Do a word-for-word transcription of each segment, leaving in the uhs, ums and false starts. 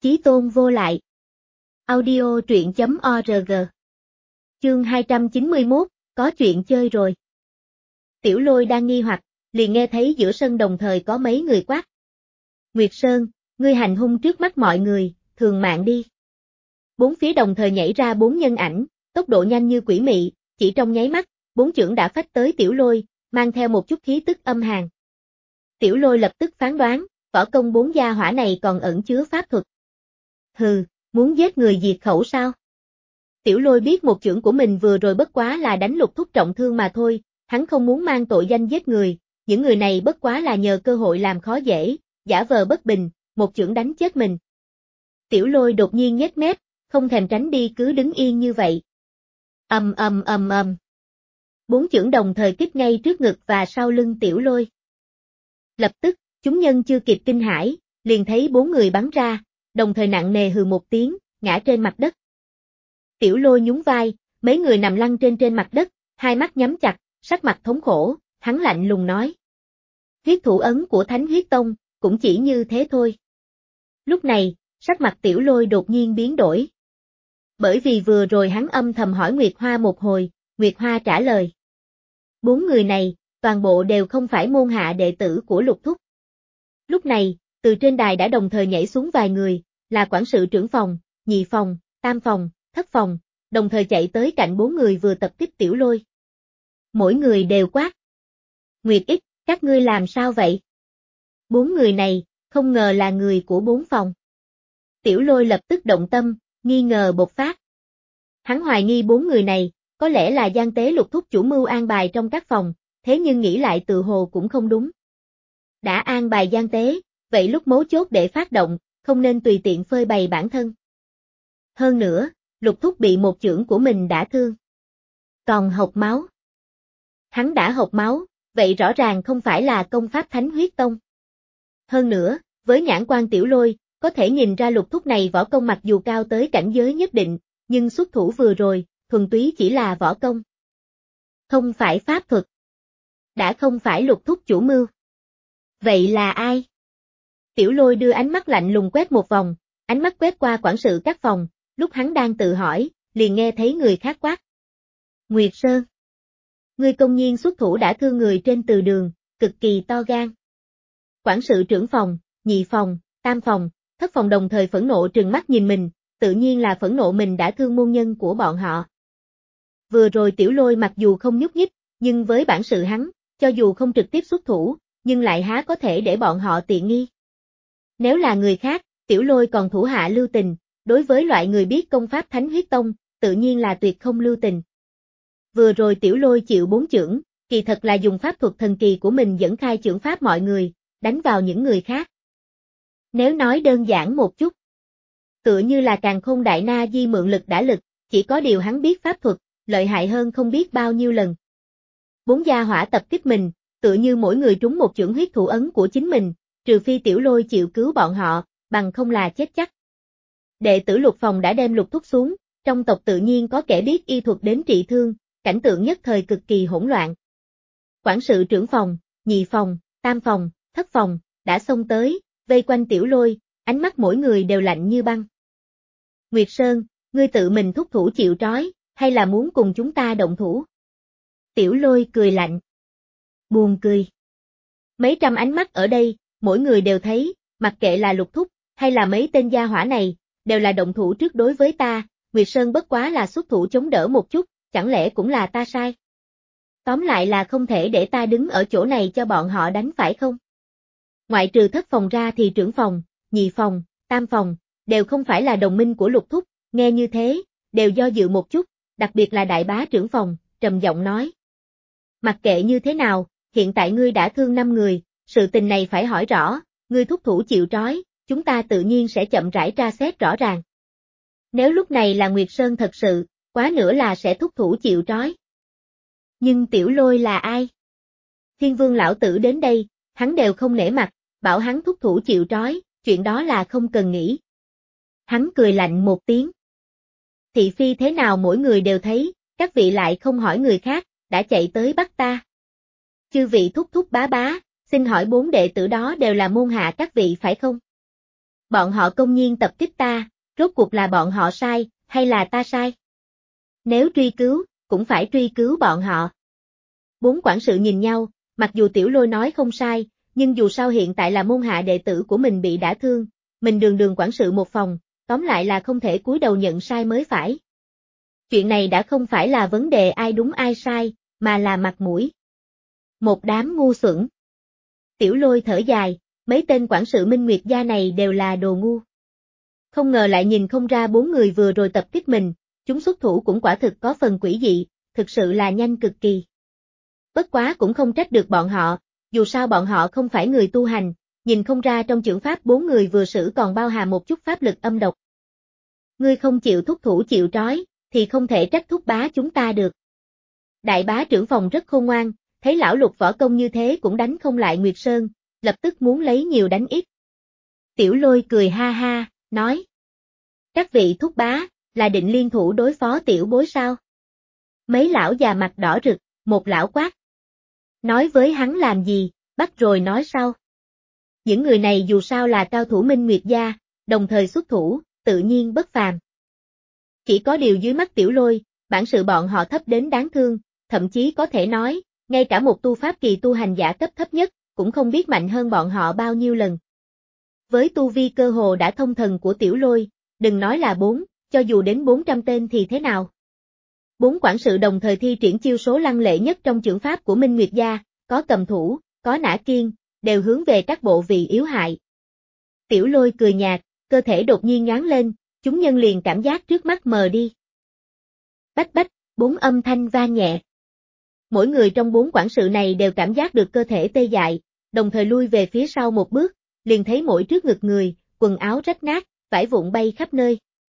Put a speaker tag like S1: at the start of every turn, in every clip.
S1: Chí tôn vô lại. Audio truyện chấm org. Chương hai trăm chín mươi mốt, có chuyện chơi rồi. Tiểu Lôi đang nghi hoặc, liền nghe thấy giữa sân đồng thời có mấy người quát. Nguyệt Sơn, ngươi hành hung trước mắt mọi người, thường mạng đi. Bốn phía đồng thời nhảy ra bốn nhân ảnh, tốc độ nhanh như quỷ mị, chỉ trong nháy mắt, bốn chưởng đã phách tới Tiểu Lôi, mang theo một chút khí tức âm hàn. Tiểu Lôi lập tức phán đoán, võ công bốn gia hỏa này còn ẩn chứa pháp thuật. Hừ, muốn giết người diệt khẩu sao? Tiểu Lôi biết một chưởng của mình vừa rồi bất quá là đánh Lục Thúc trọng thương mà thôi, hắn không muốn mang tội danh giết người, những người này bất quá là nhờ cơ hội làm khó dễ, giả vờ bất bình, một chưởng đánh chết mình. Tiểu Lôi đột nhiên nhếch mép, không thèm tránh đi cứ đứng yên như vậy. Ầm ầm ầm ầm. Bốn chưởng đồng thời kích ngay trước ngực và sau lưng Tiểu Lôi. Lập tức, chúng nhân chưa kịp kinh hãi, liền thấy bốn người bắn ra, đồng thời nặng nề hừ một tiếng, ngã trên mặt đất. Tiểu Lôi nhún vai, mấy người nằm lăn trên trên mặt đất, hai mắt nhắm chặt, sắc mặt thống khổ, hắn lạnh lùng nói. Huyết thủ ấn của Thánh Huyết Tông, cũng chỉ như thế thôi. Lúc này, sắc mặt Tiểu Lôi đột nhiên biến đổi. Bởi vì vừa rồi hắn âm thầm hỏi Nguyệt Hoa một hồi, Nguyệt Hoa trả lời. Bốn người này, toàn bộ đều không phải môn hạ đệ tử của Lục Thúc. Lúc này, từ trên đài đã đồng thời nhảy xuống vài người, là quản sự trưởng phòng, nhị phòng, tam phòng, thất phòng, đồng thời chạy tới cạnh bốn người vừa tập kích Tiểu Lôi. Mỗi người đều quát. Nguyệt Ích, các ngươi làm sao vậy? Bốn người này, không ngờ là người của bốn phòng. Tiểu Lôi lập tức động tâm, nghi ngờ bộc phát. Hắn hoài nghi bốn người này, có lẽ là gian tế Lục Thúc chủ mưu an bài trong các phòng, thế nhưng nghĩ lại tự hồ cũng không đúng. Đã an bài gian tế, vậy lúc mấu chốt để phát động, không nên tùy tiện phơi bày bản thân. Hơn nữa, Lục Thúc bị một chưởng của mình đã thương. Còn hộc máu. Hắn đã hộc máu, vậy rõ ràng không phải là công pháp Thánh Huyết Tông. Hơn nữa, với nhãn quan Tiểu Lôi, có thể nhìn ra Lục Thúc này võ công mặc dù cao tới cảnh giới nhất định, nhưng xuất thủ vừa rồi, thuần túy chỉ là võ công. Không phải pháp thuật. Đã không phải Lục Thúc chủ mưu. Vậy là ai? Tiểu Lôi đưa ánh mắt lạnh lùng quét một vòng, ánh mắt quét qua quản sự các phòng, lúc hắn đang tự hỏi, liền nghe thấy người khác quát. Nguyệt Sơn. Ngươi công nhiên xuất thủ đã thương người trên từ đường, cực kỳ to gan. Quản sự trưởng phòng, nhị phòng, tam phòng, thất phòng đồng thời phẫn nộ trừng mắt nhìn mình, tự nhiên là phẫn nộ mình đã thương môn nhân của bọn họ. Vừa rồi Tiểu Lôi mặc dù không nhúc nhích, nhưng với bản sự hắn, cho dù không trực tiếp xuất thủ, nhưng lại há có thể để bọn họ tiện nghi. Nếu là người khác, Tiểu Lôi còn thủ hạ lưu tình, đối với loại người biết công pháp Thánh Huyết Tông, tự nhiên là tuyệt không lưu tình. Vừa rồi Tiểu Lôi chịu bốn chưởng, kỳ thật là dùng pháp thuật thần kỳ của mình dẫn khai chưởng pháp mọi người, đánh vào những người khác. Nếu nói đơn giản một chút, tựa như là Càn Khôn Đại Na Di mượn lực đả lực, chỉ có điều hắn biết pháp thuật, lợi hại hơn không biết bao nhiêu lần. Bốn gia hỏa tập kích mình, tựa như mỗi người trúng một chưởng huyết thủ ấn của chính mình, trừ phi Tiểu Lôi chịu cứu bọn họ, bằng không là chết chắc. Đệ tử Lục phòng đã đem Lục Thúc xuống, trong tộc tự nhiên có kẻ biết y thuật đến trị thương, cảnh tượng nhất thời cực kỳ hỗn loạn. Quản sự trưởng phòng, nhị phòng, tam phòng, thất phòng, đã xông tới, vây quanh Tiểu Lôi, ánh mắt mỗi người đều lạnh như băng. Nguyệt Sơn, ngươi tự mình thúc thủ chịu trói, hay là muốn cùng chúng ta động thủ? Tiểu Lôi cười lạnh. Buồn cười. Mấy trăm ánh mắt ở đây, mỗi người đều thấy, mặc kệ là Lục Thúc, hay là mấy tên gia hỏa này, đều là động thủ trước đối với ta, Nguyệt Sơn bất quá là xuất thủ chống đỡ một chút, chẳng lẽ cũng là ta sai? Tóm lại là không thể để ta đứng ở chỗ này cho bọn họ đánh phải không? Ngoại trừ thất phòng ra thì trưởng phòng, nhị phòng, tam phòng, đều không phải là đồng minh của Lục Thúc, nghe như thế, đều do dự một chút, đặc biệt là đại bá trưởng phòng, trầm giọng nói. Mặc kệ như thế nào, hiện tại ngươi đã thương năm người, sự tình này phải hỏi rõ, ngươi thúc thủ chịu trói, chúng ta tự nhiên sẽ chậm rãi tra xét rõ ràng. Nếu lúc này là Nguyệt Sơn thật sự, quá nữa là sẽ thúc thủ chịu trói. Nhưng Tiểu Lôi là ai? Thiên Vương lão tử đến đây, hắn đều không nể mặt, bảo hắn thúc thủ chịu trói, chuyện đó là không cần nghĩ. Hắn cười lạnh một tiếng. Thị phi thế nào mỗi người đều thấy, các vị lại không hỏi người khác, đã chạy tới bắt ta. Chư vị thúc thúc bá bá, xin hỏi bốn đệ tử đó đều là môn hạ các vị phải không? Bọn họ công nhiên tập kích ta, rốt cuộc là bọn họ sai, hay là ta sai? Nếu truy cứu, cũng phải truy cứu bọn họ. Bốn quản sự nhìn nhau, mặc dù Tiểu Lôi nói không sai, nhưng dù sao hiện tại là môn hạ đệ tử của mình bị đả thương, mình đường đường quản sự một phòng, tóm lại là không thể cúi đầu nhận sai mới phải. Chuyện này đã không phải là vấn đề ai đúng ai sai, mà là mặt mũi. Một đám ngu xuẩn. Tiểu Lôi thở dài, mấy tên quản sự Minh Nguyệt gia này đều là đồ ngu. Không ngờ lại nhìn không ra bốn người vừa rồi tập kích mình, chúng xuất thủ cũng quả thực có phần quỷ dị, thực sự là nhanh cực kỳ. Bất quá cũng không trách được bọn họ, dù sao bọn họ không phải người tu hành, nhìn không ra trong chưởng pháp bốn người vừa sử còn bao hàm một chút pháp lực âm độc. Ngươi không chịu thúc thủ chịu trói, thì không thể trách thúc bá chúng ta được. Đại bá trưởng phòng rất khôn ngoan, thấy lão Lục võ công như thế cũng đánh không lại Nguyệt Sơn, lập tức muốn lấy nhiều đánh ít. Tiểu Lôi cười ha ha, nói. Các vị thúc bá, là định liên thủ đối phó tiểu bối sao? Mấy lão già mặt đỏ rực, một lão quát. Nói với hắn làm gì, bắt rồi nói sau. Những người này dù sao là cao thủ Minh Nguyệt gia, đồng thời xuất thủ, tự nhiên bất phàm. Chỉ có điều dưới mắt Tiểu Lôi, bản sự bọn họ thấp đến đáng thương, thậm chí có thể nói, ngay cả một tu pháp kỳ tu hành giả cấp thấp nhất, cũng không biết mạnh hơn bọn họ bao nhiêu lần. Với tu vi cơ hồ đã thông thần của Tiểu Lôi, đừng nói là bốn, cho dù đến bốn trăm tên thì thế nào. Bốn quản sự đồng thời thi triển chiêu số lăng lệ nhất trong chưởng pháp của Minh Nguyệt gia, có cầm thủ, có nã kiên, đều hướng về các bộ vị yếu hại. Tiểu Lôi cười nhạt, cơ thể đột nhiên nhoáng lên, chúng nhân liền cảm giác trước mắt mờ đi. Bách bách, bốn âm thanh vang nhẹ. Mỗi người trong bốn quản sự này đều cảm giác được cơ thể tê dại, đồng thời lui về phía sau một bước, liền thấy mỗi trước ngực người, quần áo rách nát, vải vụn bay khắp nơi.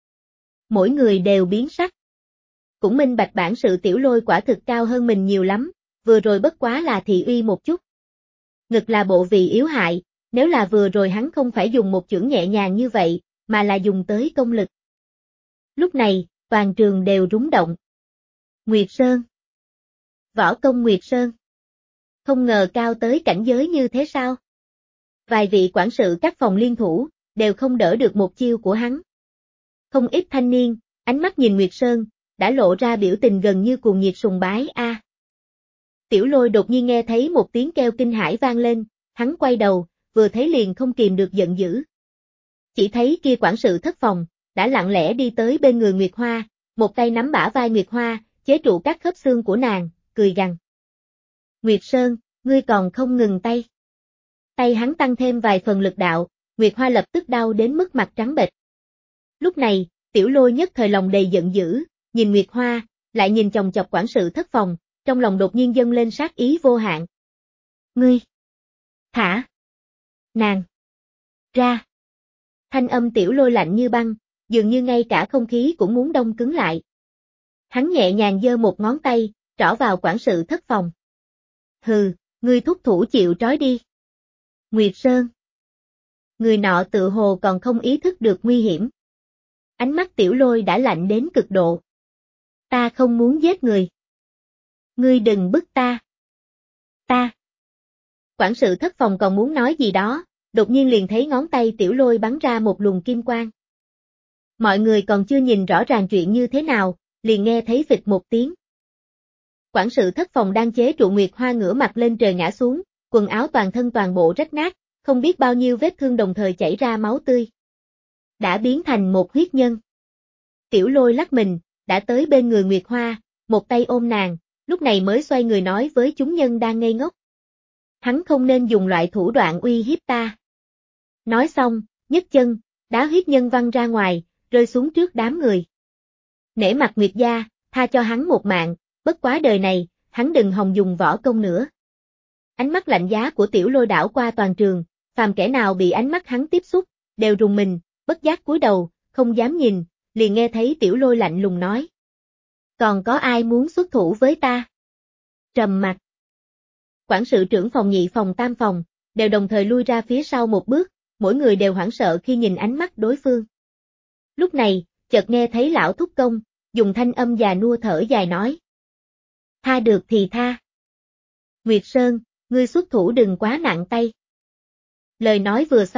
S1: Mỗi người đều biến sắc. Cũng minh bạch bản sự Tiểu Lôi quả thực cao hơn mình nhiều lắm, vừa rồi bất quá là thị uy một chút. Ngực là bộ vị yếu hại, nếu là vừa rồi hắn không phải dùng một chưởng nhẹ nhàng như vậy, mà là dùng tới công lực. Lúc này, toàn trường đều rúng động. Nguyệt Sơn. Võ công Nguyệt Sơn. Không ngờ cao tới cảnh giới như thế sao? Vài vị quản sự các phòng liên thủ, đều không đỡ được một chiêu của hắn. Không ít thanh niên, ánh mắt nhìn Nguyệt Sơn, đã lộ ra biểu tình gần như cuồng nhiệt sùng bái a. À. Tiểu Lôi đột nhiên nghe thấy một tiếng kêu kinh hãi vang lên, hắn quay đầu, vừa thấy liền không kìm được giận dữ. Chỉ thấy kia quản sự thất phòng, đã lặng lẽ đi tới bên người Nguyệt Hoa, một tay nắm bả vai Nguyệt Hoa, chế trụ các khớp xương của nàng, cười gằn. Nguyệt Sơn, ngươi còn không ngừng tay. Tay hắn tăng thêm vài phần lực đạo, Nguyệt Hoa lập tức đau đến mức mặt trắng bệch. Lúc này, Tiểu Lôi nhất thời lòng đầy giận dữ, nhìn Nguyệt Hoa, lại nhìn chồng chọc quản sự thất phòng, trong lòng đột nhiên dâng lên sát ý vô hạn. Ngươi! Thả! Nàng! Ra! Thanh âm Tiểu Lôi lạnh như băng, dường như ngay cả không khí cũng muốn đông cứng lại. Hắn nhẹ nhàng giơ một ngón tay, trỏ vào quản sự thất phòng. Hừ, ngươi thúc thủ chịu trói đi. Nguyệt Sơn. Người nọ tự hồ còn không ý thức được nguy hiểm. Ánh mắt Tiểu Lôi đã lạnh đến cực độ. Ta không muốn giết người. Ngươi đừng bức ta. Ta. Quản sự thất phòng còn muốn nói gì đó, đột nhiên liền thấy ngón tay Tiểu Lôi bắn ra một luồng kim quang. Mọi người còn chưa nhìn rõ ràng chuyện như thế nào, liền nghe thấy phịch một tiếng. Quản sự thất phòng đang chế trụ Nguyệt Hoa ngửa mặt lên trời ngã xuống, quần áo toàn thân toàn bộ rách nát, không biết bao nhiêu vết thương đồng thời chảy ra máu tươi. Đã biến thành một huyết nhân. Tiểu Lôi lắc mình, đã tới bên người Nguyệt Hoa, một tay ôm nàng, lúc này mới xoay người nói với chúng nhân đang ngây ngốc. Hắn không nên dùng loại thủ đoạn uy hiếp ta. Nói xong, nhấc chân, đá huyết nhân văng ra ngoài, rơi xuống trước đám người. Nể mặt Nguyệt gia, tha cho hắn một mạng, bất quá đời này, hắn đừng hòng dùng võ công nữa. Ánh mắt lạnh giá của Tiểu Lôi đảo qua toàn trường, phàm kẻ nào bị ánh mắt hắn tiếp xúc, đều rùng mình, bất giác cúi đầu, không dám nhìn, liền nghe thấy Tiểu Lôi lạnh lùng nói. Còn có ai muốn xuất thủ với ta? Trầm mặc. Quản sự trưởng phòng nhị phòng tam phòng, đều đồng thời lui ra phía sau một bước, mỗi người đều hoảng sợ khi nhìn ánh mắt đối phương. Lúc này, chợt nghe thấy lão thúc công, dùng thanh âm già nua thở dài nói. Tha được thì tha. Nguyệt Sơn, ngươi xuất thủ đừng quá nặng tay. Lời nói vừa xong,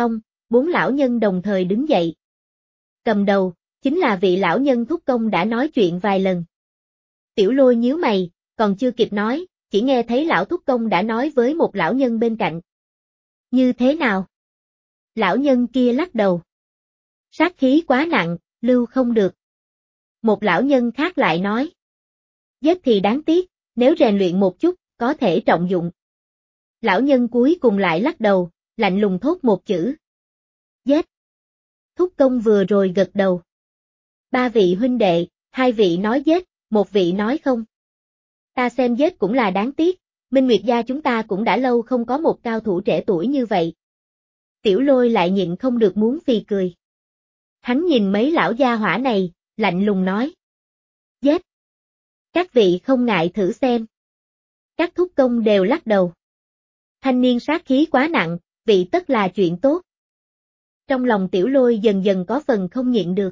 S1: bốn lão nhân đồng thời đứng dậy. Cầm đầu, chính là vị lão nhân thúc công đã nói chuyện vài lần. Tiểu Lôi nhíu mày, còn chưa kịp nói, chỉ nghe thấy lão thúc công đã nói với một lão nhân bên cạnh. Như thế nào? Lão nhân kia lắc đầu. Sát khí quá nặng, lưu không được. Một lão nhân khác lại nói. Giết thì đáng tiếc, nếu rèn luyện một chút, có thể trọng dụng. Lão nhân cuối cùng lại lắc đầu, lạnh lùng thốt một chữ. Giết. Thúc công vừa rồi gật đầu. Ba vị huynh đệ, hai vị nói giết, một vị nói không. Ta xem giết cũng là đáng tiếc, Minh Nguyệt gia chúng ta cũng đã lâu không có một cao thủ trẻ tuổi như vậy. Tiểu Lôi lại nhịn không được muốn phì cười. Hắn nhìn mấy lão gia hỏa này, lạnh lùng nói. Giết. Các vị không ngại thử xem. Các thúc công đều lắc đầu. Thanh niên sát khí quá nặng, vị tất là chuyện tốt. Trong lòng Tiểu Lôi dần dần có phần không nhịn được.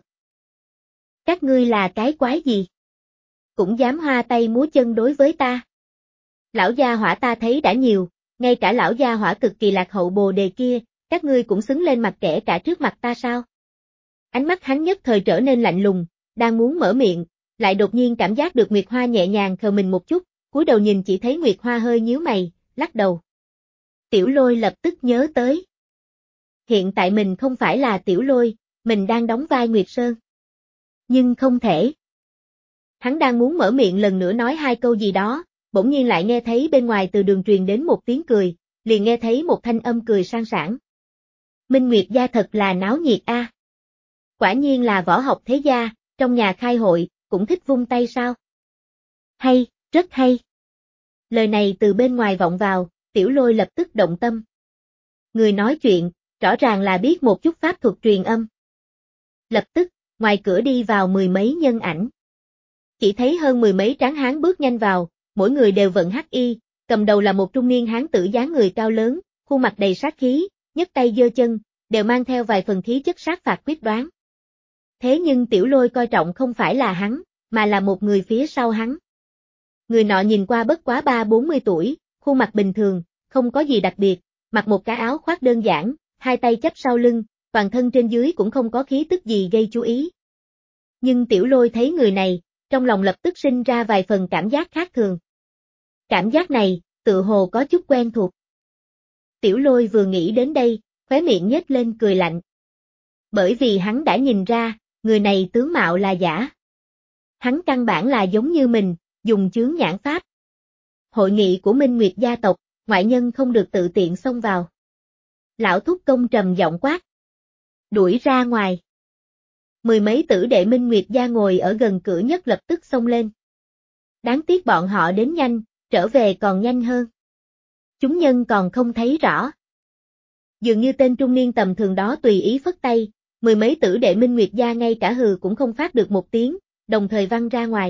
S1: Các ngươi là cái quái gì? Cũng dám hoa tay múa chân đối với ta. Lão gia hỏa ta thấy đã nhiều, ngay cả lão gia hỏa cực kỳ lạc hậu bồ đề kia, các ngươi cũng xứng lên mặt kẻ cả trước mặt ta sao? Ánh mắt hắn nhất thời trở nên lạnh lùng, đang muốn mở miệng, lại đột nhiên cảm giác được Nguyệt Hoa nhẹ nhàng khều mình một chút, cúi đầu nhìn chỉ thấy Nguyệt Hoa hơi nhíu mày, lắc đầu. Tiểu Lôi lập tức nhớ tới. Hiện tại mình không phải là Tiểu Lôi, mình đang đóng vai Nguyệt Sơn. Nhưng không thể. Hắn đang muốn mở miệng lần nữa nói hai câu gì đó, bỗng nhiên lại nghe thấy bên ngoài từ đường truyền đến một tiếng cười, liền nghe thấy một thanh âm cười sang sảng. Minh Nguyệt gia thật là náo nhiệt a. Quả nhiên là võ học thế gia, trong nhà khai hội, cũng thích vung tay sao? Hay, rất hay. Lời này từ bên ngoài vọng vào, Tiểu Lôi lập tức động tâm. Người nói chuyện, rõ ràng là biết một chút pháp thuật truyền âm. Lập tức, ngoài cửa đi vào mười mấy nhân ảnh. Chỉ thấy hơn mười mấy tráng hán bước nhanh vào, mỗi người đều vận hắc y, cầm đầu là một trung niên hán tử dáng người cao lớn, khuôn mặt đầy sát khí, nhấc tay giơ chân, đều mang theo vài phần khí chất sát phạt quyết đoán. Thế nhưng Tiểu Lôi coi trọng không phải là hắn, mà là một người phía sau hắn. Người nọ nhìn qua bất quá ba bốn mươi tuổi, khuôn mặt bình thường, không có gì đặc biệt, mặc một cái áo khoác đơn giản, hai tay chắp sau lưng, toàn thân trên dưới cũng không có khí tức gì gây chú ý. Nhưng Tiểu Lôi thấy người này, trong lòng lập tức sinh ra vài phần cảm giác khác thường. Cảm giác này, tự hồ có chút quen thuộc. Tiểu Lôi vừa nghĩ đến đây, khóe miệng nhếch lên cười lạnh. Bởi vì hắn đã nhìn ra, người này tướng mạo là giả. Hắn căn bản là giống như mình, dùng chướng nhãn pháp. Hội nghị của Minh Nguyệt gia tộc, ngoại nhân không được tự tiện xông vào. Lão thúc công trầm giọng quát. Đuổi ra ngoài. Mười mấy tử đệ Minh Nguyệt gia ngồi ở gần cửa nhất lập tức xông lên. Đáng tiếc bọn họ đến nhanh, trở về còn nhanh hơn. Chúng nhân còn không thấy rõ. Dường như tên trung niên tầm thường đó tùy ý phất tay, mười mấy tử đệ Minh Nguyệt gia ngay cả hừ cũng không phát được một tiếng, đồng thời văng ra ngoài.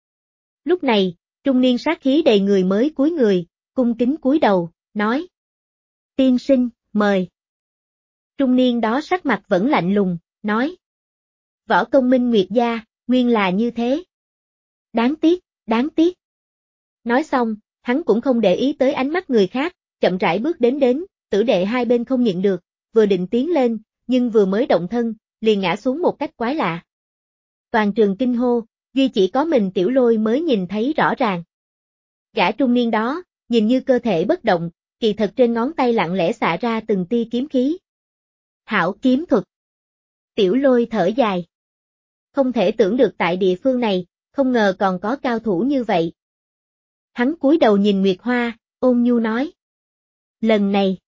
S1: Lúc này, trung niên sát khí đầy người mới cúi người, cung kính cúi đầu, nói. Tiên sinh, mời. Trung niên đó sắc mặt vẫn lạnh lùng, nói. Võ công Minh Nguyệt gia, nguyên là như thế. Đáng tiếc, đáng tiếc. Nói xong, hắn cũng không để ý tới ánh mắt người khác, chậm rãi bước đến đến, tử đệ hai bên không nhịn được, vừa định tiến lên, nhưng vừa mới động thân, liền ngã xuống một cách quái lạ. Toàn trường kinh hô, duy chỉ có mình Tiểu Lôi mới nhìn thấy rõ ràng. Gã trung niên đó, nhìn như cơ thể bất động, kỳ thật trên ngón tay lặng lẽ xạ ra từng tia kiếm khí. Hảo kiếm thuật. Tiểu Lôi thở dài. Không thể tưởng được tại địa phương này, không ngờ còn có cao thủ như vậy. Hắn cúi đầu nhìn Nguyệt Hoa, ôn nhu nói. Lần này,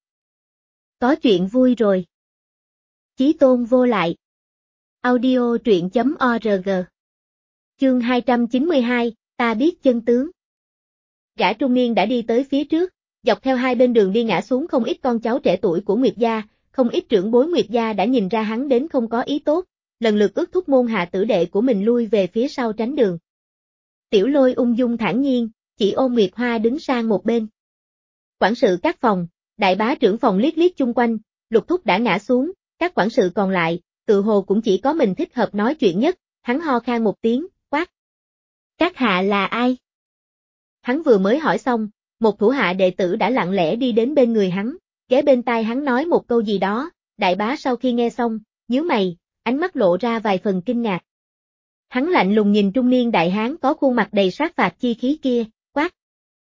S1: có chuyện vui rồi. Chí tôn vô lại. Audio truyện chấm org. Chương hai trăm chín mươi hai, ta biết chân tướng. Gã trung niên đã đi tới phía trước, dọc theo hai bên đường đi ngã xuống không ít con cháu trẻ tuổi của Nguyệt gia, không ít trưởng bối Nguyệt gia đã nhìn ra hắn đến không có ý tốt, lần lượt ước thúc môn hạ tử đệ của mình lui về phía sau tránh đường. Tiểu Lôi ung dung thản nhiên, chỉ ôm Nguyệt Hoa đứng sang một bên. Quản sự các phòng, đại bá trưởng phòng liếc liếc chung quanh, Lục thúc đã ngã xuống, các quản sự còn lại, tự hồ cũng chỉ có mình thích hợp nói chuyện nhất, hắn ho khan một tiếng, quát. Các hạ là ai? Hắn vừa mới hỏi xong, một thủ hạ đệ tử đã lặng lẽ đi đến bên người hắn, ghé bên tai hắn nói một câu gì đó, Đại bá sau khi nghe xong, nhíu mày, ánh mắt lộ ra vài phần kinh ngạc. Hắn lạnh lùng nhìn trung niên đại hán có khuôn mặt đầy sát phạt chi khí kia, quát.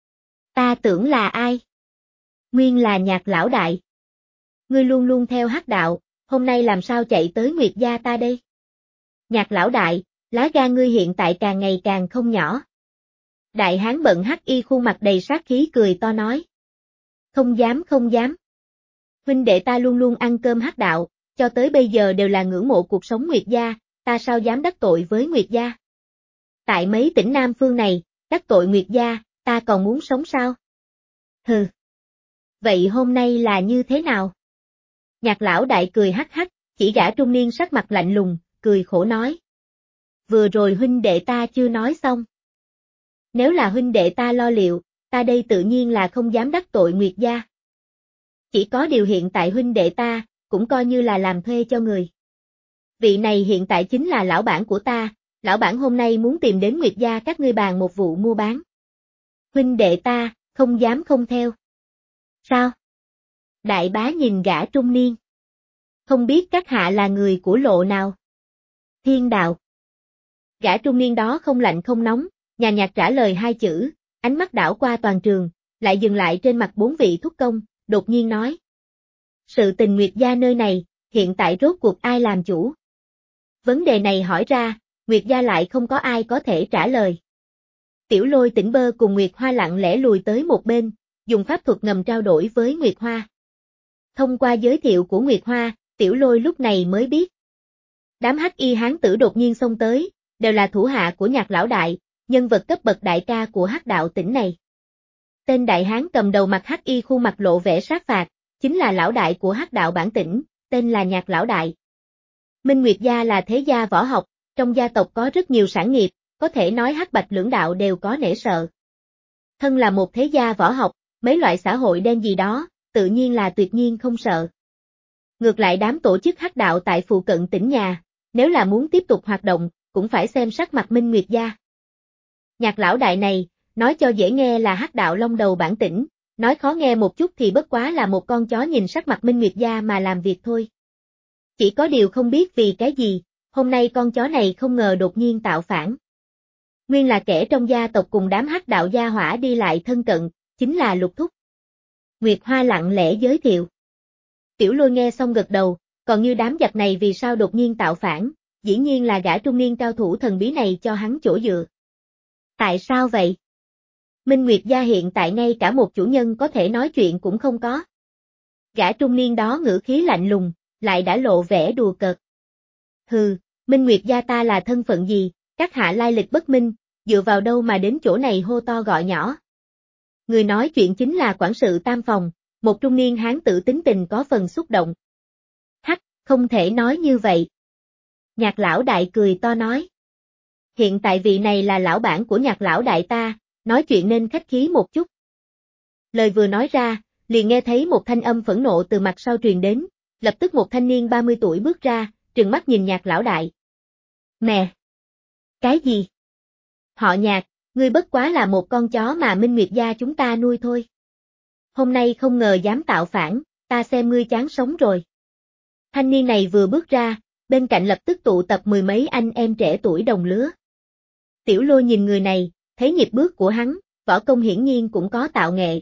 S1: Ta tưởng là ai? Nguyên là Nhạc lão đại. Ngươi luôn luôn theo hắc đạo, hôm nay làm sao chạy tới Nguyệt gia ta đây? Nhạc lão đại, lá gan ngươi hiện tại càng ngày càng không nhỏ. Đại hán bận hắc y khuôn mặt đầy sát khí cười to nói. Không dám không dám. Huynh đệ ta luôn luôn ăn cơm hắc đạo, cho tới bây giờ đều là ngưỡng mộ cuộc sống Nguyệt gia, ta sao dám đắc tội với Nguyệt gia? Tại mấy tỉnh Nam phương này, đắc tội Nguyệt gia, ta còn muốn sống sao? Hừ. Vậy hôm nay là như thế nào? Nhạc lão đại cười hắc hắc, chỉ gã trung niên sắc mặt lạnh lùng, cười khổ nói. Vừa rồi huynh đệ ta chưa nói xong. Nếu là huynh đệ ta lo liệu, ta đây tự nhiên là không dám đắc tội Nguyệt gia. Chỉ có điều hiện tại huynh đệ ta, cũng coi như là làm thuê cho người. Vị này hiện tại chính là lão bản của ta, lão bản hôm nay muốn tìm đến Nguyệt gia các ngươi bàn một vụ mua bán. Huynh đệ ta, không dám không theo. Sao? Đại bá nhìn gã trung niên. Không biết các hạ là người của lộ nào? Thiên đạo. Gã trung niên đó không lạnh không nóng, nhàn nhạt trả lời hai chữ, ánh mắt đảo qua toàn trường, lại dừng lại trên mặt bốn vị thúc công, đột nhiên nói. Sự tình Nguyệt gia nơi này, hiện tại rốt cuộc ai làm chủ? Vấn đề này hỏi ra, Nguyệt gia lại không có ai có thể trả lời. Tiểu Lôi Tỉnh Bơ cùng Nguyệt Hoa lặng lẽ lùi tới một bên, dùng pháp thuật ngầm trao đổi với Nguyệt Hoa. Thông qua giới thiệu của Nguyệt Hoa, Tiểu Lôi lúc này mới biết. Đám hắc y hán tử đột nhiên xông tới, đều là thủ hạ của Nhạc lão đại, nhân vật cấp bậc đại ca của hắc đạo tỉnh này. Tên đại hán cầm đầu mặt hắc y khuôn mặt lộ vẻ sát phạt, chính là lão đại của hắc đạo bản tỉnh, tên là Nhạc lão đại. Minh Nguyệt gia là thế gia võ học, trong gia tộc có rất nhiều sản nghiệp, có thể nói hắc bạch lưỡng đạo đều có nể sợ. Thân là một thế gia võ học, mấy loại xã hội đen gì đó, tự nhiên là tuyệt nhiên không sợ. Ngược lại đám tổ chức hắc đạo tại phụ cận tỉnh nhà, nếu là muốn tiếp tục hoạt động, cũng phải xem sắc mặt Minh Nguyệt gia. Nhạc lão đại này, nói cho dễ nghe là hắc đạo long đầu bản tỉnh, nói khó nghe một chút thì bất quá là một con chó nhìn sắc mặt Minh Nguyệt gia mà làm việc thôi. Chỉ có điều không biết vì cái gì, hôm nay con chó này không ngờ đột nhiên tạo phản. Nguyên là kẻ trong gia tộc cùng đám hắc đạo gia hỏa đi lại thân cận, chính là Lục Thúc. Nguyệt Hoa lặng lẽ giới thiệu. Tiểu Lôi nghe xong gật đầu, còn như đám giặc này vì sao đột nhiên tạo phản, dĩ nhiên là gã trung niên cao thủ thần bí này cho hắn chỗ dựa. Tại sao vậy? Minh Nguyệt gia hiện tại ngay cả một chủ nhân có thể nói chuyện cũng không có. Gã trung niên đó ngữ khí lạnh lùng, lại đã lộ vẻ đùa cợt. Hừ, Minh Nguyệt gia ta là thân phận gì, các hạ lai lịch bất minh, dựa vào đâu mà đến chỗ này hô to gọi nhỏ. Người nói chuyện chính là quản sự Tam Phòng, một trung niên hán tử tính tình có phần xúc động. Hắc, không thể nói như vậy. Nhạc lão đại cười to nói. Hiện tại vị này là lão bản của Nhạc lão đại ta, nói chuyện nên khách khí một chút. Lời vừa nói ra, liền nghe thấy một thanh âm phẫn nộ từ mặt sau truyền đến, lập tức một thanh niên ba mươi tuổi bước ra, trừng mắt nhìn Nhạc lão đại. Mẹ! Cái gì? Họ Nhạc, ngươi bất quá là một con chó mà Minh Nguyệt gia chúng ta nuôi thôi. Hôm nay không ngờ dám tạo phản, ta xem ngươi chán sống rồi. Thanh niên này vừa bước ra, bên cạnh lập tức tụ tập mười mấy anh em trẻ tuổi đồng lứa. Tiểu Lôi nhìn người này, thấy nhịp bước của hắn, võ công hiển nhiên cũng có tạo nghệ.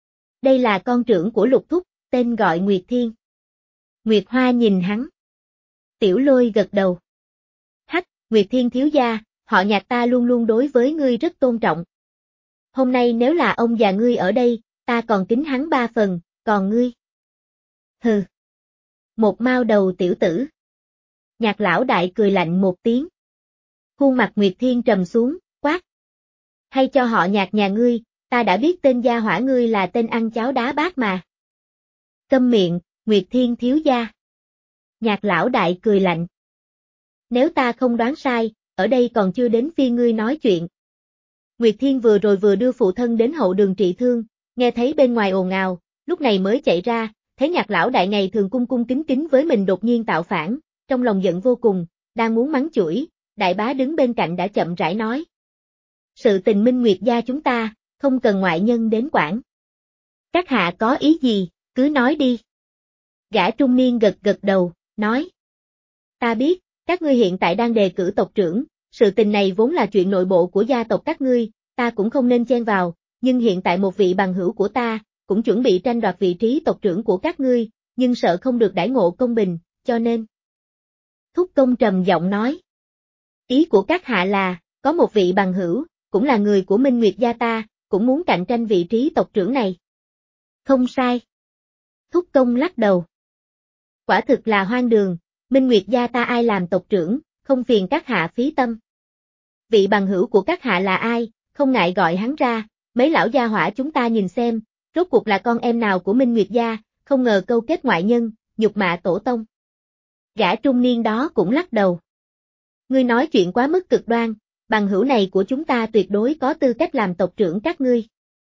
S1: Đây là con trưởng của Lục Thúc, tên gọi Nguyệt Thiên. Nguyệt Hoa nhìn hắn. Tiểu Lôi gật đầu. Hắc, Nguyệt Thiên thiếu gia, họ Nhạc ta luôn luôn đối với ngươi rất tôn trọng. Hôm nay nếu là ông già ngươi ở đây, ta còn kính hắn ba phần, còn ngươi? Hừ. Một mao đầu tiểu tử. Nhạc lão đại cười lạnh một tiếng. Khuôn mặt Nguyệt Thiên trầm xuống, quát. Hay cho họ Nhạc nhà ngươi, ta đã biết tên gia hỏa ngươi là tên ăn cháo đá bát mà. Câm miệng, Nguyệt Thiên thiếu gia. Nhạc lão đại cười lạnh. Nếu ta không đoán sai, ở đây còn chưa đến phiên ngươi nói chuyện. Nguyệt Thiên vừa rồi vừa đưa phụ thân đến hậu đường trị thương, nghe thấy bên ngoài ồn ào, lúc này mới chạy ra, thấy Nhạc lão đại ngày thường cung cung kính kính với mình đột nhiên tạo phản, trong lòng giận vô cùng, đang muốn mắng chửi, đại bá đứng bên cạnh đã chậm rãi nói. Sự tình Minh Nguyệt gia chúng ta, không cần ngoại nhân đến quản. Các hạ có ý gì, cứ nói đi. Gã trung niên gật gật đầu, nói. Ta biết, các ngươi hiện tại đang đề cử tộc trưởng, sự tình này vốn là chuyện nội bộ của gia tộc các ngươi, ta cũng không nên chen vào, nhưng hiện tại một vị bằng hữu của ta, cũng chuẩn bị tranh đoạt vị trí tộc trưởng của các ngươi, nhưng sợ không được đãi ngộ công bình, cho nên. Thúc công trầm giọng nói. Ý của các hạ là, có một vị bằng hữu, cũng là người của Minh Nguyệt gia ta, cũng muốn cạnh tranh vị trí tộc trưởng này. Không sai. Thúc công lắc đầu. Quả thực là hoang đường, Minh Nguyệt gia ta ai làm tộc trưởng, không phiền các hạ phí tâm. Vị bằng hữu của các hạ là ai, không ngại gọi hắn ra, mấy lão gia hỏa chúng ta nhìn xem, rốt cuộc là con em nào của Minh Nguyệt gia, không ngờ câu kết ngoại nhân, nhục mạ tổ tông. Gã trung niên đó cũng lắc đầu. Ngươi nói chuyện quá mức cực đoan, bằng hữu này của chúng ta tuyệt đối có tư cách làm tộc trưởng các ngươi.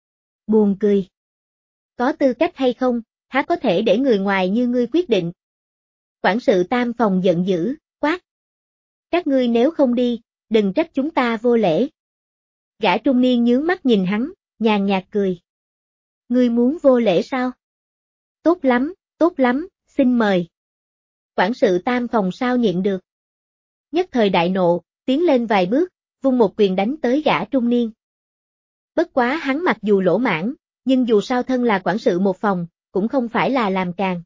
S1: Buồn cười. Có tư cách hay không, há có thể để người ngoài như ngươi quyết định. Quản sự tam phòng giận dữ, quát. Các ngươi nếu không đi, đừng trách chúng ta vô lễ. Gã trung niên nhướng mắt nhìn hắn, nhàn nhạt cười. Ngươi muốn vô lễ sao? Tốt lắm, tốt lắm, xin mời. Quản sự tam phòng sao nhịn được. Nhất thời đại nộ, tiến lên vài bước, vung một quyền đánh tới gã trung niên. Bất quá hắn mặc dù lỗ mãng, nhưng dù sao thân là quản sự một phòng, cũng không phải là làm càng.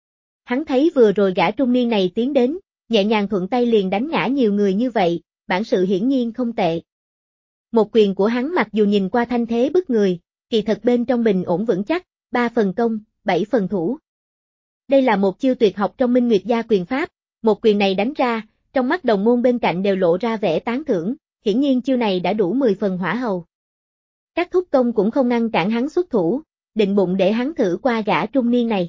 S1: Hắn thấy vừa rồi gã trung niên này tiến đến, nhẹ nhàng thuận tay liền đánh ngã nhiều người như vậy, bản sự hiển nhiên không tệ. Một quyền của hắn mặc dù nhìn qua thanh thế bức người, kỳ thật bên trong bình ổn vững chắc, ba phần công, bảy phần thủ. Đây là một chiêu tuyệt học trong Minh Nguyệt gia quyền pháp, một quyền này đánh ra, trong mắt đồng môn bên cạnh đều lộ ra vẻ tán thưởng, hiển nhiên chiêu này đã đủ mười phần hỏa hầu. Các thúc công cũng không ngăn cản hắn xuất thủ, định bụng để hắn thử qua gã trung niên này.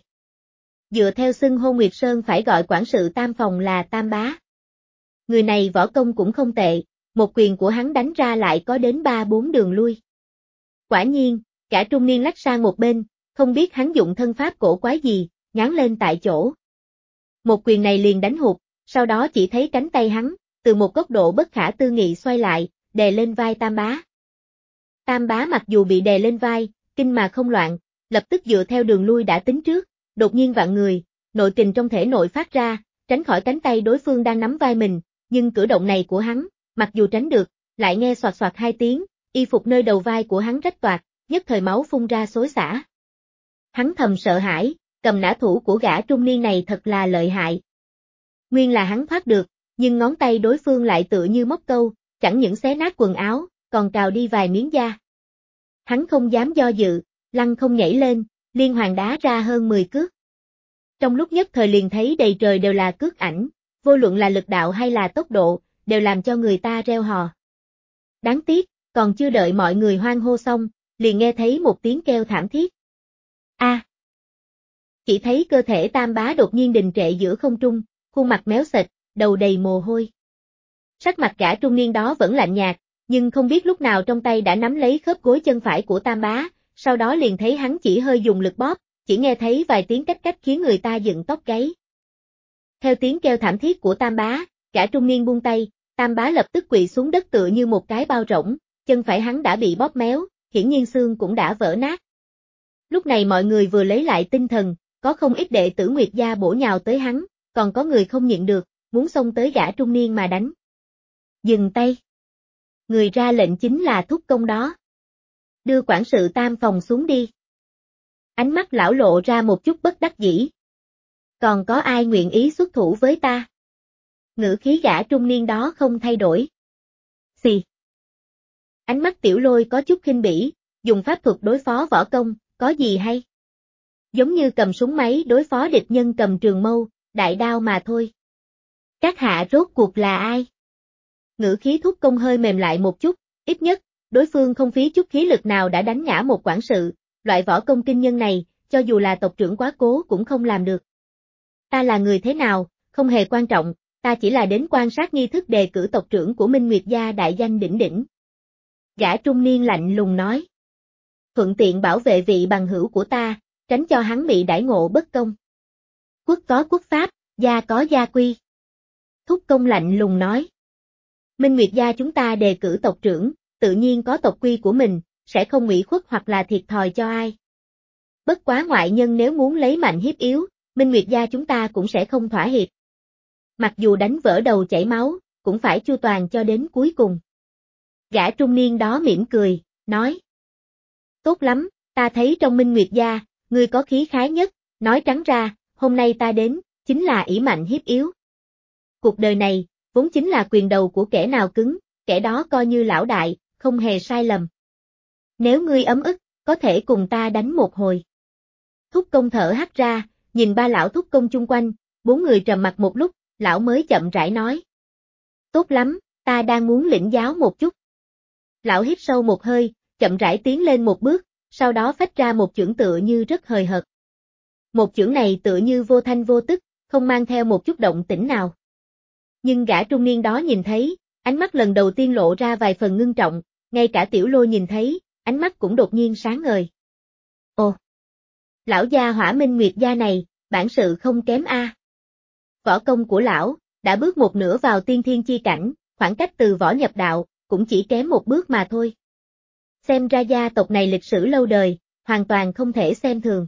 S1: Dựa theo xưng hô Nguyệt Sơn phải gọi quản sự tam phòng là Tam Bá. Người này võ công cũng không tệ, một quyền của hắn đánh ra lại có đến ba bốn đường lui. Quả nhiên, gã trung niên lách sang một bên, không biết hắn dụng thân pháp cổ quái gì, ngáng lên tại chỗ. Một quyền này liền đánh hụt, sau đó chỉ thấy cánh tay hắn, từ một góc độ bất khả tư nghị xoay lại, đè lên vai Tam Bá. Tam Bá mặc dù bị đè lên vai, kinh mà không loạn, lập tức dựa theo đường lui đã tính trước, đột nhiên vặn người, nội kình trong thể nội phát ra, tránh khỏi cánh tay đối phương đang nắm vai mình, nhưng cử động này của hắn, mặc dù tránh được, lại nghe xoạt xoạt hai tiếng, y phục nơi đầu vai của hắn rách toạc, nhất thời máu phun ra xối xả. Hắn thầm sợ hãi, cầm nã thủ của gã trung niên này thật là lợi hại. Nguyên là hắn thoát được, nhưng ngón tay đối phương lại tựa như móc câu, chẳng những xé nát quần áo, còn cào đi vài miếng da. Hắn không dám do dự, lăn không nhảy lên, liên hoàn đá ra hơn mười cước. Trong lúc nhất thời liền thấy đầy trời đều là cước ảnh, vô luận là lực đạo hay là tốc độ, đều làm cho người ta reo hò. Đáng tiếc, còn chưa đợi mọi người hoan hô xong, liền nghe thấy một tiếng kêu thảm thiết. A! À, chỉ thấy cơ thể Tam Bá đột nhiên đình trệ giữa không trung, khuôn mặt méo sệt, đầu đầy mồ hôi. Sắc mặt gã trung niên đó vẫn lạnh nhạt, nhưng không biết lúc nào trong tay đã nắm lấy khớp gối chân phải của Tam Bá, sau đó liền thấy hắn chỉ hơi dùng lực bóp, chỉ nghe thấy vài tiếng cách cách khiến người ta dựng tóc gáy. Theo tiếng kêu thảm thiết của Tam Bá, gã trung niên buông tay, Tam Bá lập tức quỵ xuống đất tựa như một cái bao rỗng, chân phải hắn đã bị bóp méo, hiển nhiên xương cũng đã vỡ nát. Lúc này mọi người vừa lấy lại tinh thần, có không ít đệ tử Nguyệt gia bổ nhào tới hắn, còn có người không nhịn được, muốn xông tới gã trung niên mà đánh. Dừng tay. Người ra lệnh chính là thúc công đó. Đưa quản sự tam phòng xuống đi. Ánh mắt lão lộ ra một chút bất đắc dĩ. Còn có ai nguyện ý xuất thủ với ta? Ngữ khí gã trung niên đó không thay đổi. Xì. Ánh mắt Tiểu Lôi có chút khinh bỉ, dùng pháp thuật đối phó võ công, có gì hay? Giống như cầm súng máy đối phó địch nhân cầm trường mâu, đại đao mà thôi. Các hạ rốt cuộc là ai? Ngữ khí thúc công hơi mềm lại một chút, ít nhất, đối phương không phí chút khí lực nào đã đánh ngã một quản sự, loại võ công kinh nhân này, cho dù là tộc trưởng quá cố cũng không làm được. Ta là người thế nào, không hề quan trọng, ta chỉ là đến quan sát nghi thức đề cử tộc trưởng của Minh Nguyệt gia đại danh đỉnh đỉnh. Gã trung niên lạnh lùng nói. Thuận tiện bảo vệ vị bằng hữu của ta, tránh cho hắn bị đãi ngộ bất công. Quốc có quốc pháp, gia có gia quy. Thúc công lạnh lùng nói. Minh Nguyệt gia chúng ta đề cử tộc trưởng, tự nhiên có tộc quy của mình, sẽ không ủy khuất hoặc là thiệt thòi cho ai. Bất quá ngoại nhân nếu muốn lấy mạnh hiếp yếu, Minh Nguyệt gia chúng ta cũng sẽ không thỏa hiệp. Mặc dù đánh vỡ đầu chảy máu, cũng phải chu toàn cho đến cuối cùng. Gã trung niên đó mỉm cười, nói. Tốt lắm, ta thấy trong Minh Nguyệt gia, ngươi có khí khái nhất, nói trắng ra, hôm nay ta đến, chính là ỷ mạnh hiếp yếu. Cuộc đời này, vốn chính là quyền đầu của kẻ nào cứng, kẻ đó coi như lão đại, không hề sai lầm. Nếu ngươi ấm ức, có thể cùng ta đánh một hồi. Thúc công thở hắt ra, nhìn ba lão thúc công chung quanh, bốn người trầm mặc một lúc, lão mới chậm rãi nói. Tốt lắm, ta đang muốn lĩnh giáo một chút. Lão hít sâu một hơi, chậm rãi tiến lên một bước, sau đó phách ra một chưởng tựa như rất hời hợt. Một chưởng này tựa như vô thanh vô tức, không mang theo một chút động tĩnh nào. Nhưng gã trung niên đó nhìn thấy, ánh mắt lần đầu tiên lộ ra vài phần ngưng trọng, ngay cả Tiểu Lôi nhìn thấy, ánh mắt cũng đột nhiên sáng ngời. Ồ! Lão gia Hỏa Minh Nguyệt gia này, bản sự không kém a. Võ công của lão, đã bước một nửa vào tiên thiên chi cảnh, khoảng cách từ võ nhập đạo, cũng chỉ kém một bước mà thôi. Xem ra gia tộc này lịch sử lâu đời, hoàn toàn không thể xem thường.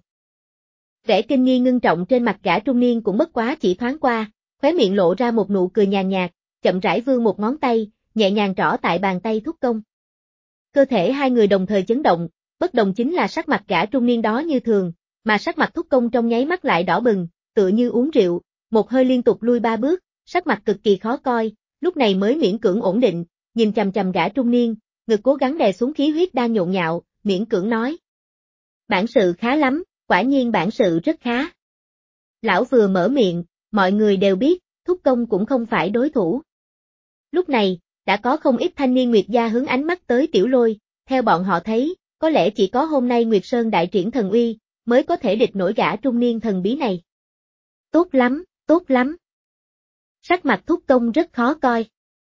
S1: Vẻ kinh nghi ngưng trọng trên mặt gã trung niên cũng bất quá chỉ thoáng qua, khóe miệng lộ ra một nụ cười nhàn nhạt, chậm rãi vươn một ngón tay, nhẹ nhàng trỏ tại bàn tay thúc công. Cơ thể hai người đồng thời chấn động, bất đồng chính là sắc mặt gã trung niên đó như thường, mà sắc mặt thúc công trong nháy mắt lại đỏ bừng, tựa như uống rượu, một hơi liên tục lui ba bước, sắc mặt cực kỳ khó coi, lúc này mới miễn cưỡng ổn định, nhìn chằm chằm gã trung niên, ngực cố gắng đè xuống khí huyết đang nhộn nhạo, miễn cưỡng nói. Bản sự khá lắm, quả nhiên bản sự rất khá. Lão vừa mở miệng, mọi người đều biết, thúc công cũng không phải đối thủ. Lúc này, đã có không ít thanh niên Nguyệt gia hướng ánh mắt tới Tiểu Lôi, theo bọn họ thấy, có lẽ chỉ có hôm nay Nguyệt Sơn đại triển thần uy, mới có thể địch nổi gã trung niên thần bí này. Tốt lắm, tốt lắm. Sắc mặt thúc công rất khó coi.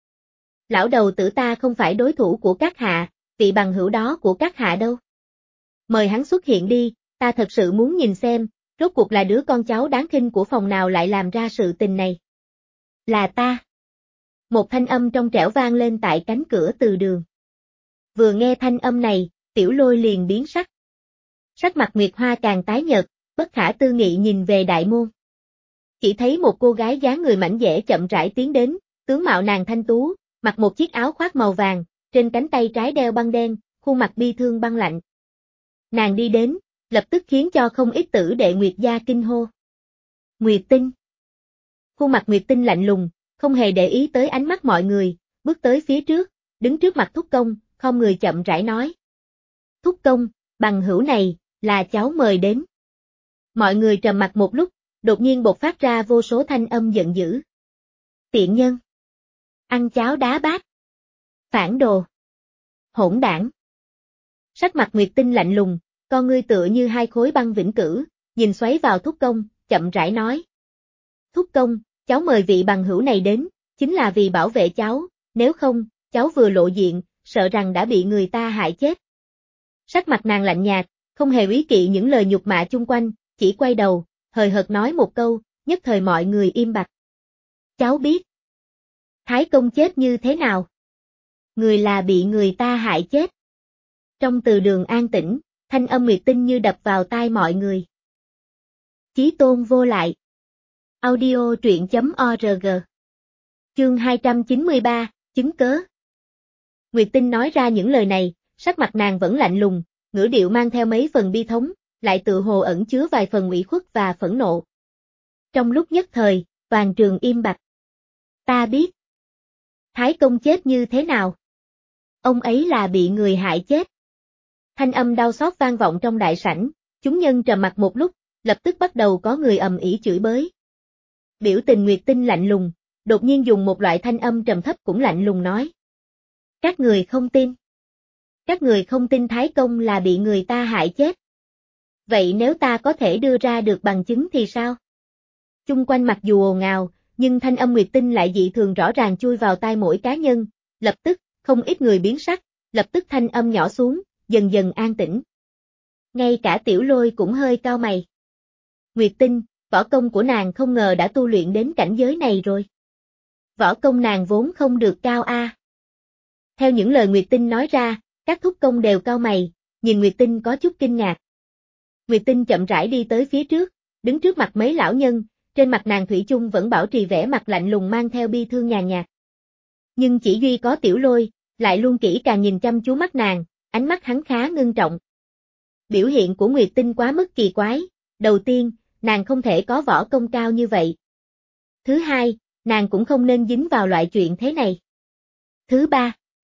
S1: Lão đầu tử ta không phải đối thủ của các hạ, vị bằng hữu đó của các hạ đâu. Mời hắn xuất hiện đi, ta thật sự muốn nhìn xem, rốt cuộc là đứa con cháu đáng khinh của phòng nào lại làm ra sự tình này. Là ta. Một thanh âm trong trẻo vang lên tại cánh cửa từ đường. Vừa nghe thanh âm này, Tiểu Lôi liền biến sắc. Sắc mặt Nguyệt Hoa càng tái nhợt, bất khả tư nghị nhìn về đại môn. Chỉ thấy một cô gái dáng người mảnh dẻ chậm rãi tiến đến, tướng mạo nàng thanh tú, mặc một chiếc áo khoác màu vàng, trên cánh tay trái đeo băng đen, khuôn mặt bi thương băng lạnh. Nàng đi đến, lập tức khiến cho không ít tử đệ Nguyệt gia kinh hô. Nguyệt Tinh. Khuôn mặt Nguyệt Tinh lạnh lùng, không hề để ý tới ánh mắt mọi người, bước tới phía trước, đứng trước mặt thúc công, không người chậm rãi nói. Thúc công, bằng hữu này, là cháu mời đến. Mọi người trầm mặc một lúc, đột nhiên bộc phát ra vô số thanh âm giận dữ. Tiện nhân. Ăn cháo đá bát. Phản đồ. Hỗn đảng. Sắc mặt Nguyệt Tinh lạnh lùng, con ngươi tựa như hai khối băng vĩnh cửu, nhìn xoáy vào thúc công, chậm rãi nói. Thúc công, cháu mời vị bằng hữu này đến, chính là vì bảo vệ cháu, nếu không, cháu vừa lộ diện, sợ rằng đã bị người ta hại chết. Sắc mặt nàng lạnh nhạt, không hề ý kỵ những lời nhục mạ chung quanh, chỉ quay đầu, hời hợt nói một câu, nhất thời mọi người im bặt. Cháu biết. Thái công chết như thế nào? Người là bị người ta hại chết. Trong từ đường an tĩnh, thanh âm Nguyệt Tinh như đập vào tai mọi người. Chí tôn vô lại. Audio truyện chấm org. Chương hai trăm chín mươi ba, chứng cớ. Nguyệt Tinh nói ra những lời này, sắc mặt nàng vẫn lạnh lùng, ngữ điệu mang theo mấy phần bi thống, lại tự hồ ẩn chứa vài phần ủy khuất và phẫn nộ. Trong lúc nhất thời, toàn trường im bặt. Ta biết. Thái công chết như thế nào? Ông ấy là bị người hại chết. Thanh âm đau xót vang vọng trong đại sảnh, chúng nhân trầm mặc một lúc, lập tức bắt đầu có người ầm ĩ chửi bới. Biểu tình Nguyệt Tinh lạnh lùng, đột nhiên dùng một loại thanh âm trầm thấp cũng lạnh lùng nói. Các người không tin. Các người không tin Thái công là bị người ta hại chết. Vậy nếu ta có thể đưa ra được bằng chứng thì sao? Chung quanh mặc dù ồn ào, nhưng thanh âm Nguyệt Tinh lại dị thường rõ ràng chui vào tai mỗi cá nhân, lập tức, không ít người biến sắc, lập tức thanh âm nhỏ xuống, dần dần an tĩnh. Ngay cả Tiểu Lôi cũng hơi cau mày. Nguyệt Tinh, võ công của nàng không ngờ đã tu luyện đến cảnh giới này rồi. Võ công nàng vốn không được cao a. Theo những lời Nguyệt Tinh nói ra, các thúc công đều cau mày, nhìn Nguyệt Tinh có chút kinh ngạc. Nguyệt Tinh chậm rãi đi tới phía trước, đứng trước mặt mấy lão nhân, trên mặt nàng thủy chung vẫn bảo trì vẻ mặt lạnh lùng mang theo bi thương nhàn nhạt. Nhưng chỉ duy có Tiểu Lôi, lại luôn kỹ càng nhìn chăm chú mắt nàng, ánh mắt hắn khá ngưng trọng. Biểu hiện của Nguyệt Tinh quá mức kỳ quái, đầu tiên, nàng không thể có võ công cao như vậy. Thứ hai, nàng cũng không nên dính vào loại chuyện thế này. Thứ ba,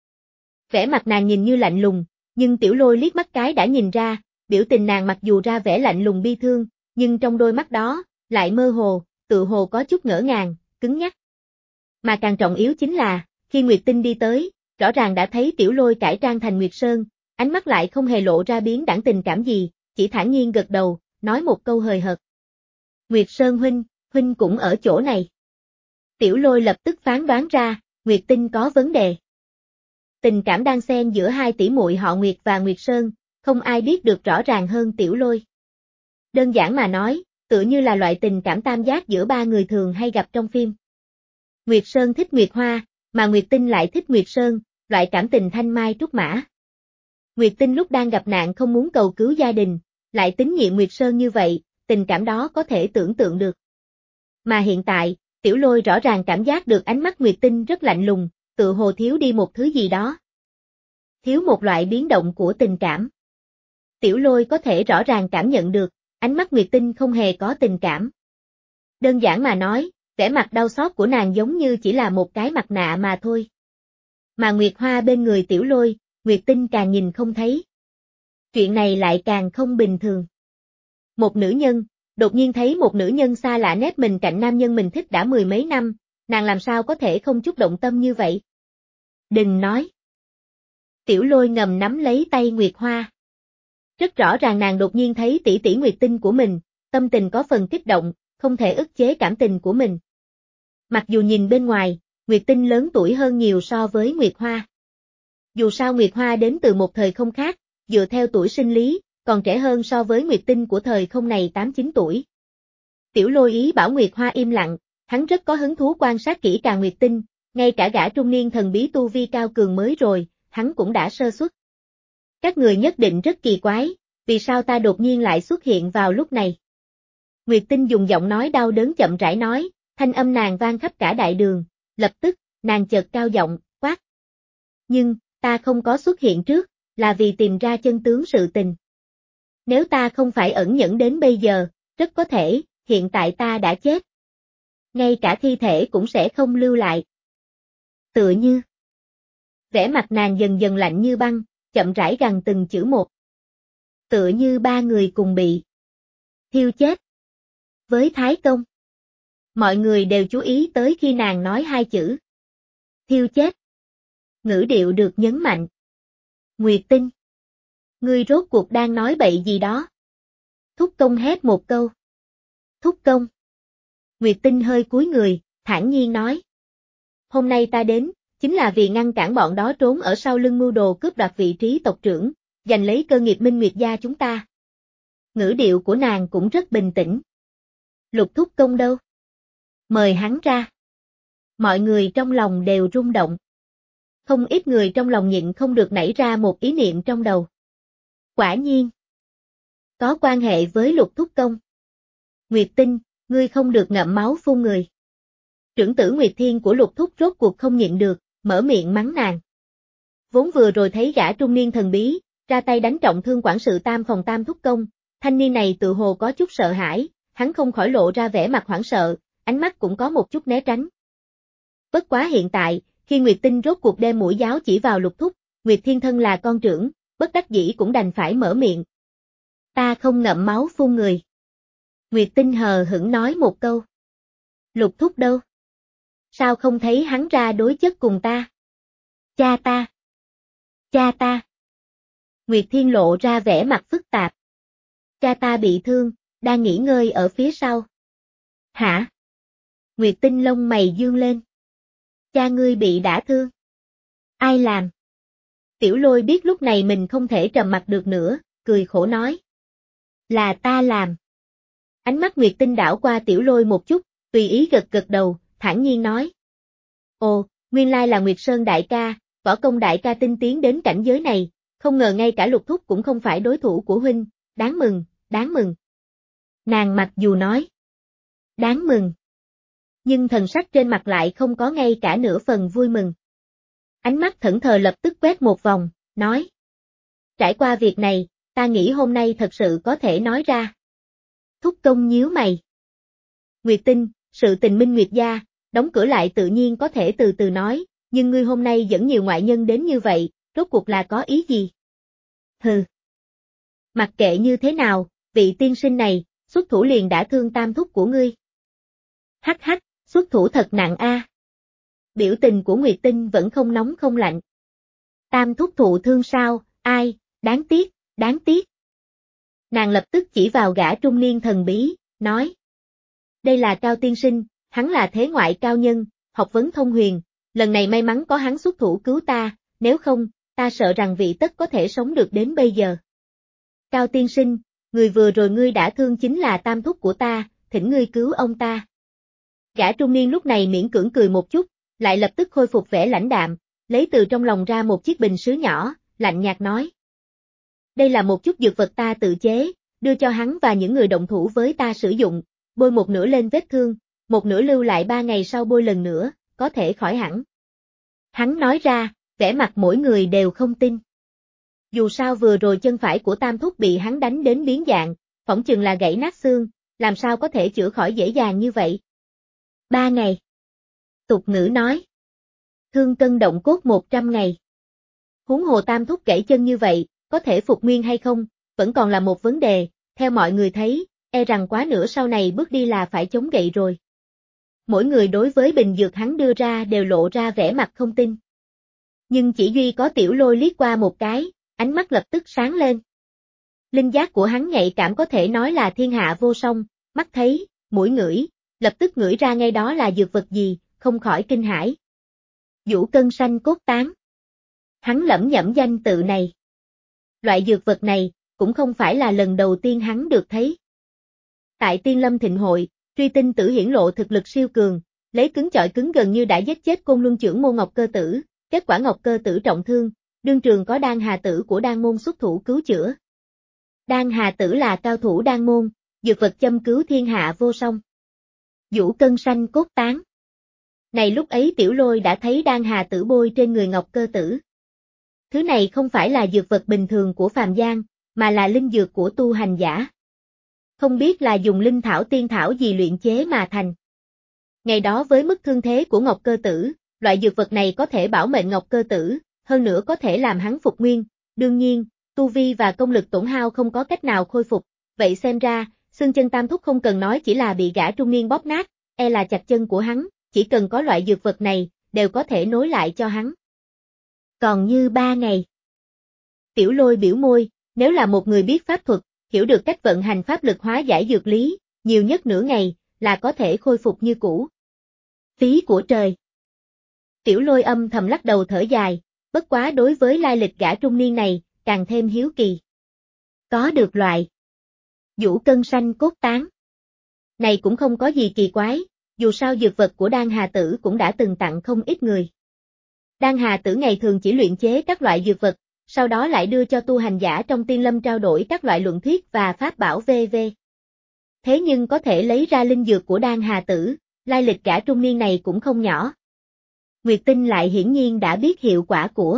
S1: vẻ mặt nàng nhìn như lạnh lùng, nhưng Tiểu Lôi liếc mắt cái đã nhìn ra, biểu tình nàng mặc dù ra vẻ lạnh lùng bi thương, nhưng trong đôi mắt đó, lại mơ hồ, tự hồ có chút ngỡ ngàng, cứng nhắc. Mà càng trọng yếu chính là, khi Nguyệt Tinh đi tới, rõ ràng đã thấy Tiểu Lôi cải trang thành Nguyệt Sơn, ánh mắt lại không hề lộ ra biến đẳng tình cảm gì, chỉ thản nhiên gật đầu, nói một câu hời hợt. Nguyệt Sơn huynh, huynh cũng ở chỗ này. Tiểu Lôi lập tức phán đoán ra, Nguyệt Tinh có vấn đề. Tình cảm đang xen giữa hai tỷ muội họ Nguyệt và Nguyệt Sơn, không ai biết được rõ ràng hơn Tiểu Lôi. Đơn giản mà nói, tựa như là loại tình cảm tam giác giữa ba người thường hay gặp trong phim. Nguyệt Sơn thích Nguyệt Hoa, mà Nguyệt Tinh lại thích Nguyệt Sơn, loại cảm tình thanh mai trúc mã. Nguyệt Tinh lúc đang gặp nạn không muốn cầu cứu gia đình, lại tín nhiệm Nguyệt Sơn như vậy, tình cảm đó có thể tưởng tượng được. Mà hiện tại, Tiểu Lôi rõ ràng cảm giác được ánh mắt Nguyệt Tinh rất lạnh lùng, tự hồ thiếu đi một thứ gì đó. Thiếu một loại biến động của tình cảm. Tiểu Lôi có thể rõ ràng cảm nhận được, ánh mắt Nguyệt Tinh không hề có tình cảm. Đơn giản mà nói, vẻ mặt đau xót của nàng giống như chỉ là một cái mặt nạ mà thôi. Mà Nguyệt Hoa bên người Tiểu Lôi, Nguyệt Tinh càng nhìn không thấy. Chuyện này lại càng không bình thường. Một nữ nhân, đột nhiên thấy một nữ nhân xa lạ nép mình cạnh nam nhân mình thích đã mười mấy năm, nàng làm sao có thể không chút động tâm như vậy? Đừng nói. Tiểu Lôi ngầm nắm lấy tay Nguyệt Hoa. Rất rõ ràng nàng đột nhiên thấy tỷ tỷ Nguyệt Tinh của mình, tâm tình có phần kích động, không thể ức chế cảm tình của mình. Mặc dù nhìn bên ngoài, Nguyệt Tinh lớn tuổi hơn nhiều so với Nguyệt Hoa. Dù sao Nguyệt Hoa đến từ một thời không khác, dựa theo tuổi sinh lý, còn trẻ hơn so với Nguyệt Tinh của thời không này tám chín tuổi. Tiểu Lôi ý bảo Nguyệt Hoa im lặng, hắn rất có hứng thú quan sát kỹ càng Nguyệt Tinh, ngay cả gã trung niên thần bí tu vi cao cường mới rồi, hắn cũng đã sơ suất. Các người nhất định rất kỳ quái, vì sao ta đột nhiên lại xuất hiện vào lúc này? Nguyệt Tinh dùng giọng nói đau đớn chậm rãi nói, thanh âm nàng vang khắp cả đại đường, lập tức, nàng chợt cao giọng, quát. Nhưng, ta không có xuất hiện trước, là vì tìm ra chân tướng sự tình. Nếu ta không phải ẩn nhẫn đến bây giờ, rất có thể, hiện tại ta đã chết. Ngay cả thi thể cũng sẽ không lưu lại. Tựa như. Vẻ mặt nàng dần dần lạnh như băng, chậm rãi gằn từng chữ một. Tựa như ba người cùng bị thiêu chết. Với Thái Công. Mọi người đều chú ý tới khi nàng nói hai chữ. Thiêu chết. Ngữ điệu được nhấn mạnh. Nguyệt Tinh. Ngươi rốt cuộc đang nói bậy gì đó. Thúc Công hét một câu. Thúc Công. Nguyệt Tinh hơi cúi người, thản nhiên nói. Hôm nay ta đến, chính là vì ngăn cản bọn đó trốn ở sau lưng mưu đồ cướp đoạt vị trí tộc trưởng, giành lấy cơ nghiệp Minh Nguyệt gia chúng ta. Ngữ điệu của nàng cũng rất bình tĩnh. Lục Thúc Công đâu? Mời hắn ra. Mọi người trong lòng đều rung động. Không ít người trong lòng nhịn không được nảy ra một ý niệm trong đầu. Quả nhiên. Có quan hệ với Lục Thúc Công. Nguyệt Tinh, ngươi không được ngậm máu phun người. Trưởng tử Nguyệt Thiên của Lục Thúc rốt cuộc không nhịn được, mở miệng mắng nàng. Vốn vừa rồi thấy gã trung niên thần bí, ra tay đánh trọng thương quản sự Tam phòng Tam Thúc Công, thanh niên này tự hồ có chút sợ hãi, hắn không khỏi lộ ra vẻ mặt hoảng sợ, ánh mắt cũng có một chút né tránh. Bất quá hiện tại, khi Nguyệt Tinh rốt cuộc đem mũi giáo chỉ vào Lục Thúc, Nguyệt Thiên thân là con trưởng, bất đắc dĩ cũng đành phải mở miệng. Ta không ngậm máu phun người. Nguyệt Tinh hờ hững nói một câu. Lục Thúc đâu? Sao không thấy hắn ra đối chất cùng ta? Cha ta. Cha ta. Nguyệt Thiên lộ ra vẻ mặt phức tạp. Cha ta bị thương, đang nghỉ ngơi ở phía sau. Hả? Nguyệt Tinh lông mày dương lên. Cha ngươi bị đả thương. Ai làm? Tiểu Lôi biết lúc này mình không thể trầm mặc được nữa, cười khổ nói. Là ta làm. Ánh mắt Nguyệt Tinh đảo qua Tiểu Lôi một chút, tùy ý gật gật đầu, thản nhiên nói. Ồ, nguyên lai là Nguyệt Sơn đại ca, võ công đại ca tinh tiến đến cảnh giới này, không ngờ ngay cả Lục Thúc cũng không phải đối thủ của huynh, đáng mừng, đáng mừng. Nàng mặc dù nói đáng mừng, nhưng thần sắc trên mặt lại không có ngay cả nửa phần vui mừng. Ánh mắt thẫn thờ lập tức quét một vòng, nói. Trải qua việc này, ta nghĩ hôm nay thật sự có thể nói ra. Thúc công nhíu mày. Nguyệt Tinh, sự tình minh Nguyệt gia, đóng cửa lại tự nhiên có thể từ từ nói, nhưng ngươi hôm nay dẫn nhiều ngoại nhân đến như vậy, rốt cuộc là có ý gì? Hừ. Mặc kệ như thế nào, vị tiên sinh này, xuất thủ liền đã thương tam thúc của ngươi. Hắc hắc, xuất thủ thật nặng a. Biểu tình của Nguyệt Tinh vẫn không nóng không lạnh. Tam thúc thụ thương sao, ai, đáng tiếc, đáng tiếc. Nàng lập tức chỉ vào gã trung niên thần bí, nói. Đây là Cao tiên sinh, hắn là thế ngoại cao nhân, học vấn thông huyền, lần này may mắn có hắn xuất thủ cứu ta, nếu không, ta sợ rằng vị tất có thể sống được đến bây giờ. Cao tiên sinh, người vừa rồi ngươi đã thương chính là tam thúc của ta, thỉnh ngươi cứu ông ta. Gã trung niên lúc này miễn cưỡng cười một chút, lại lập tức khôi phục vẻ lãnh đạm, lấy từ trong lòng ra một chiếc bình sứ nhỏ, lạnh nhạt nói. Đây là một chút dược vật ta tự chế, đưa cho hắn và những người động thủ với ta sử dụng, bôi một nửa lên vết thương, một nửa lưu lại ba ngày sau bôi lần nữa, có thể khỏi hẳn. Hắn nói ra, vẻ mặt mỗi người đều không tin. Dù sao vừa rồi chân phải của tam thúc bị hắn đánh đến biến dạng, phỏng chừng là gãy nát xương, làm sao có thể chữa khỏi dễ dàng như vậy. Ba ngày. Tục ngữ nói. Thương cân động cốt một trăm ngày. Huống hồ tam thúc gãy chân như vậy, có thể phục nguyên hay không, vẫn còn là một vấn đề, theo mọi người thấy, e rằng quá nữa sau này bước đi là phải chống gậy rồi. Mỗi người đối với bình dược hắn đưa ra đều lộ ra vẻ mặt không tin. Nhưng chỉ duy có Tiểu Lôi liếc qua một cái, ánh mắt lập tức sáng lên. Linh giác của hắn nhạy cảm có thể nói là thiên hạ vô song, mắt thấy, mũi ngửi, lập tức ngửi ra ngay đó là dược vật gì, không khỏi kinh hãi. Vũ cân sanh cốt tán. Hắn lẩm nhẩm danh tự này. Loại dược vật này, cũng không phải là lần đầu tiên hắn được thấy. Tại Tiên Lâm Thịnh Hội, Truy Tinh Tử hiển lộ thực lực siêu cường, lấy cứng chọi cứng gần như đã giết chết Côn Luân trưởng môn Ngọc Cơ Tử, kết quả Ngọc Cơ Tử trọng thương, đương trường có Đan Hà Tử của Đan môn xuất thủ cứu chữa. Đan Hà Tử là cao thủ Đan môn, dược vật châm cứu thiên hạ vô song. Vũ cân sanh cốt tán. Này lúc ấy Tiểu Lôi đã thấy Đan Hà Tử bôi trên người Ngọc Cơ Tử. Thứ này không phải là dược vật bình thường của phàm gian, mà là linh dược của tu hành giả. Không biết là dùng linh thảo tiên thảo gì luyện chế mà thành. Ngày đó với mức thương thế của Ngọc Cơ Tử, loại dược vật này có thể bảo mệnh Ngọc Cơ Tử, hơn nữa có thể làm hắn phục nguyên, đương nhiên, tu vi và công lực tổn hao không có cách nào khôi phục, vậy xem ra, xương chân tam thúc không cần nói chỉ là bị gã trung niên bóp nát, e là chặt chân của hắn, chỉ cần có loại dược vật này, đều có thể nối lại cho hắn. Còn như ba ngày. Tiểu Lôi biểu môi, nếu là một người biết pháp thuật, hiểu được cách vận hành pháp lực hóa giải dược lý, nhiều nhất nửa ngày, là có thể khôi phục như cũ. Phí của trời. Tiểu Lôi âm thầm lắc đầu thở dài, bất quá đối với lai lịch gã trung niên này, càng thêm hiếu kỳ. Có được loại Vũ cân sanh cốt tán. Này cũng không có gì kỳ quái, dù sao dược vật của Đan Hà Tử cũng đã từng tặng không ít người. Đan Hà Tử ngày thường chỉ luyện chế các loại dược vật, sau đó lại đưa cho tu hành giả trong Tiên Lâm trao đổi các loại luận thuyết và pháp bảo vân vân. Thế nhưng có thể lấy ra linh dược của Đan Hà Tử, lai lịch gã trung niên này cũng không nhỏ. Nguyệt Tinh lại hiển nhiên đã biết hiệu quả của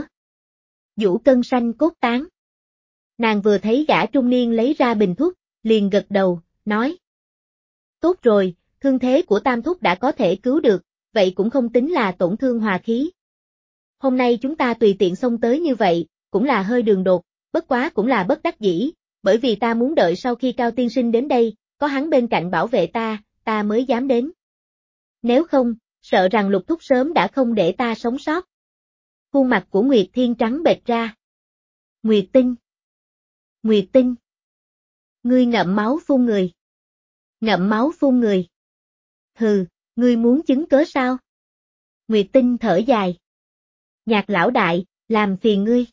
S1: Vũ cân sanh cốt tán. Nàng vừa thấy gã trung niên lấy ra bình thuốc, liền gật đầu, nói. Tốt rồi, thương thế của tam thúc đã có thể cứu được, vậy cũng không tính là tổn thương hòa khí. Hôm nay chúng ta tùy tiện xông tới như vậy, cũng là hơi đường đột, bất quá cũng là bất đắc dĩ, bởi vì ta muốn đợi sau khi Cao tiên sinh đến đây, có hắn bên cạnh bảo vệ ta, ta mới dám đến. Nếu không, sợ rằng Lục thúc sớm đã không để ta sống sót. Khuôn mặt của Nguyệt Thiên trắng bệch ra. Nguyệt Tinh. Nguyệt Tinh. Ngươi ngậm máu phun người. Ngậm máu phun người. Hừ, ngươi muốn chứng cớ sao? Nguyệt Tinh thở dài. Nhạc lão đại, làm phiền ngươi.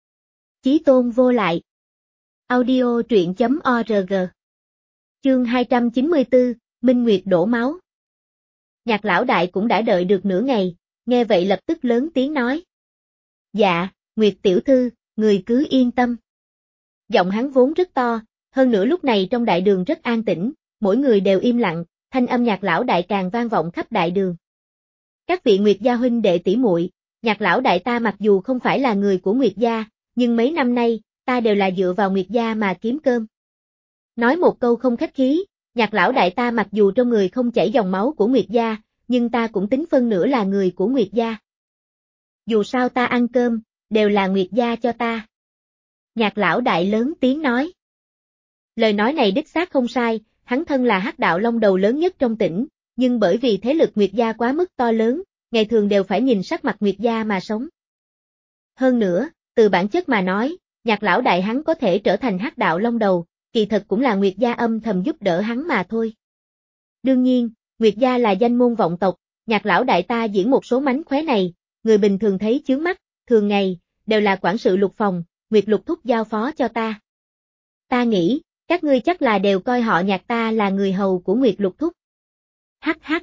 S1: Chí tôn vô lại. Audio truyện chấm org. Chương hai trăm chín mươi tư, Minh Nguyệt đổ máu. Nhạc lão đại cũng đã đợi được nửa ngày, nghe vậy lập tức lớn tiếng nói. Dạ, Nguyệt tiểu thư, người cứ yên tâm. Giọng hắn vốn rất to, Hơn nữa lúc này trong đại đường rất an tĩnh, mỗi người đều im lặng, thanh âm Nhạc lão đại càng vang vọng khắp đại đường. Các vị Nguyệt gia huynh đệ tỷ muội, Nhạc lão đại ta mặc dù không phải là người của Nguyệt gia, nhưng mấy năm nay, ta đều là dựa vào Nguyệt gia mà kiếm cơm. Nói một câu không khách khí, Nhạc lão đại ta mặc dù trong người không chảy dòng máu của Nguyệt gia, nhưng ta cũng tính phân nửa là người của Nguyệt gia. Dù sao ta ăn cơm, đều là Nguyệt gia cho ta. Nhạc lão đại lớn tiếng nói. Lời nói này đích xác không sai, hắn thân là Hắc đạo long đầu lớn nhất trong tỉnh, nhưng bởi vì thế lực Nguyệt gia quá mức to lớn, ngày thường đều phải nhìn sắc mặt Nguyệt gia mà sống. Hơn nữa, từ bản chất mà nói, Nhạc lão đại hắn có thể trở thành Hắc đạo long đầu, kỳ thật cũng là Nguyệt gia âm thầm giúp đỡ hắn mà thôi. Đương nhiên, Nguyệt gia là danh môn vọng tộc, Nhạc lão đại ta diễn một số mánh khóe này, người bình thường thấy chướng mắt, thường ngày, đều là quản sự Lục phòng, Nguyệt Lục thúc giao phó cho ta. Ta nghĩ, các ngươi chắc là đều coi họ Nhạc ta là người hầu của Nguyệt Lục thúc. Hắc hắc.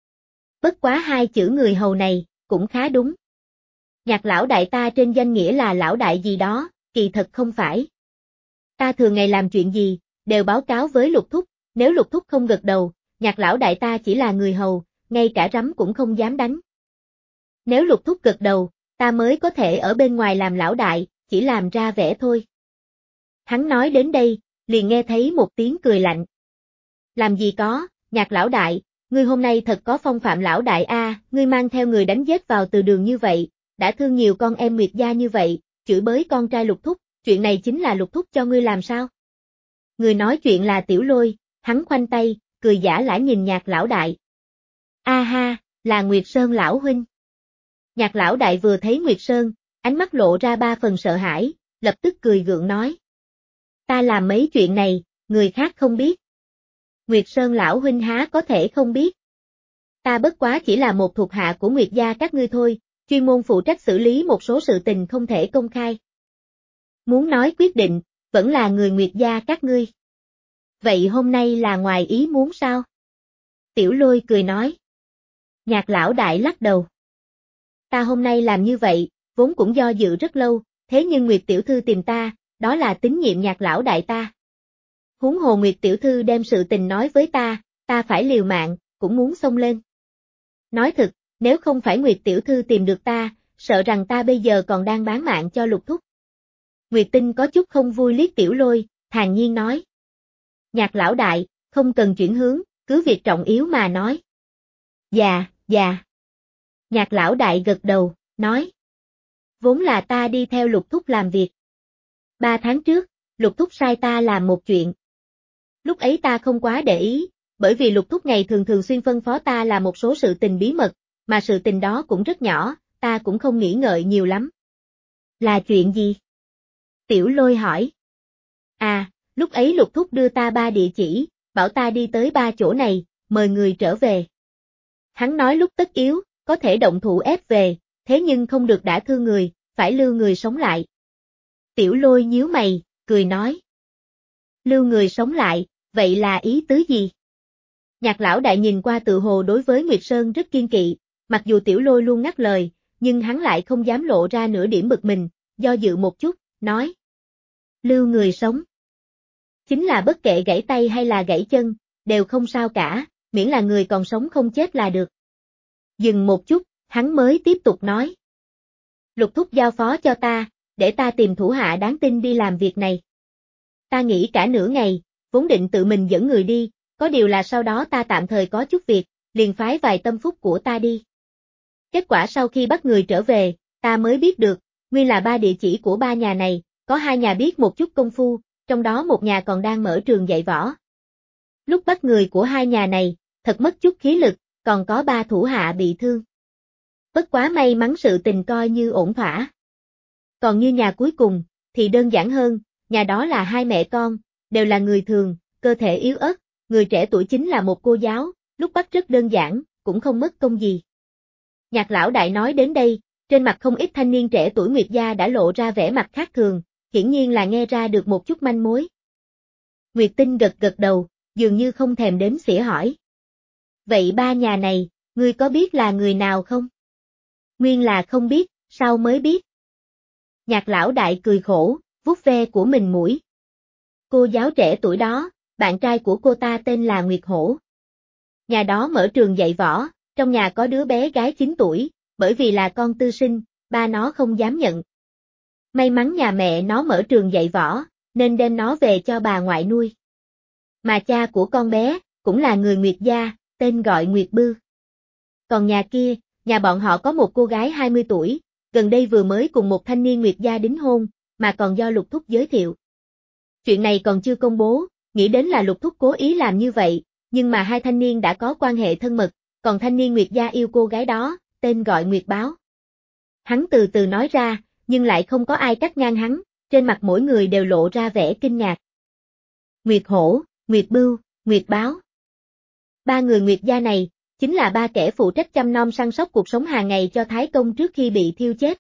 S1: Bất quá hai chữ người hầu này, cũng khá đúng. Nhạc lão đại ta trên danh nghĩa là lão đại gì đó, kỳ thật không phải. Ta thường ngày làm chuyện gì, đều báo cáo với Lục thúc, nếu Lục thúc không gật đầu, Nhạc lão đại ta chỉ là người hầu, ngay cả rắm cũng không dám đánh. Nếu Lục thúc gật đầu, ta mới có thể ở bên ngoài làm lão đại, chỉ làm ra vẻ thôi. Hắn nói đến đây, liền nghe thấy một tiếng cười lạnh. Làm gì có, Nhạc lão đại, ngươi hôm nay thật có phong phạm lão đại a, ngươi mang theo người đánh giết vào từ đường như vậy, đã thương nhiều con em Nguyệt gia như vậy, chửi bới con trai Lục thúc, chuyện này chính là Lục thúc cho ngươi làm sao? Người nói chuyện là Tiểu Lôi, hắn khoanh tay, cười giả lả nhìn Nhạc lão đại. A ha, là Nguyệt Sơn lão huynh. Nhạc lão đại vừa thấy Nguyệt Sơn, ánh mắt lộ ra ba phần sợ hãi, lập tức cười gượng nói. Ta làm mấy chuyện này, người khác không biết. Nguyệt Sơn lão huynh há có thể không biết. Ta bất quá chỉ là một thuộc hạ của Nguyệt gia các ngươi thôi, chuyên môn phụ trách xử lý một số sự tình không thể công khai. Muốn nói quyết định, vẫn là người Nguyệt gia các ngươi. Vậy hôm nay là ngoài ý muốn sao? Tiểu Lôi cười nói. Nhạc lão đại lắc đầu. Ta hôm nay làm như vậy, vốn cũng do dự rất lâu, thế nhưng Nguyệt tiểu thư tìm ta, đó là tín nhiệm Nhạc lão đại ta. Huống hồ Nguyệt tiểu thư đem sự tình nói với ta, ta phải liều mạng, cũng muốn xông lên. Nói thật, nếu không phải Nguyệt tiểu thư tìm được ta, sợ rằng ta bây giờ còn đang bán mạng cho Lục thúc. Nguyệt Tinh có chút không vui liếc Tiểu Lôi, thản nhiên nói. Nhạc lão đại, không cần chuyển hướng, cứ việc trọng yếu mà nói. Dạ, dạ. Nhạc lão đại gật đầu, nói. Vốn là ta đi theo Lục thúc làm việc. Ba tháng trước, Lục thúc sai ta làm một chuyện. Lúc ấy ta không quá để ý, bởi vì Lục thúc ngày thường thường xuyên phân phó ta làm một số sự tình bí mật, mà sự tình đó cũng rất nhỏ, ta cũng không nghĩ ngợi nhiều lắm. Là chuyện gì? Tiểu Lôi hỏi. À, lúc ấy Lục thúc đưa ta ba địa chỉ, bảo ta đi tới ba chỗ này, mời người trở về. Hắn nói lúc tất yếu, có thể động thủ ép về, thế nhưng không được đả thương người, phải lưu người sống lại. Tiểu Lôi nhíu mày, cười nói. Lưu người sống lại, vậy là ý tứ gì? Nhạc lão đại nhìn qua tự hồ đối với Nguyệt Sơn rất kiên kỵ, mặc dù Tiểu Lôi luôn ngắt lời, nhưng hắn lại không dám lộ ra nửa điểm bực mình, do dự một chút, nói. Lưu người sống. Chính là bất kể gãy tay hay là gãy chân, đều không sao cả, miễn là người còn sống không chết là được. Dừng một chút, hắn mới tiếp tục nói. Lục thúc giao phó cho ta, để ta tìm thủ hạ đáng tin đi làm việc này. Ta nghĩ cả nửa ngày, vốn định tự mình dẫn người đi, có điều là sau đó ta tạm thời có chút việc, liền phái vài tâm phúc của ta đi. Kết quả sau khi bắt người trở về, ta mới biết được, nguyên là ba địa chỉ của ba nhà này, có hai nhà biết một chút công phu, trong đó một nhà còn đang mở trường dạy võ. Lúc bắt người của hai nhà này, thật mất chút khí lực, còn có ba thủ hạ bị thương. Bất quá may mắn sự tình coi như ổn thỏa. Còn như nhà cuối cùng, thì đơn giản hơn, nhà đó là hai mẹ con, đều là người thường, cơ thể yếu ớt, người trẻ tuổi chính là một cô giáo, lúc bắt rất đơn giản, cũng không mất công gì. Nhạc lão đại nói đến đây, trên mặt không ít thanh niên trẻ tuổi Nguyệt gia đã lộ ra vẻ mặt khác thường, hiển nhiên là nghe ra được một chút manh mối. Nguyệt Tinh gật gật đầu, dường như không thèm đếm xỉa hỏi. Vậy ba nhà này, ngươi có biết là người nào không? Nguyên là không biết, sao mới biết? Nhạc lão đại cười khổ, vuốt ve của mình mũi. Cô giáo trẻ tuổi đó, bạn trai của cô ta tên là Nguyệt Hổ. Nhà đó mở trường dạy võ, trong nhà có đứa bé gái chín tuổi, bởi vì là con tư sinh, ba nó không dám nhận. May mắn nhà mẹ nó mở trường dạy võ, nên đem nó về cho bà ngoại nuôi. Mà cha của con bé, cũng là người Nguyệt gia, tên gọi Nguyệt Bưu. Còn nhà kia, nhà bọn họ có một cô gái hai mươi tuổi, gần đây vừa mới cùng một thanh niên Nguyệt gia đính hôn, mà còn do Lục Thúc giới thiệu. Chuyện này còn chưa công bố, nghĩ đến là Lục Thúc cố ý làm như vậy, nhưng mà hai thanh niên đã có quan hệ thân mật, còn thanh niên Nguyệt gia yêu cô gái đó, tên gọi Nguyệt Báo. Hắn từ từ nói ra, nhưng lại không có ai cắt ngang hắn, trên mặt mỗi người đều lộ ra vẻ kinh ngạc. Nguyệt Hổ, Nguyệt Bưu, Nguyệt Báo. Ba người Nguyệt gia này, chính là ba kẻ phụ trách chăm nom săn sóc cuộc sống hàng ngày cho Thái Công trước khi bị thiêu chết.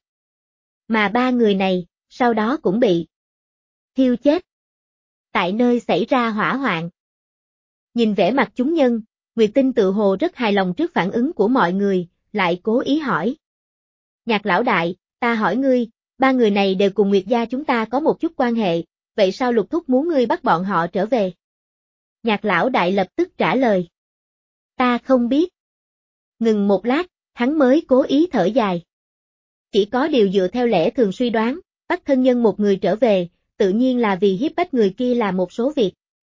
S1: Mà ba người này, sau đó cũng bị thiêu chết. Tại nơi xảy ra hỏa hoạn. Nhìn vẻ mặt chúng nhân, Nguyệt Tinh tự hồ rất hài lòng trước phản ứng của mọi người, lại cố ý hỏi. Nhạc lão đại, ta hỏi ngươi, ba người này đều cùng Nguyệt gia chúng ta có một chút quan hệ, vậy sao Lục Thúc muốn ngươi bắt bọn họ trở về? Nhạc lão đại lập tức trả lời. Ta không biết. Ngừng một lát, hắn mới cố ý thở dài. Chỉ có điều dựa theo lẽ thường suy đoán, bắt thân nhân một người trở về, tự nhiên là vì hiếp bách người kia làm một số việc.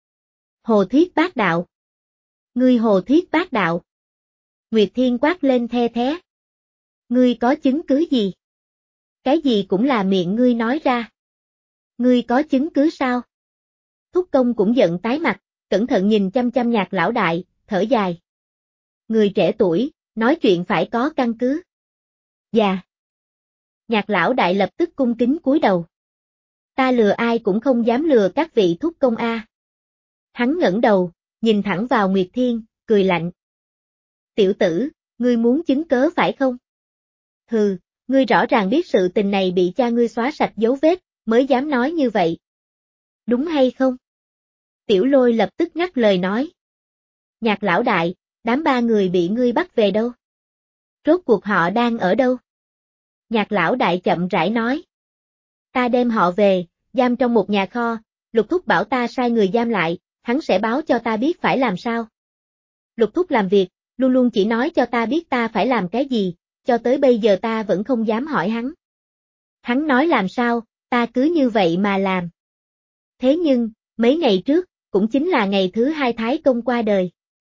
S1: Hồ Thiết bác đạo. Ngươi Hồ Thiết bác đạo. Nguyệt Thiên quát lên the thé. Ngươi có chứng cứ gì? Cái gì cũng là miệng ngươi nói ra. Ngươi có chứng cứ sao? Thúc Công cũng giận tái mặt, cẩn thận nhìn chăm chăm Nhạc lão đại, thở dài. Người trẻ tuổi, nói chuyện phải có căn cứ. Dạ. Nhạc lão đại lập tức cung kính cúi đầu. Ta lừa ai cũng không dám lừa các vị Thúc Công a. Hắn ngẩng đầu, nhìn thẳng vào Nguyệt Thiên, cười lạnh. Tiểu tử, ngươi muốn chứng cớ phải không? Hừ, ngươi rõ ràng biết sự tình này bị cha ngươi xóa sạch dấu vết, mới dám nói như vậy. Đúng hay không? Tiểu Lôi lập tức ngắt lời nói. Nhạc lão đại, đám ba người bị ngươi bắt về đâu? Rốt cuộc họ đang ở đâu? Nhạc lão đại chậm rãi nói. Ta đem họ về, giam trong một nhà kho, Lục Thúc bảo ta sai người giam lại, hắn sẽ báo cho ta biết phải làm sao. Lục Thúc làm việc, luôn luôn chỉ nói cho ta biết ta phải làm cái gì, cho tới bây giờ ta vẫn không dám hỏi hắn. Hắn nói làm sao, ta cứ như vậy mà làm. Thế nhưng, mấy ngày trước, cũng chính là ngày thứ hai Thái Công qua đời.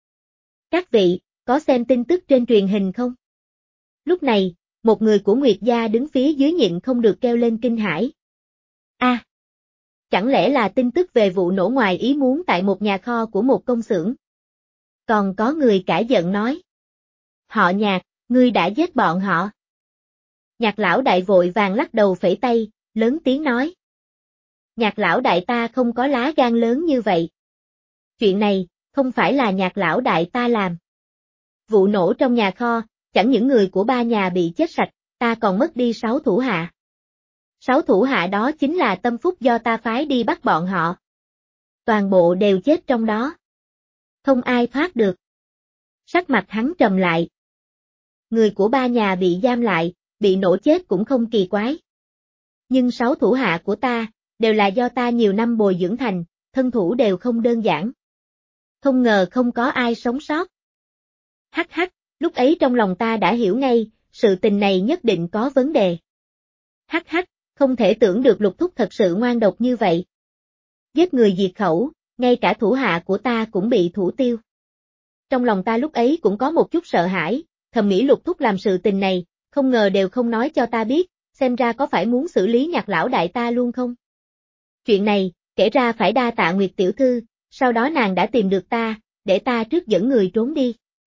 S1: Các vị, có xem tin tức trên truyền hình không? Lúc này, một người của Nguyệt gia đứng phía dưới nhịn không được kêu lên kinh hãi. A, à, chẳng lẽ là tin tức về vụ nổ ngoài ý muốn tại một nhà kho của một công xưởng? Còn có người cãi giận nói. Họ Nhạc, ngươi đã giết bọn họ. Nhạc lão đại vội vàng lắc đầu phẩy tay, lớn tiếng nói. Nhạc lão đại ta không có lá gan lớn như vậy. Chuyện này, không phải là nhạc lão đại ta làm. Vụ nổ trong nhà kho, chẳng những người của ba nhà bị chết sạch, ta còn mất đi sáu thủ hạ. Sáu thủ hạ đó chính là tâm phúc do ta phái đi bắt bọn họ. Toàn bộ đều chết trong đó. Không ai thoát được. Sắc mặt hắn trầm lại. Người của ba nhà bị giam lại, bị nổ chết cũng không kỳ quái. Nhưng sáu thủ hạ của ta, đều là do ta nhiều năm bồi dưỡng thành, thân thủ đều không đơn giản. Không ngờ không có ai sống sót. Hắc hắc, lúc ấy trong lòng ta đã hiểu ngay, sự tình này nhất định có vấn đề. Hắc hắc, không thể tưởng được Lục Thúc thật sự ngoan độc như vậy. Giết người diệt khẩu, ngay cả thủ hạ của ta cũng bị thủ tiêu. Trong lòng ta lúc ấy cũng có một chút sợ hãi, thầm nghĩ Lục Thúc làm sự tình này, không ngờ đều không nói cho ta biết, xem ra có phải muốn xử lý Nhạc lão đại ta luôn không? Chuyện này, kể ra phải đa tạ Nguyệt tiểu thư, sau đó nàng đã tìm được ta, để ta trước dẫn người trốn đi.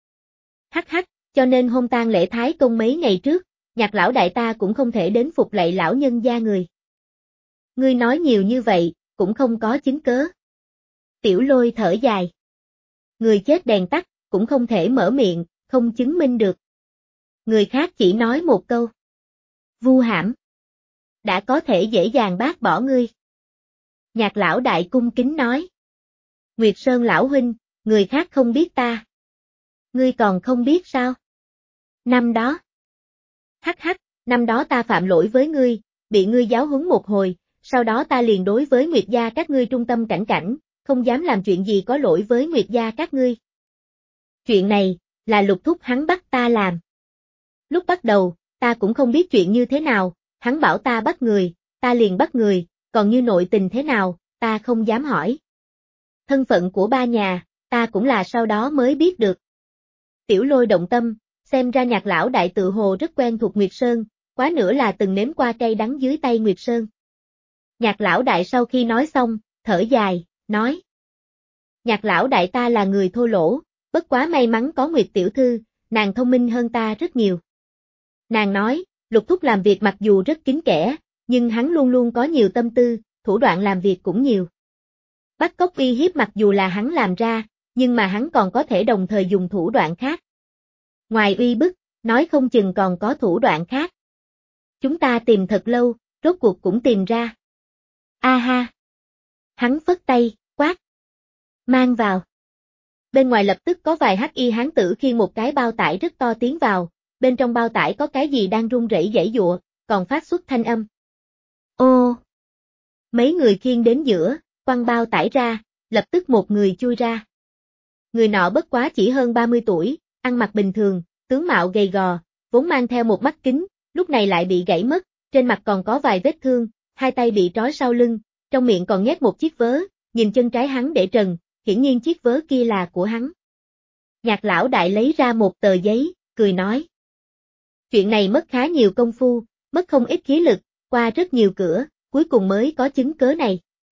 S1: Hắc hắc, cho nên hôm tang lễ Thái Công mấy ngày trước, Nhạc lão đại ta cũng không thể đến phục lạy lão nhân gia người. Ngươi nói nhiều như vậy, cũng không có chứng cớ. Tiểu Lôi thở dài. Người chết đèn tắt, cũng không thể mở miệng, không chứng minh được. Người khác chỉ nói một câu. Vu hãm. Đã có thể dễ dàng bác bỏ ngươi. Nhạc lão đại cung kính nói. Nguyệt Sơn lão huynh, người khác không biết ta. Ngươi còn không biết sao? Năm đó. Hắc hắc, năm đó ta phạm lỗi với ngươi, bị ngươi giáo huấn một hồi, sau đó ta liền đối với Nguyệt gia các ngươi trung tâm cảnh cảnh, không dám làm chuyện gì có lỗi với Nguyệt gia các ngươi. Chuyện này, là Lục Thúc hắn bắt ta làm. Lúc bắt đầu, ta cũng không biết chuyện như thế nào, hắn bảo ta bắt người, ta liền bắt người, còn như nội tình thế nào, ta không dám hỏi. Thân phận của ba nhà, ta cũng là sau đó mới biết được. Tiểu Lôi động tâm, xem ra Nhạc lão đại tự hồ rất quen thuộc Nguyệt Sơn, quá nữa là từng nếm qua cay đắng dưới tay Nguyệt Sơn. Nhạc lão đại sau khi nói xong, thở dài, nói. Nhạc lão đại ta là người thô lỗ, bất quá may mắn có Nguyệt tiểu thư, nàng thông minh hơn ta rất nhiều. Nàng nói, Lục Thúc làm việc mặc dù rất kín kẽ, nhưng hắn luôn luôn có nhiều tâm tư, thủ đoạn làm việc cũng nhiều. Bắt cóc uy hiếp mặc dù là hắn làm ra, nhưng mà hắn còn có thể đồng thời dùng thủ đoạn khác. Ngoài uy bức, nói không chừng còn có thủ đoạn khác. Chúng ta tìm thật lâu, rốt cuộc cũng tìm ra. A ha! Hắn phất tay, quát. Mang vào. Bên ngoài lập tức có vài hắc y hán tử khiêng một cái bao tải rất to tiến vào, bên trong bao tải có cái gì đang rung rẩy giãy giụa, còn phát xuất thanh âm. Ô! Mấy người khiêng đến giữa, quăng bao tải ra, lập tức một người chui ra. Người nọ bất quá chỉ hơn ba mươi tuổi, ăn mặc bình thường, tướng mạo gầy gò, vốn mang theo một mắt kính, lúc này lại bị gãy mất, trên mặt còn có vài vết thương, hai tay bị trói sau lưng, trong miệng còn nhét một chiếc vớ, nhìn chân trái hắn để trần, hiển nhiên chiếc vớ kia là của hắn. Nhạc lão đại lấy ra một tờ giấy, cười nói. Chuyện này mất khá nhiều công phu, mất không ít khí lực, qua rất nhiều cửa, cuối cùng mới có chứng cớ này.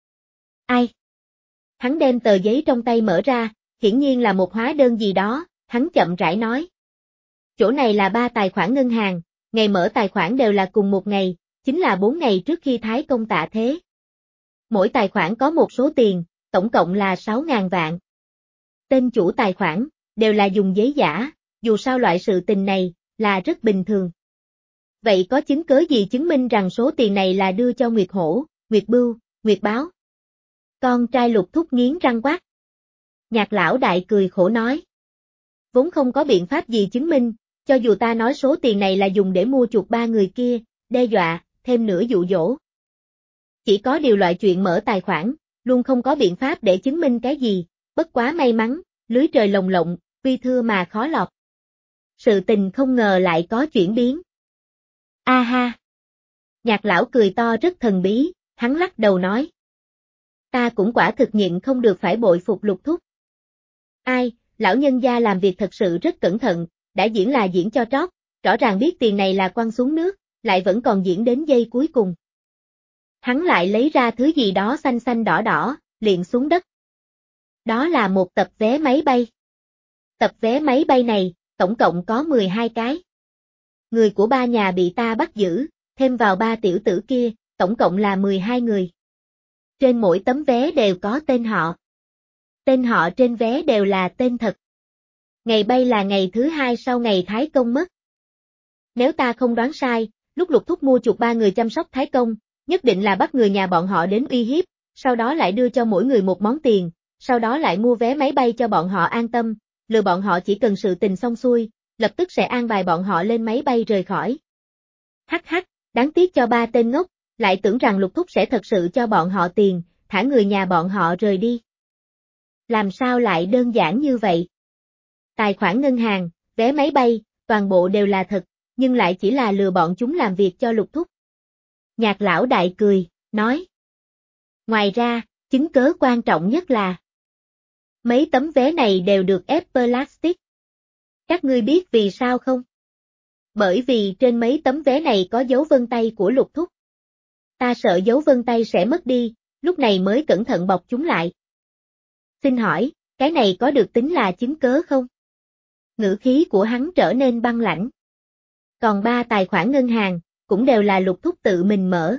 S1: Ai? Hắn đem tờ giấy trong tay mở ra, hiển nhiên là một hóa đơn gì đó, hắn chậm rãi nói. Chỗ này là ba tài khoản ngân hàng, ngày mở tài khoản đều là cùng một ngày, chính là bốn ngày trước khi Thái Công tạ thế. Mỗi tài khoản có một số tiền, tổng cộng là sáu ngàn vạn. Tên chủ tài khoản, đều là dùng giấy giả, dù sao loại sự tình này, là rất bình thường. Vậy có chứng cớ gì chứng minh rằng số tiền này là đưa cho Nguyệt Hổ, Nguyệt Bưu, Nguyệt Báo? Con trai Lục Thúc nghiến răng quát. Nhạc lão đại cười khổ nói. Vốn không có biện pháp gì chứng minh, cho dù ta nói số tiền này là dùng để mua chuộc ba người kia, đe dọa, thêm nữa dụ dỗ. Chỉ có điều loại chuyện mở tài khoản, luôn không có biện pháp để chứng minh cái gì, bất quá may mắn, lưới trời lồng lộng, uy thưa mà khó lọt. Sự tình không ngờ lại có chuyển biến. A ha! Nhạc lão cười to rất thần bí, hắn lắc đầu nói. Ta cũng quả thực nhịn không được phải bội phục Lục Thúc. Ai, lão nhân gia làm việc thật sự rất cẩn thận, đã diễn là diễn cho trót, rõ ràng biết tiền này là quăng xuống nước, lại vẫn còn diễn đến giây cuối cùng. Hắn lại lấy ra thứ gì đó xanh xanh đỏ đỏ, liền xuống đất. Đó là một tập vé máy bay. Tập vé máy bay này, tổng cộng có mười hai cái. Người của ba nhà bị ta bắt giữ, thêm vào ba tiểu tử kia, tổng cộng là mười hai người. Trên mỗi tấm vé đều có tên họ. Tên họ trên vé đều là tên thật. Ngày bay là ngày thứ hai sau ngày Thái Công mất. Nếu ta không đoán sai, lúc Lục Thúc mua chuộc ba người chăm sóc Thái Công, nhất định là bắt người nhà bọn họ đến uy hiếp, sau đó lại đưa cho mỗi người một món tiền, sau đó lại mua vé máy bay cho bọn họ an tâm, lừa bọn họ chỉ cần sự tình xong xuôi, lập tức sẽ an bài bọn họ lên máy bay rời khỏi. Hắc hắc, đáng tiếc cho ba tên ngốc, lại tưởng rằng Lục Thúc sẽ thật sự cho bọn họ tiền, thả người nhà bọn họ rời đi. Làm sao lại đơn giản như vậy? Tài khoản ngân hàng, vé máy bay, toàn bộ đều là thật, nhưng lại chỉ là lừa bọn chúng làm việc cho Lục Thúc. Nhạc lão đại cười, nói. Ngoài ra, chứng cớ quan trọng nhất là mấy tấm vé này đều được ép plastic. Các ngươi biết vì sao không? Bởi vì trên mấy tấm vé này có dấu vân tay của Lục Thúc. Ta sợ dấu vân tay sẽ mất đi, lúc này mới cẩn thận bọc chúng lại. Xin hỏi, cái này có được tính là chứng cớ không? Ngữ khí của hắn trở nên băng lãnh. Còn ba tài khoản ngân hàng, cũng đều là Lục Thúc tự mình mở.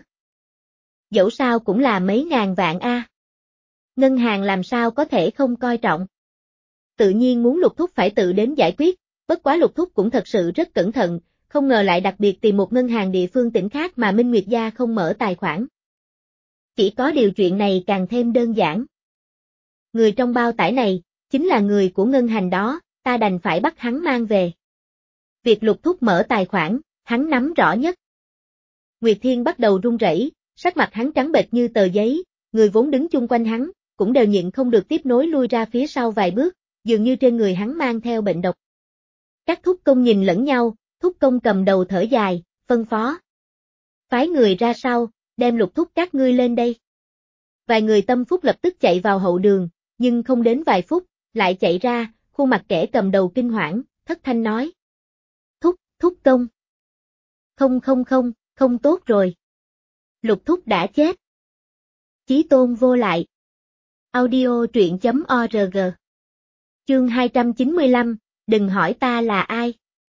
S1: Dẫu sao cũng là mấy ngàn vạn a. À. Ngân hàng làm sao có thể không coi trọng. Tự nhiên muốn Lục Thúc phải tự đến giải quyết, bất quá Lục Thúc cũng thật sự rất cẩn thận, không ngờ lại đặc biệt tìm một ngân hàng địa phương tỉnh khác mà Minh Nguyệt gia không mở tài khoản. Chỉ có điều chuyện này càng thêm đơn giản. Người trong bao tải này, chính là người của ngân hàng đó, ta đành phải bắt hắn mang về. Việc Lục Thúc mở tài khoản, hắn nắm rõ nhất. Nguyệt Thiên bắt đầu run rẩy, Sắc mặt hắn trắng bệch như tờ giấy, người vốn đứng chung quanh hắn, cũng đều nhịn không được tiếp nối lui ra phía sau vài bước, dường như trên người hắn mang theo bệnh độc. Các thúc công nhìn lẫn nhau, thúc công cầm đầu thở dài, phân phó. Phái người ra sau, đem Lục thúc các ngươi lên đây. Vài người tâm phúc lập tức chạy vào hậu đường, nhưng không đến vài phút, lại chạy ra, khuôn mặt kẻ cầm đầu kinh hoảng, thất thanh nói. Thúc, thúc công. Không không không, không tốt rồi. Lục thúc đã chết. Chí tôn vô lại. Audio truyện chấm org. Chương hai trăm chín mươi lăm, đừng hỏi ta là ai.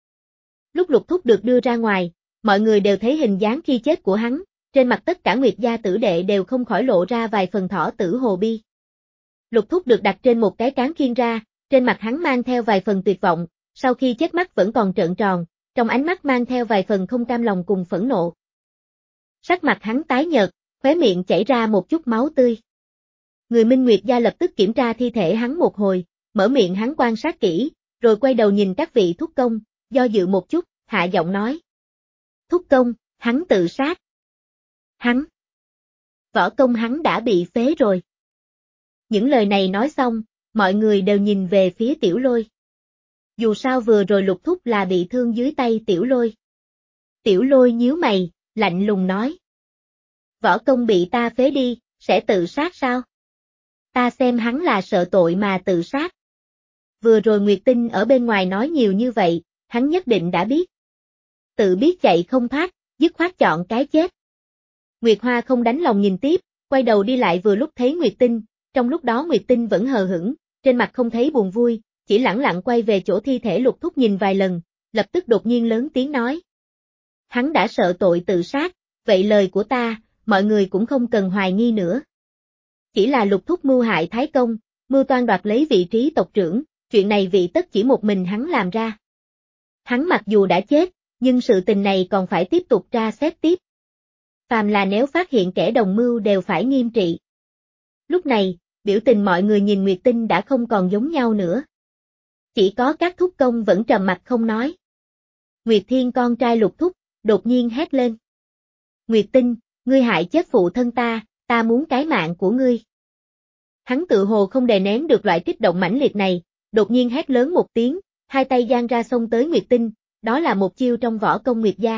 S1: Lúc Lục thúc được đưa ra ngoài, mọi người đều thấy hình dáng khi chết của hắn, trên mặt tất cả Nguyệt gia tử đệ đều không khỏi lộ ra vài phần thỏ tử hồ bi. Lục thúc được đặt trên một cái cán khiên ra, trên mặt hắn mang theo vài phần tuyệt vọng, sau khi chết mắt vẫn còn trợn tròn, trong ánh mắt mang theo vài phần không cam lòng cùng phẫn nộ. Sắc mặt hắn tái nhợt, khóe miệng chảy ra một chút máu tươi. Người Minh Nguyệt gia lập tức kiểm tra thi thể hắn một hồi, mở miệng hắn quan sát kỹ, rồi quay đầu nhìn các vị thúc công, do dự một chút, hạ giọng nói. Thúc công, hắn tự sát. Hắn. Võ công hắn đã bị phế rồi. Những lời này nói xong, mọi người đều nhìn về phía Tiểu Lôi. Dù sao vừa rồi Lục thúc là bị thương dưới tay Tiểu Lôi. Tiểu Lôi nhíu mày, lạnh lùng nói. Võ công bị ta phế đi, sẽ tự sát sao? Ta xem hắn là sợ tội mà tự sát. Vừa rồi Nguyệt Tinh ở bên ngoài nói nhiều như vậy, hắn nhất định đã biết. Tự biết chạy không thoát, dứt khoát chọn cái chết. Nguyệt Hoa không đánh lòng nhìn tiếp, quay đầu đi lại vừa lúc thấy Nguyệt Tinh, trong lúc đó Nguyệt Tinh vẫn hờ hững, trên mặt không thấy buồn vui, chỉ lẳng lặng quay về chỗ thi thể Lục thúc nhìn vài lần, lập tức đột nhiên lớn tiếng nói. Hắn đã sợ tội tự sát, vậy lời của ta, mọi người cũng không cần hoài nghi nữa. Chỉ là Lục thúc mưu hại Thái Công, mưu toan đoạt lấy vị trí tộc trưởng, chuyện này vị tất chỉ một mình hắn làm ra. Hắn mặc dù đã chết, nhưng sự tình này còn phải tiếp tục tra xét tiếp. Phàm là nếu phát hiện kẻ đồng mưu đều phải nghiêm trị. Lúc này, biểu tình mọi người nhìn Nguyệt Tinh đã không còn giống nhau nữa. Chỉ có các thúc công vẫn trầm mặt không nói. Nguyệt Thiên con trai Lục thúc, đột nhiên hét lên. Nguyệt Tinh, ngươi hại chết phụ thân ta, ta muốn cái mạng của ngươi. Hắn tự hồ không đè nén được loại kích động mãnh liệt này, đột nhiên hét lớn một tiếng, hai tay giang ra xông tới Nguyệt Tinh, đó là một chiêu trong võ công Nguyệt gia.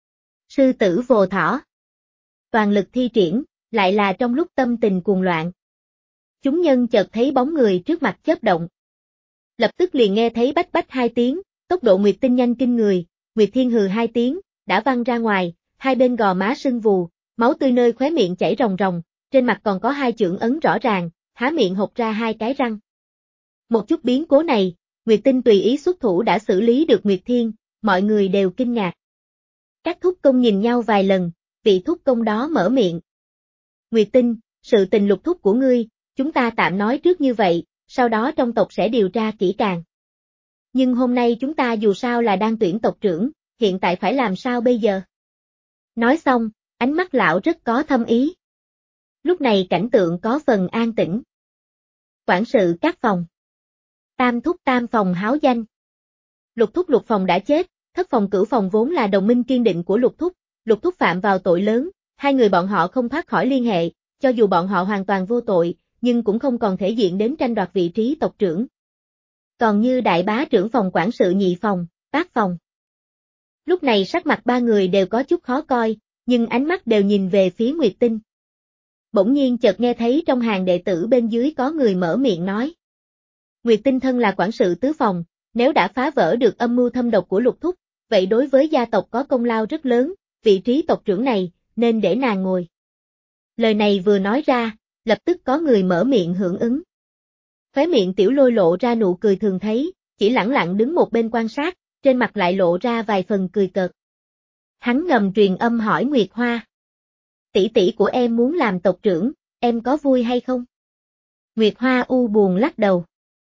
S1: Sư tử vồ thỏ. Toàn lực thi triển, lại là trong lúc tâm tình cuồng loạn. Chúng nhân chợt thấy bóng người trước mặt chớp động. Lập tức liền nghe thấy bách bách hai tiếng, tốc độ Nguyệt Tinh nhanh kinh người, Nguyệt Thiên hừ hai tiếng, đã văng ra ngoài, hai bên gò má sưng vù, máu tươi nơi khóe miệng chảy ròng ròng, trên mặt còn có hai chưởng ấn rõ ràng, há miệng hộc ra hai cái răng. Một chút biến cố này, Nguyệt Tinh tùy ý xuất thủ đã xử lý được Nguyệt Thiên, mọi người đều kinh ngạc. Các thúc công nhìn nhau vài lần, vị thúc công đó mở miệng. Nguyệt Tinh, sự tình Lục thúc của ngươi, chúng ta tạm nói trước như vậy, sau đó trong tộc sẽ điều tra kỹ càng. Nhưng hôm nay chúng ta dù sao là đang tuyển tộc trưởng, hiện tại phải làm sao bây giờ? Nói xong, ánh mắt lão rất có thâm ý. Lúc này cảnh tượng có phần an tĩnh. Quản sự các phòng. Tam thúc tam phòng háo danh. Lục thúc Lục phòng đã chết, thất phòng cửu phòng vốn là đồng minh kiên định của Lục thúc, Lục thúc phạm vào tội lớn, hai người bọn họ không thoát khỏi liên hệ, cho dù bọn họ hoàn toàn vô tội, nhưng cũng không còn thể diện đến tranh đoạt vị trí tộc trưởng. Còn như đại bá trưởng phòng quản sự nhị phòng, bát phòng. Lúc này sắc mặt ba người đều có chút khó coi, nhưng ánh mắt đều nhìn về phía Nguyệt Tinh. Bỗng nhiên chợt nghe thấy trong hàng đệ tử bên dưới có người mở miệng nói. Nguyệt Tinh thân là quản sự tứ phòng, nếu đã phá vỡ được âm mưu thâm độc của Lục thúc, vậy đối với gia tộc có công lao rất lớn, vị trí tộc trưởng này, nên để nàng ngồi. Lời này vừa nói ra, lập tức có người mở miệng hưởng ứng. Khóe miệng Tiểu Lôi lộ ra nụ cười thường thấy, chỉ lẳng lặng đứng một bên quan sát, trên mặt lại lộ ra vài phần cười cợt. Hắn ngầm truyền âm hỏi Nguyệt Hoa. Tỷ tỷ của em muốn làm tộc trưởng, em có vui hay không? Nguyệt Hoa u buồn lắc đầu.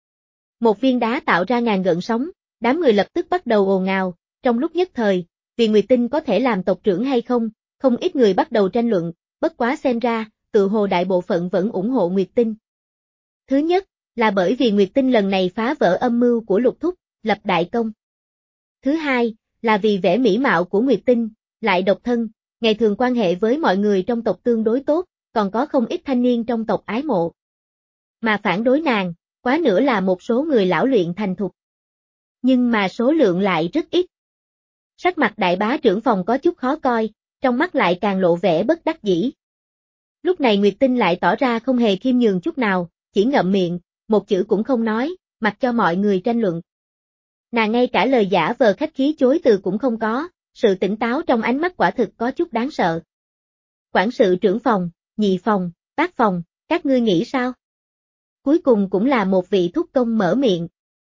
S1: Một viên đá tạo ra ngàn gợn sóng, đám người lập tức bắt đầu ồn ào, trong lúc nhất thời, vì Nguyệt Tinh có thể làm tộc trưởng hay không, không ít người bắt đầu tranh luận, bất quá xem ra, tự hồ đại bộ phận vẫn ủng hộ Nguyệt Tinh. Thứ nhất, là bởi vì Nguyệt Tinh lần này phá vỡ âm mưu của Lục thúc, lập đại công. Thứ hai, là vì vẻ mỹ mạo của Nguyệt Tinh, lại độc thân, Ngày thường quan hệ với mọi người trong tộc tương đối tốt, còn có không ít thanh niên trong tộc ái mộ. Mà phản đối nàng, quá nữa là một số người lão luyện thành thục. Nhưng mà số lượng lại rất ít. Sắc mặt đại bá trưởng phòng có chút khó coi, trong mắt lại càng lộ vẻ bất đắc dĩ. Lúc này Nguyệt Tinh lại tỏ ra không hề khiêm nhường chút nào, chỉ ngậm miệng, một chữ cũng không nói, mặc cho mọi người tranh luận. Nàng ngay cả lời giả vờ khách khí chối từ cũng không có, sự tỉnh táo trong ánh mắt quả thực có chút đáng sợ. Quản sự trưởng phòng, nhị phòng, bát phòng, các ngươi nghĩ sao? Cuối cùng cũng là một vị thúc công mở miệng.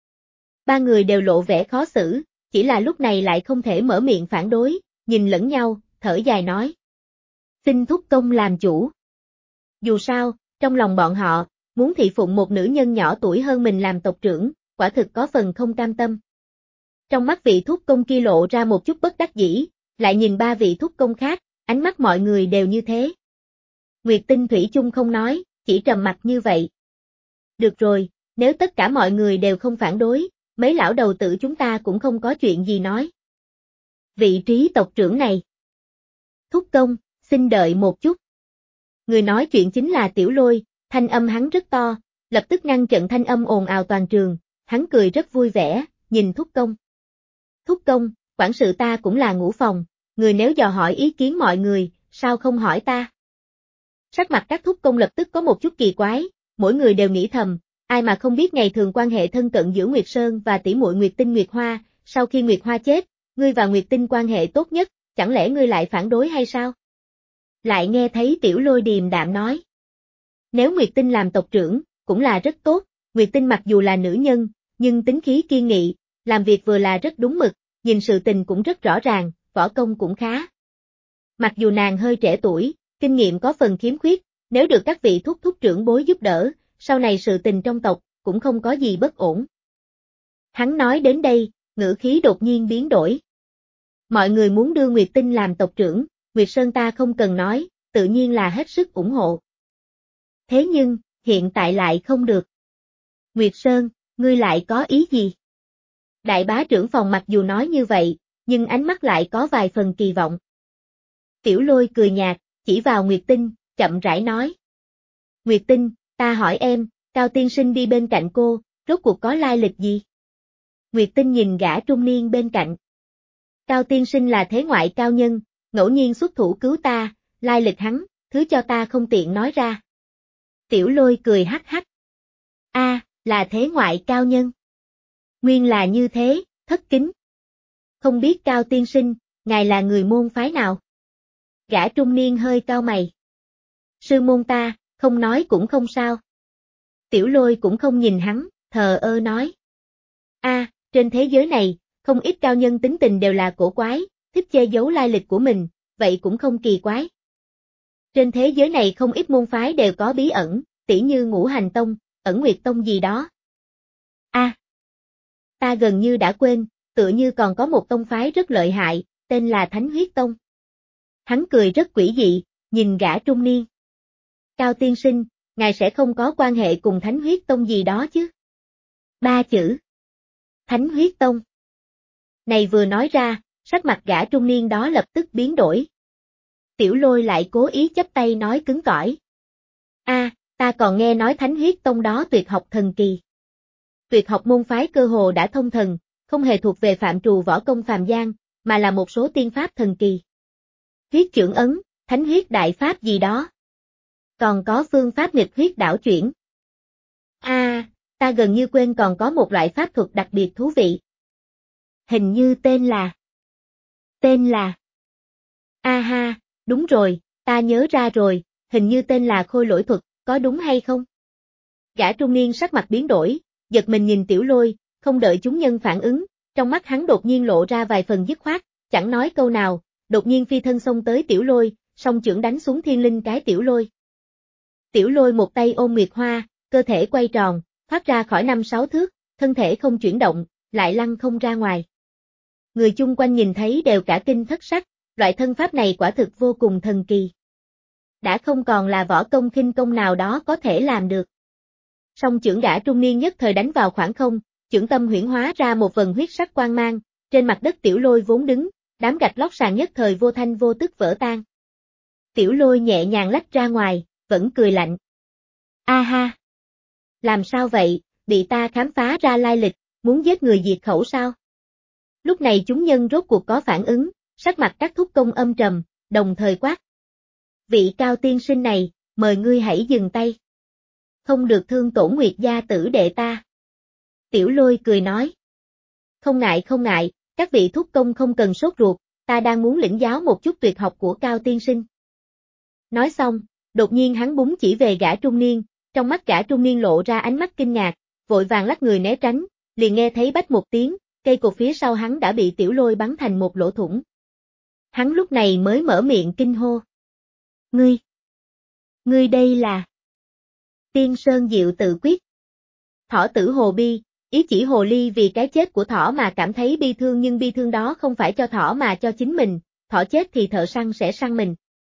S1: Ba người đều lộ vẻ khó xử, chỉ là lúc này lại không thể mở miệng phản đối, nhìn lẫn nhau, thở dài nói. Xin thúc công làm chủ. Dù sao, trong lòng bọn họ, muốn thị phụng một nữ nhân nhỏ tuổi hơn mình làm tộc trưởng, quả thực có phần không cam tâm. Trong mắt vị thúc công kia lộ ra một chút bất đắc dĩ, lại nhìn ba vị thúc công khác, ánh mắt mọi người đều như thế. Nguyệt Tinh thủy chung không nói, chỉ trầm mặc như vậy. Được rồi, nếu tất cả mọi người đều không phản đối, mấy lão đầu tử chúng ta cũng không có chuyện gì nói. Vị trí tộc trưởng này. Thúc công, xin đợi một chút. Người nói chuyện chính là Tiểu Lôi, thanh âm hắn rất to, lập tức ngăn chặn thanh âm ồn ào toàn trường, hắn cười rất vui vẻ, nhìn thúc công. Thúc công, quản sự ta cũng là ngũ phòng, người nếu dò hỏi ý kiến mọi người, sao không hỏi ta? Sắc mặt các thúc công lập tức có một chút kỳ quái, mỗi người đều nghĩ thầm, ai mà không biết ngày thường quan hệ thân cận giữa Nguyệt Sơn và tỷ muội Nguyệt Tinh Nguyệt Hoa, sau khi Nguyệt Hoa chết, ngươi và Nguyệt Tinh quan hệ tốt nhất, chẳng lẽ ngươi lại phản đối hay sao? Lại nghe thấy Tiểu Lôi điềm đạm nói. Nếu Nguyệt Tinh làm tộc trưởng, cũng là rất tốt, Nguyệt Tinh mặc dù là nữ nhân, nhưng tính khí kiên nghị, làm việc vừa là rất đúng mực, nhìn sự tình cũng rất rõ ràng, võ công cũng khá. Mặc dù nàng hơi trẻ tuổi, kinh nghiệm có phần khiếm khuyết, nếu được các vị thúc thúc trưởng bối giúp đỡ, sau này sự tình trong tộc, cũng không có gì bất ổn. Hắn nói đến đây, ngữ khí đột nhiên biến đổi. Mọi người muốn đưa Nguyệt Tinh làm tộc trưởng, Nguyệt Sơn ta không cần nói, tự nhiên là hết sức ủng hộ. Thế nhưng, hiện tại lại không được. Nguyệt Sơn, ngươi lại có ý gì? Đại bá trưởng phòng mặc dù nói như vậy, nhưng ánh mắt lại có vài phần kỳ vọng. Tiểu Lôi cười nhạt, chỉ vào Nguyệt Tinh, chậm rãi nói. Nguyệt Tinh, ta hỏi em, Cao tiên sinh đi bên cạnh cô, rốt cuộc có lai lịch gì? Nguyệt Tinh nhìn gã trung niên bên cạnh. Cao tiên sinh là thế ngoại cao nhân, ngẫu nhiên xuất thủ cứu ta, lai lịch hắn, thứ cho ta không tiện nói ra. Tiểu Lôi cười hắc hắc. A, là thế ngoại cao nhân. Nguyên là như thế, thất kính. Không biết Cao tiên sinh, ngài là người môn phái nào? Gã trung niên hơi cau mày. Sư môn ta, không nói cũng không sao. Tiểu Lôi cũng không nhìn hắn, thờ ơ nói. A, trên thế giới này, không ít cao nhân tính tình đều là cổ quái, thích che giấu lai lịch của mình, vậy cũng không kỳ quái. Trên thế giới này không ít môn phái đều có bí ẩn, tỉ như Ngũ Hành Tông, Ẩn Nguyệt Tông gì đó. A, ta gần như đã quên, tựa như còn có một tông phái rất lợi hại, tên là Thánh Huyết Tông. Hắn cười rất quỷ dị, nhìn gã trung niên. Cao tiên sinh, ngài sẽ không có quan hệ cùng Thánh Huyết Tông gì đó chứ? Ba chữ. Thánh Huyết Tông. Này vừa nói ra, sắc mặt gã trung niên đó lập tức biến đổi. Tiểu Lôi lại cố ý chắp tay nói cứng cỏi. A, ta còn nghe nói Thánh Huyết Tông đó tuyệt học thần kỳ. Tuyệt học môn phái cơ hồ đã thông thần, không hề thuộc về phạm trù võ công phàm gian, mà là một số tiên pháp thần kỳ. Huyết chưởng ấn, Thánh huyết đại pháp gì đó. Còn có phương pháp nghịch huyết đảo chuyển. A, à, ta gần như quên còn có một loại pháp thuật đặc biệt thú vị. Hình như tên là... Tên là... A ha, đúng rồi, ta nhớ ra rồi, hình như tên là khôi lỗi thuật, có đúng hay không? Gã trung niên sắc mặt biến đổi, giật mình nhìn Tiểu Lôi, không đợi chúng nhân phản ứng, trong mắt hắn đột nhiên lộ ra vài phần dứt khoát, chẳng nói câu nào, đột nhiên phi thân xông tới Tiểu Lôi, song chưởng đánh xuống thiên linh cái Tiểu Lôi. Tiểu Lôi một tay ôm Nguyệt Hoa, cơ thể quay tròn, thoát ra khỏi năm sáu thước, thân thể không chuyển động, lại lăn không ra ngoài. Người chung quanh nhìn thấy đều cả kinh thất sắc, loại thân pháp này quả thực vô cùng thần kỳ. Đã không còn là võ công khinh công nào đó có thể làm được. Song chưởng gã trung niên nhất thời đánh vào khoảng không, chưởng tâm huyễn hóa ra một vần huyết sắc quang mang, trên mặt đất Tiểu Lôi vốn đứng, đám gạch lót sàn nhất thời vô thanh vô tức vỡ tan. Tiểu Lôi nhẹ nhàng lách ra ngoài, vẫn cười lạnh. A ha! Làm sao vậy, bị ta khám phá ra lai lịch, muốn giết người diệt khẩu sao? Lúc này chúng nhân rốt cuộc có phản ứng, sắc mặt các thúc công âm trầm, đồng thời quát. Vị Cao tiên sinh này, mời ngươi hãy dừng tay. Không được thương tổn Nguyệt gia tử đệ ta. Tiểu Lôi cười nói. Không ngại không ngại, các vị thúc công không cần sốt ruột, ta đang muốn lĩnh giáo một chút tuyệt học của Cao tiên sinh. Nói xong, đột nhiên hắn búng chỉ về gã trung niên, trong mắt gã trung niên lộ ra ánh mắt kinh ngạc, vội vàng lắc người né tránh, liền nghe thấy bách một tiếng, cây cột phía sau hắn đã bị Tiểu Lôi bắn thành một lỗ thủng. Hắn lúc này mới mở miệng kinh hô. Ngươi! Ngươi đây là... Tiên Sơn Diệu Tự Quyết. Thỏ tử Hồ Bi, ý chỉ hồ ly vì cái chết của thỏ mà cảm thấy bi thương nhưng bi thương đó không phải cho thỏ mà cho chính mình, thỏ chết thì thợ săn sẽ săn mình.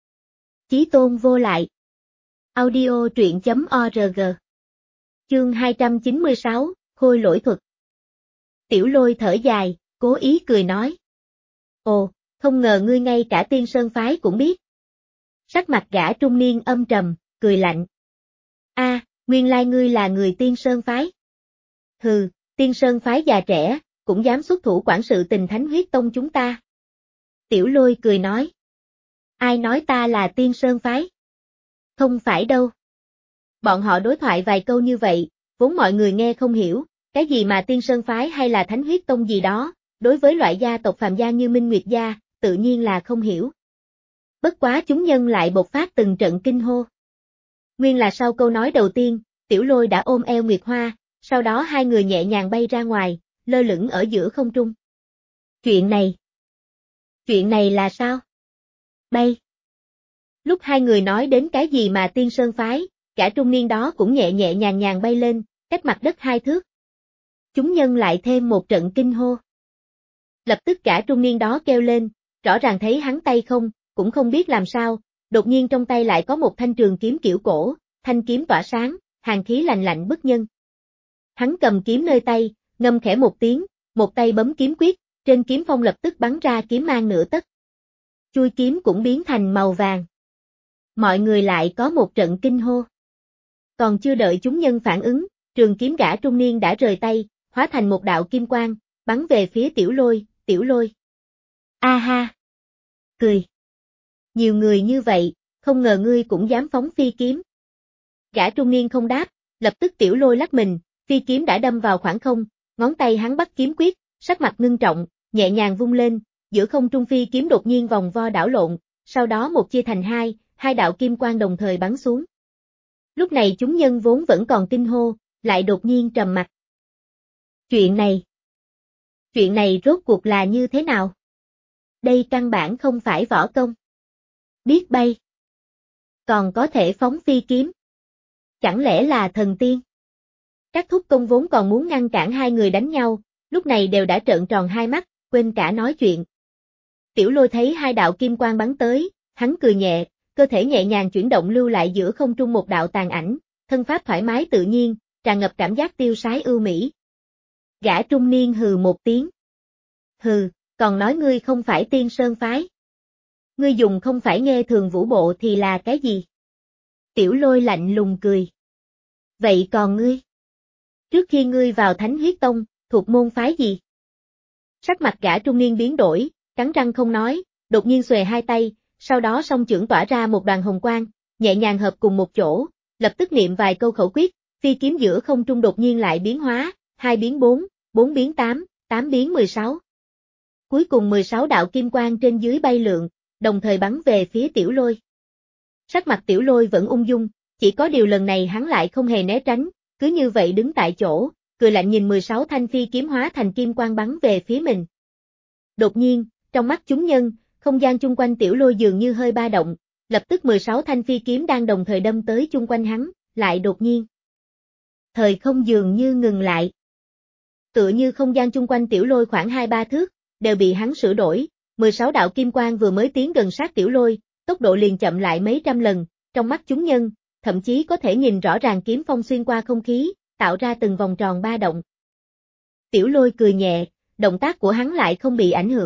S1: Chí tôn vô lại. Audio truyện chấm org. Chương hai trăm chín mươi sáu, Khôi lỗi thuật. Tiểu Lôi thở dài, cố ý cười nói. Ồ, không ngờ ngươi ngay cả Tiên Sơn phái cũng biết. Sắc mặt gã trung niên âm trầm, cười lạnh. A, à, nguyên lai ngươi là người Tiên Sơn phái. Hừ, Tiên Sơn phái già trẻ, cũng dám xuất thủ quản sự tình Thánh Huyết Tông chúng ta. Tiểu Lôi cười nói. Ai nói ta là Tiên Sơn phái? Không phải đâu. Bọn họ đối thoại vài câu như vậy, vốn mọi người nghe không hiểu, cái gì mà Tiên Sơn phái hay là Thánh Huyết Tông gì đó, đối với loại gia tộc phàm gia như Minh Nguyệt gia, tự nhiên là không hiểu. Bất quá chúng nhân lại bộc phát từng trận kinh hô. Nguyên là sau câu nói đầu tiên, Tiểu Lôi đã ôm eo Nguyệt Hoa, sau đó hai người nhẹ nhàng bay ra ngoài, lơ lửng ở giữa không trung. Chuyện này... Chuyện này là sao? Bay. Lúc hai người nói đến cái gì mà Tiên Sơn phái, cả trung niên đó cũng nhẹ nhẹ nhàng nhàng bay lên, cách mặt đất hai thước. Chúng nhân lại thêm một trận kinh hô. Lập tức cả trung niên đó kêu lên, rõ ràng thấy hắn tay không, cũng không biết làm sao, đột nhiên trong tay lại có một thanh trường kiếm kiểu cổ, thanh kiếm tỏa sáng, hàn khí lạnh lạnh bức nhân. Hắn cầm kiếm nơi tay, ngâm khẽ một tiếng, một tay bấm kiếm quyết, trên kiếm phong lập tức bắn ra kiếm mang nửa tấc. Chui kiếm cũng biến thành màu vàng. Mọi người lại có một trận kinh hô. Còn chưa đợi chúng nhân phản ứng, trường kiếm gã trung niên đã rời tay, hóa thành một đạo kim quang, bắn về phía Tiểu Lôi, Tiểu Lôi. A ha! Cười! Nhiều người như vậy, không ngờ ngươi cũng dám phóng phi kiếm. Gã trung niên không đáp, lập tức Tiểu Lôi lắc mình, phi kiếm đã đâm vào khoảng không, ngón tay hắn bắt kiếm quyết, sắc mặt ngưng trọng, nhẹ nhàng vung lên, giữa không trung phi kiếm đột nhiên vòng vo đảo lộn, sau đó một chia thành hai, hai đạo kim quang đồng thời bắn xuống. Lúc này chúng nhân vốn vẫn còn kinh hô, lại đột nhiên trầm mặc. Chuyện này, chuyện này rốt cuộc là như thế nào? Đây căn bản không phải võ công. Biết bay, còn có thể phóng phi kiếm. Chẳng lẽ là thần tiên? Các thúc công vốn còn muốn ngăn cản hai người đánh nhau, lúc này đều đã trợn tròn hai mắt, quên cả nói chuyện. Tiểu Lôi thấy hai đạo kim quang bắn tới, hắn cười nhẹ, cơ thể nhẹ nhàng chuyển động lưu lại giữa không trung một đạo tàn ảnh, thân pháp thoải mái tự nhiên, tràn ngập cảm giác tiêu sái ưu mỹ. Gã trung niên hừ một tiếng. Hừ, còn nói ngươi không phải Tiên Sơn phái. Ngươi dùng không phải nghe thường vũ bộ thì là cái gì? Tiểu Lôi lạnh lùng cười. Vậy còn ngươi? Trước khi ngươi vào Thánh Huyết Tông, thuộc môn phái gì? Sắc mặt gã trung niên biến đổi, cắn răng không nói, đột nhiên xuề hai tay, sau đó song chưởng tỏa ra một đoàn hồng quang, nhẹ nhàng hợp cùng một chỗ, lập tức niệm vài câu khẩu quyết, phi kiếm giữa không trung đột nhiên lại biến hóa, hai biến bốn, bốn biến tám, tám biến mười sáu. Cuối cùng mười sáu đạo kim quang trên dưới bay lượn, đồng thời bắn về phía Tiểu Lôi. Sắc mặt Tiểu Lôi vẫn ung dung, chỉ có điều lần này hắn lại không hề né tránh, cứ như vậy đứng tại chỗ, cười lạnh nhìn mười sáu thanh phi kiếm hóa thành kim quang bắn về phía mình. Đột nhiên, trong mắt chúng nhân, không gian chung quanh Tiểu Lôi dường như hơi ba động, lập tức mười sáu thanh phi kiếm đang đồng thời đâm tới chung quanh hắn, lại đột nhiên. Thời không dường như ngừng lại. Tựa như không gian chung quanh Tiểu Lôi khoảng hai ba thước, đều bị hắn sửa đổi, mười sáu đạo kim quang vừa mới tiến gần sát Tiểu Lôi, tốc độ liền chậm lại mấy trăm lần, trong mắt chúng nhân, thậm chí có thể nhìn rõ ràng kiếm phong xuyên qua không khí, tạo ra từng vòng tròn ba động. Tiểu Lôi cười nhẹ, động tác của hắn lại không bị ảnh hưởng,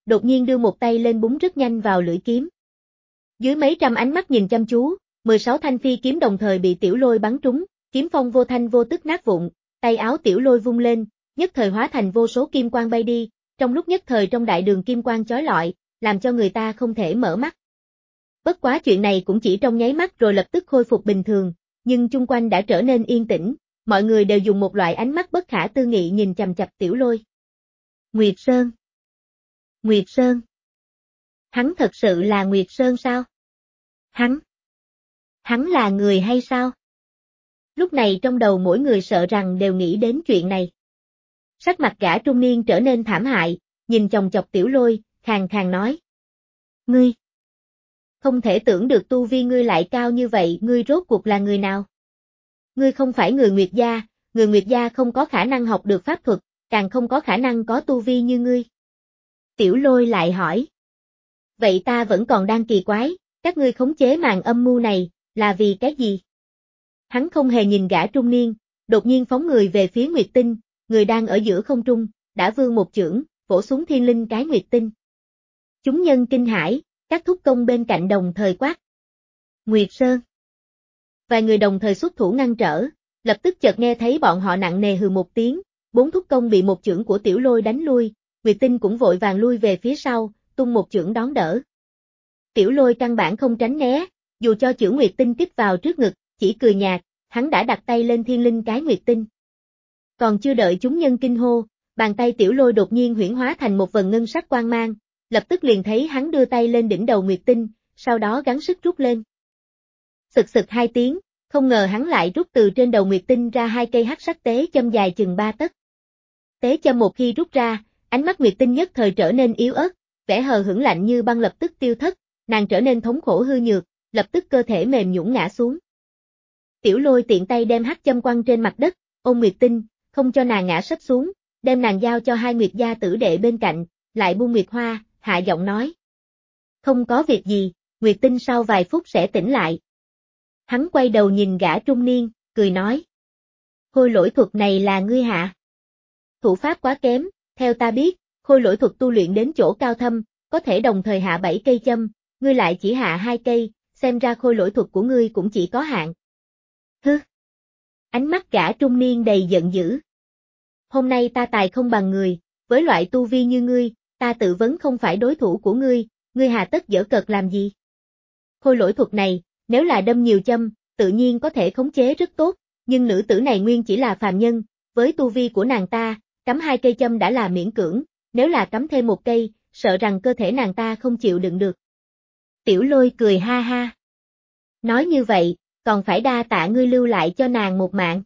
S1: đột nhiên đưa một tay lên búng rất nhanh vào lưỡi kiếm. Dưới mấy trăm ánh mắt nhìn chăm chú, mười sáu thanh phi kiếm đồng thời bị Tiểu Lôi bắn trúng, kiếm phong vô thanh vô tức nát vụn, tay áo Tiểu Lôi vung lên, nhất thời hóa thành vô số kim quang bay đi, trong lúc nhất thời trong đại đường kim quang chói lọi, làm cho người ta không thể mở mắt. Bất quá chuyện này cũng chỉ trong nháy mắt rồi lập tức khôi phục bình thường, nhưng chung quanh đã trở nên yên tĩnh, mọi người đều dùng một loại ánh mắt bất khả tư nghị nhìn chằm chằm Tiểu Lôi. Nguyệt Sơn. Nguyệt Sơn. Hắn thật sự là Nguyệt Sơn sao? Hắn. Hắn là người hay sao? Lúc này trong đầu mỗi người sợ rằng đều nghĩ đến chuyện này. Sắc mặt gã trung niên trở nên thảm hại, nhìn chòng chọc Tiểu Lôi, khàn khàn nói. Ngươi. Không thể tưởng được tu vi ngươi lại cao như vậy, ngươi rốt cuộc là người nào? Ngươi không phải người Nguyệt gia, người Nguyệt gia không có khả năng học được pháp thuật, càng không có khả năng có tu vi như ngươi. Tiểu Lôi lại hỏi. Vậy ta vẫn còn đang kỳ quái, các ngươi khống chế màn âm mưu này, là vì cái gì? Hắn không hề nhìn gã trung niên, đột nhiên phóng người về phía Nguyệt Tinh, người đang ở giữa không trung, đã vươn một chưởng, vỗ xuống thiên linh cái Nguyệt Tinh. Chúng nhân kinh hãi, các thúc công bên cạnh đồng thời quát. Nguyệt Sơn. Vài người đồng thời xuất thủ ngăn trở, lập tức chợt nghe thấy bọn họ nặng nề hừ một tiếng, bốn thúc công bị một chưởng của Tiểu Lôi đánh lui, Nguyệt Tinh cũng vội vàng lui về phía sau, tung một chưởng đón đỡ. Tiểu Lôi căn bản không tránh né, dù cho chưởng Nguyệt Tinh kích vào trước ngực, chỉ cười nhạt, hắn đã đặt tay lên thiên linh cái Nguyệt Tinh. Còn chưa đợi chúng nhân kinh hô, bàn tay Tiểu Lôi đột nhiên huyễn hóa thành một vần ngân sắc quang mang, lập tức liền thấy hắn đưa tay lên đỉnh đầu Nguyệt Tinh, sau đó gắng sức rút lên. Sực sực hai tiếng, không ngờ hắn lại rút từ trên đầu Nguyệt Tinh ra hai cây hắc sắc tế châm dài chừng ba tấc. Tế châm một khi rút ra, ánh mắt Nguyệt Tinh nhất thời trở nên yếu ớt, vẻ hờ hững lạnh như băng lập tức tiêu thất, nàng trở nên thống khổ hư nhược, lập tức cơ thể mềm nhũn ngã xuống. Tiểu Lôi tiện tay đem hắc châm quăng trên mặt đất, ôm Nguyệt Tinh, không cho nàng ngã sấp xuống, đem nàng giao cho hai Nguyệt gia tử đệ bên cạnh, lại buông Nguyệt Hoa, hạ giọng nói. Không có việc gì, Nguyệt Tinh sau vài phút sẽ tỉnh lại. Hắn quay đầu nhìn gã trung niên, cười nói. Khôi lỗi thuật này là ngươi hạ. Thủ pháp quá kém, theo ta biết, khôi lỗi thuật tu luyện đến chỗ cao thâm, có thể đồng thời hạ bảy cây châm, ngươi lại chỉ hạ hai cây, xem ra khôi lỗi thuật của ngươi cũng chỉ có hạn. Hứ! Ánh mắt gã trung niên đầy giận dữ. Hôm nay ta tài không bằng người, với loại tu vi như ngươi, ta tự vấn không phải đối thủ của ngươi, ngươi hà tất giở cợt làm gì? Khôi lỗi thuật này, nếu là đâm nhiều châm, tự nhiên có thể khống chế rất tốt, nhưng nữ tử này nguyên chỉ là phàm nhân, với tu vi của nàng ta, cắm hai cây châm đã là miễn cưỡng, nếu là cắm thêm một cây, sợ rằng cơ thể nàng ta không chịu đựng được. Tiểu Lôi cười ha ha. Nói như vậy, còn phải đa tạ ngươi lưu lại cho nàng một mạng.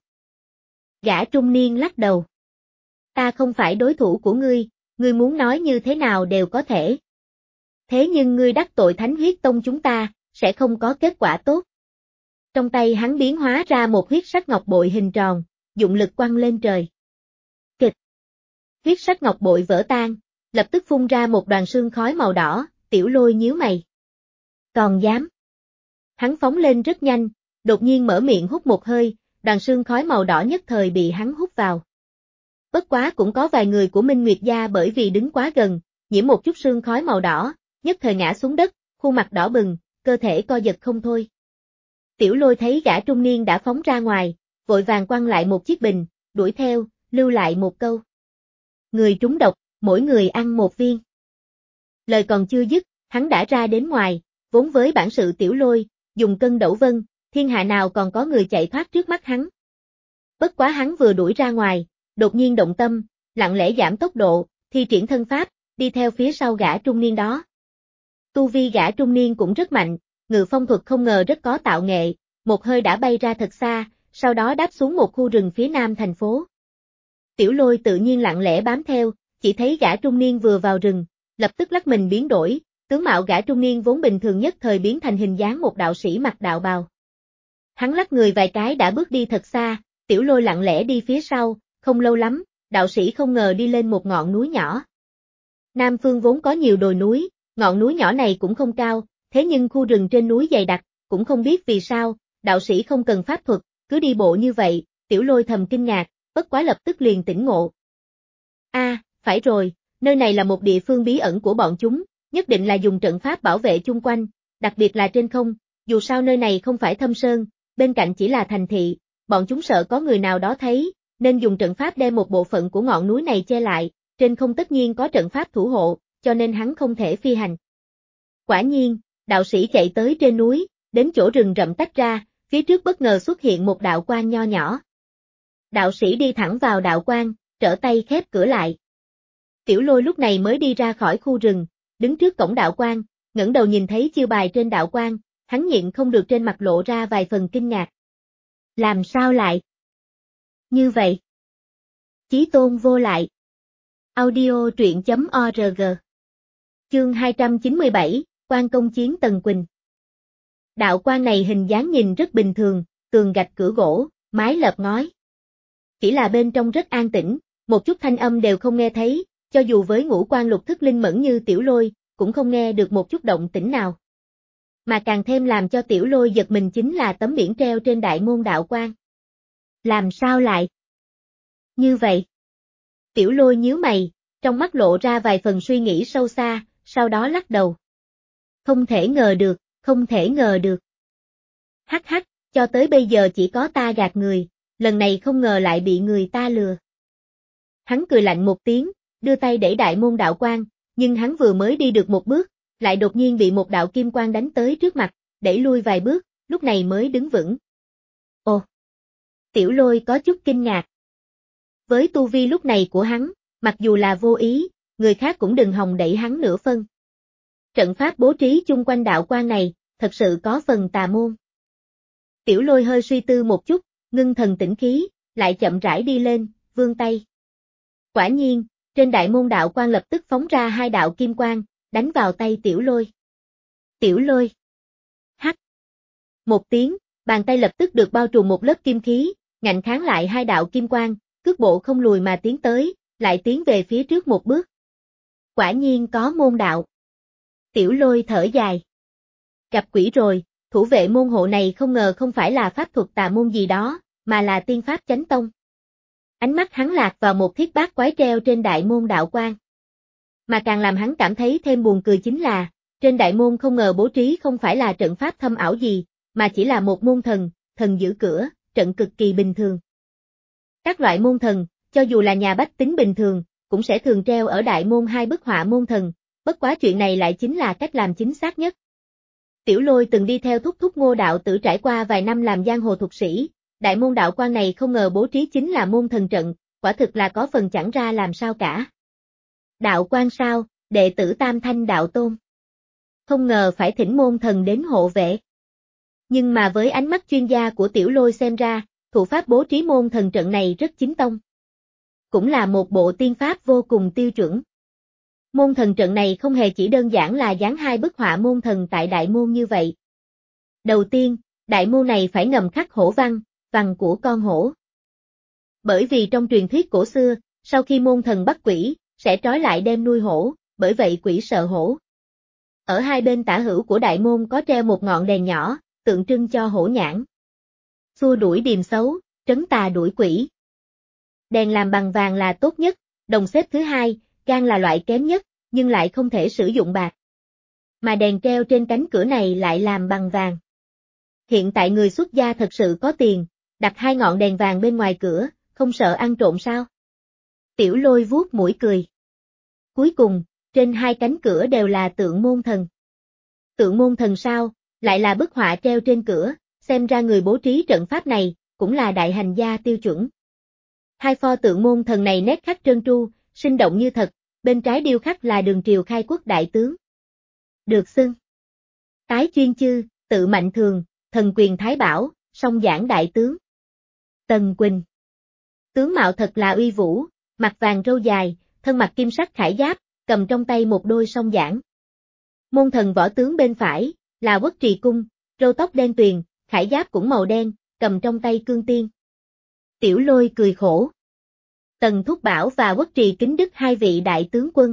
S1: Gã trung niên lắc đầu. Ta không phải đối thủ của ngươi, ngươi muốn nói như thế nào đều có thể. Thế nhưng ngươi đắc tội Thánh Huyết Tông chúng ta, sẽ không có kết quả tốt. Trong tay hắn biến hóa ra một huyết sắc ngọc bội hình tròn, dụng lực quăng lên trời. Kịch. Huyết sắc ngọc bội vỡ tan, lập tức phun ra một đoàn sương khói màu đỏ, Tiểu Lôi nhíu mày. Còn dám. Hắn phóng lên rất nhanh, đột nhiên mở miệng hút một hơi, đoàn sương khói màu đỏ nhất thời bị hắn hút vào. Bất quá cũng có vài người của Minh Nguyệt gia bởi vì đứng quá gần, nhiễm một chút sương khói màu đỏ, nhất thời ngã xuống đất, khuôn mặt đỏ bừng, cơ thể co giật không thôi. Tiểu Lôi thấy gã trung niên đã phóng ra ngoài, vội vàng quăng lại một chiếc bình, đuổi theo, lưu lại một câu. Người trúng độc, mỗi người ăn một viên. Lời còn chưa dứt, hắn đã ra đến ngoài, vốn với bản sự Tiểu Lôi, dùng cân đẩu vân, thiên hạ nào còn có người chạy thoát trước mắt hắn. Bất quá hắn vừa đuổi ra ngoài, đột nhiên động tâm, lặng lẽ giảm tốc độ, thi triển thân pháp, đi theo phía sau gã trung niên đó. Tu vi gã trung niên cũng rất mạnh, ngự phong thuật không ngờ rất có tạo nghệ, một hơi đã bay ra thật xa, sau đó đáp xuống một khu rừng phía nam thành phố. Tiểu Lôi tự nhiên lặng lẽ bám theo, chỉ thấy gã trung niên vừa vào rừng, lập tức lắc mình biến đổi, tướng mạo gã trung niên vốn bình thường nhất thời biến thành hình dáng một đạo sĩ mặc đạo bào. Hắn lắc người vài cái đã bước đi thật xa, Tiểu Lôi lặng lẽ đi phía sau, không lâu lắm, đạo sĩ không ngờ đi lên một ngọn núi nhỏ. Nam phương vốn có nhiều đồi núi, ngọn núi nhỏ này cũng không cao, thế nhưng khu rừng trên núi dày đặc, cũng không biết vì sao, đạo sĩ không cần pháp thuật, cứ đi bộ như vậy, Tiểu Lôi thầm kinh ngạc, bất quá lập tức liền tỉnh ngộ. A, à, phải rồi, nơi này là một địa phương bí ẩn của bọn chúng, nhất định là dùng trận pháp bảo vệ chung quanh, đặc biệt là trên không, dù sao nơi này không phải thâm sơn, bên cạnh chỉ là thành thị, bọn chúng sợ có người nào đó thấy, nên dùng trận pháp đem một bộ phận của ngọn núi này che lại, trên không tất nhiên có trận pháp thủ hộ, cho nên hắn không thể phi hành. Quả nhiên, đạo sĩ chạy tới trên núi, đến chỗ rừng rậm tách ra, phía trước bất ngờ xuất hiện một đạo quang nho nhỏ. Đạo sĩ đi thẳng vào đạo quang, trở tay khép cửa lại. Tiểu Lôi lúc này mới đi ra khỏi khu rừng, đứng trước cổng đạo quang, ngẩng đầu nhìn thấy chiêu bài trên đạo quang, hắn nhịn không được trên mặt lộ ra vài phần kinh ngạc. Làm sao lại? Như vậy. Chí tôn vô lại. Audio truyện chấm org. Chương hai trăm chín mươi bảy, Quan công chiến Tần Quỳnh. Đạo quang này hình dáng nhìn rất bình thường, tường gạch cửa gỗ, mái lợp ngói. Chỉ là bên trong rất an tĩnh, một chút thanh âm đều không nghe thấy, cho dù với ngũ quan lục thức linh mẫn như Tiểu Lôi, cũng không nghe được một chút động tĩnh nào. Mà càng thêm làm cho Tiểu Lôi giật mình chính là tấm biển treo trên đại môn đạo quang. Làm sao lại? Như vậy. Tiểu Lôi nhíu mày, trong mắt lộ ra vài phần suy nghĩ sâu xa, sau đó lắc đầu. Không thể ngờ được, không thể ngờ được. Hắc hắc, cho tới bây giờ chỉ có ta gạt người, lần này không ngờ lại bị người ta lừa. Hắn cười lạnh một tiếng, đưa tay đẩy đại môn đạo quang, nhưng hắn vừa mới đi được một bước, lại đột nhiên bị một đạo kim quang đánh tới trước mặt, đẩy lui vài bước, lúc này mới đứng vững. Ồ! Tiểu Lôi có chút kinh ngạc. Với tu vi lúc này của hắn, mặc dù là vô ý, người khác cũng đừng hòng đẩy hắn nửa phân. Trận pháp bố trí chung quanh đạo quang này, thật sự có phần tà môn. Tiểu Lôi hơi suy tư một chút, ngưng thần tĩnh khí, lại chậm rãi đi lên, vươn tay. Quả nhiên, trên đại môn đạo quang lập tức phóng ra hai đạo kim quang, đánh vào tay Tiểu Lôi. Tiểu Lôi. Hắc. Một tiếng, bàn tay lập tức được bao trùm một lớp kim khí, ngạnh kháng lại hai đạo kim quang, cước bộ không lùi mà tiến tới, lại tiến về phía trước một bước. Quả nhiên có môn đạo. Tiểu Lôi thở dài. Gặp quỷ rồi, thủ vệ môn hộ này không ngờ không phải là pháp thuật tà môn gì đó, mà là tiên pháp chánh tông. Ánh mắt hắn lạc vào một thiết bát quái treo trên đại môn đạo quang. Mà càng làm hắn cảm thấy thêm buồn cười chính là, trên đại môn không ngờ bố trí không phải là trận pháp thâm ảo gì, mà chỉ là một môn thần, thần giữ cửa, trận cực kỳ bình thường. Các loại môn thần, cho dù là nhà bách tính bình thường, cũng sẽ thường treo ở đại môn hai bức họa môn thần, bất quá chuyện này lại chính là cách làm chính xác nhất. Tiểu Lôi từng đi theo thúc thúc Ngô đạo tử trải qua vài năm làm giang hồ thuật sĩ, đại môn đạo quang này không ngờ bố trí chính là môn thần trận, quả thực là có phần chẳng ra làm sao cả. Đạo quang sao, đệ tử Tam Thanh đạo tôn. Không ngờ phải thỉnh môn thần đến hộ vệ. Nhưng mà với ánh mắt chuyên gia của Tiểu Lôi xem ra, thủ pháp bố trí môn thần trận này rất chính tông. Cũng là một bộ tiên pháp vô cùng tiêu chuẩn. Môn thần trận này không hề chỉ đơn giản là dán hai bức họa môn thần tại đại môn như vậy. Đầu tiên, đại môn này phải ngầm khắc hổ văn, văn của con hổ. Bởi vì trong truyền thuyết cổ xưa, sau khi môn thần bắt quỷ, sẽ trói lại đem nuôi hổ, bởi vậy quỷ sợ hổ. Ở hai bên tả hữu của đại môn có treo một ngọn đèn nhỏ, tượng trưng cho hổ nhãn. Xua đuổi điềm xấu, trấn tà đuổi quỷ. Đèn làm bằng vàng là tốt nhất, đồng xếp thứ hai, gan là loại kém nhất, nhưng lại không thể sử dụng bạc. Mà đèn treo trên cánh cửa này lại làm bằng vàng. Hiện tại người xuất gia thật sự có tiền, đặt hai ngọn đèn vàng bên ngoài cửa, không sợ ăn trộm sao? Tiểu Lôi vuốt mũi cười. Cuối cùng, trên hai cánh cửa đều là tượng môn thần. Tượng môn thần sao, lại là bức họa treo trên cửa, xem ra người bố trí trận pháp này, cũng là đại hành gia tiêu chuẩn. Hai pho tượng môn thần này nét khắc trơn tru, sinh động như thật, bên trái điêu khắc là Đường Triều khai quốc đại tướng. Được xưng. Tái chuyên chư, tự mạnh thường, thần quyền thái bảo, song giảng đại tướng. Tần Quỳnh. Tướng mạo thật là uy vũ, mặt vàng râu dài, thân mặc kim sắc khải giáp, cầm trong tay một đôi song giảng. Môn thần võ tướng bên phải, là Quốc Trì Cung, râu tóc đen tuyền, khải giáp cũng màu đen, cầm trong tay cương tiên. Tiểu Lôi cười khổ. Tần Thúc Bảo và Quốc Trì Kính Đức hai vị đại tướng quân.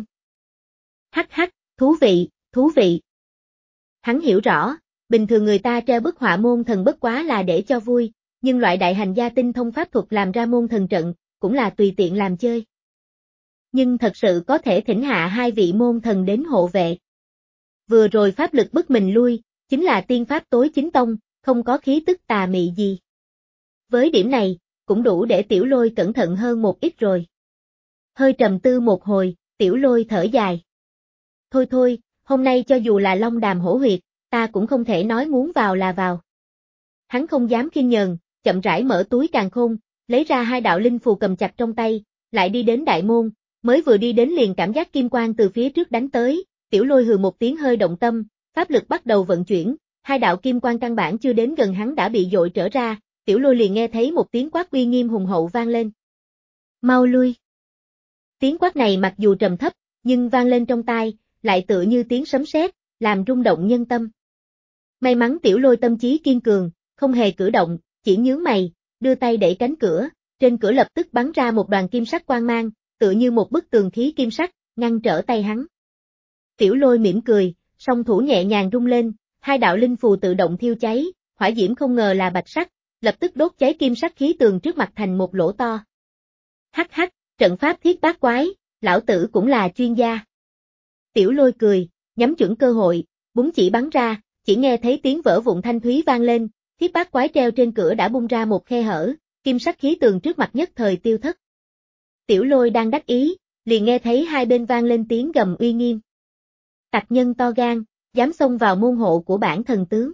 S1: Hắc hắc, thú vị, thú vị. Hắn hiểu rõ, bình thường người ta treo bức họa môn thần bất quá là để cho vui, nhưng loại đại hành gia tinh thông pháp thuật làm ra môn thần trận, cũng là tùy tiện làm chơi. nhưng thật sự có thể thỉnh hạ hai vị môn thần đến hộ vệ. Vừa rồi pháp lực bức mình lui, chính là tiên pháp tối chính tông, không có khí tức tà mị gì. Với điểm này, cũng đủ để Tiểu Lôi cẩn thận hơn một ít rồi. Hơi trầm tư một hồi, Tiểu Lôi thở dài. Thôi thôi, hôm nay cho dù là long đàm hổ huyệt, ta cũng không thể nói muốn vào là vào. Hắn không dám khiêng nhờn, chậm rãi mở túi càn khôn, lấy ra hai đạo linh phù cầm chặt trong tay, lại đi đến đại môn, mới vừa đi đến liền cảm giác kim quang từ phía trước đánh tới, Tiểu Lôi hừ một tiếng hơi động tâm, pháp lực bắt đầu vận chuyển, hai đạo kim quang căn bản chưa đến gần hắn đã bị dội trở ra, Tiểu Lôi liền nghe thấy một tiếng quát uy nghiêm hùng hậu vang lên. Mau lui! Tiếng quát này mặc dù trầm thấp, nhưng vang lên trong tai, lại tựa như tiếng sấm sét, làm rung động nhân tâm. May mắn Tiểu Lôi tâm trí kiên cường, không hề cử động, chỉ nhướng mày, đưa tay đẩy cánh cửa, trên cửa lập tức bắn ra một đoàn kim sắc quang mang, tựa như một bức tường khí kim sắc, ngăn trở tay hắn. Tiểu Lôi mỉm cười, song thủ nhẹ nhàng rung lên, hai đạo linh phù tự động thiêu cháy, hỏa diễm không ngờ là bạch sắc, lập tức đốt cháy kim sắc khí tường trước mặt thành một lỗ to. Hắc hắc, trận pháp thiết bát quái, lão tử cũng là chuyên gia. Tiểu Lôi cười, nhắm chuẩn cơ hội, búng chỉ bắn ra, chỉ nghe thấy tiếng vỡ vụn thanh thúy vang lên, thiết bát quái treo trên cửa đã bung ra một khe hở, kim sắc khí tường trước mặt nhất thời tiêu thất. Tiểu Lôi đang đắc ý, liền nghe thấy hai bên vang lên tiếng gầm uy nghiêm. Tặc nhân to gan, dám xông vào môn hộ của bản thần tướng.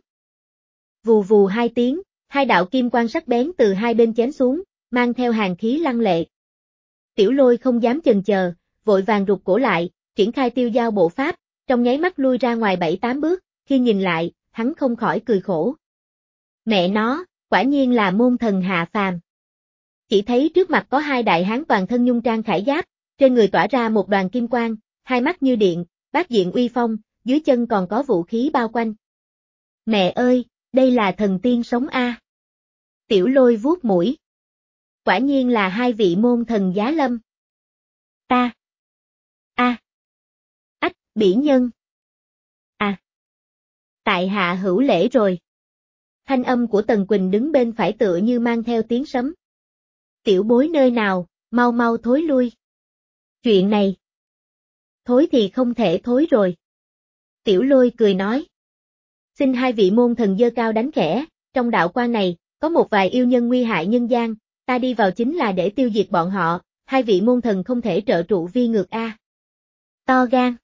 S1: Vù vù hai tiếng, hai đạo kim quang sắc bén từ hai bên chém xuống, mang theo hàn khí lăng lệ. Tiểu Lôi không dám chần chờ, vội vàng rụt cổ lại, triển khai tiêu giao bộ pháp, trong nháy mắt lui ra ngoài bảy tám bước, khi nhìn lại, hắn không khỏi cười khổ. Mẹ nó, quả nhiên là môn thần hạ phàm. Chỉ thấy trước mặt có hai đại hán toàn thân nhung trang khải giáp, trên người tỏa ra một đoàn kim quang, hai mắt như điện, bát diện uy phong, dưới chân còn có vũ khí bao quanh. Mẹ ơi, đây là thần tiên sống a. Tiểu Lôi vuốt mũi. Quả nhiên là hai vị môn thần giá lâm. Ta. A. À. Ách, bỉ nhân. À. Tại hạ hữu lễ rồi. Thanh âm của Tần Quỳnh đứng bên phải tựa như mang theo tiếng sấm. Tiểu bối nơi nào, mau mau thối lui. Chuyện này. Thối thì không thể thối rồi. Tiểu Lôi cười nói. Xin hai vị môn thần giơ cao đánh khẽ, trong đạo quan này, có một vài yêu nhân nguy hại nhân gian, ta đi vào chính là để tiêu diệt bọn họ, hai vị môn thần không thể trợ trụ vi ngược a. To gan.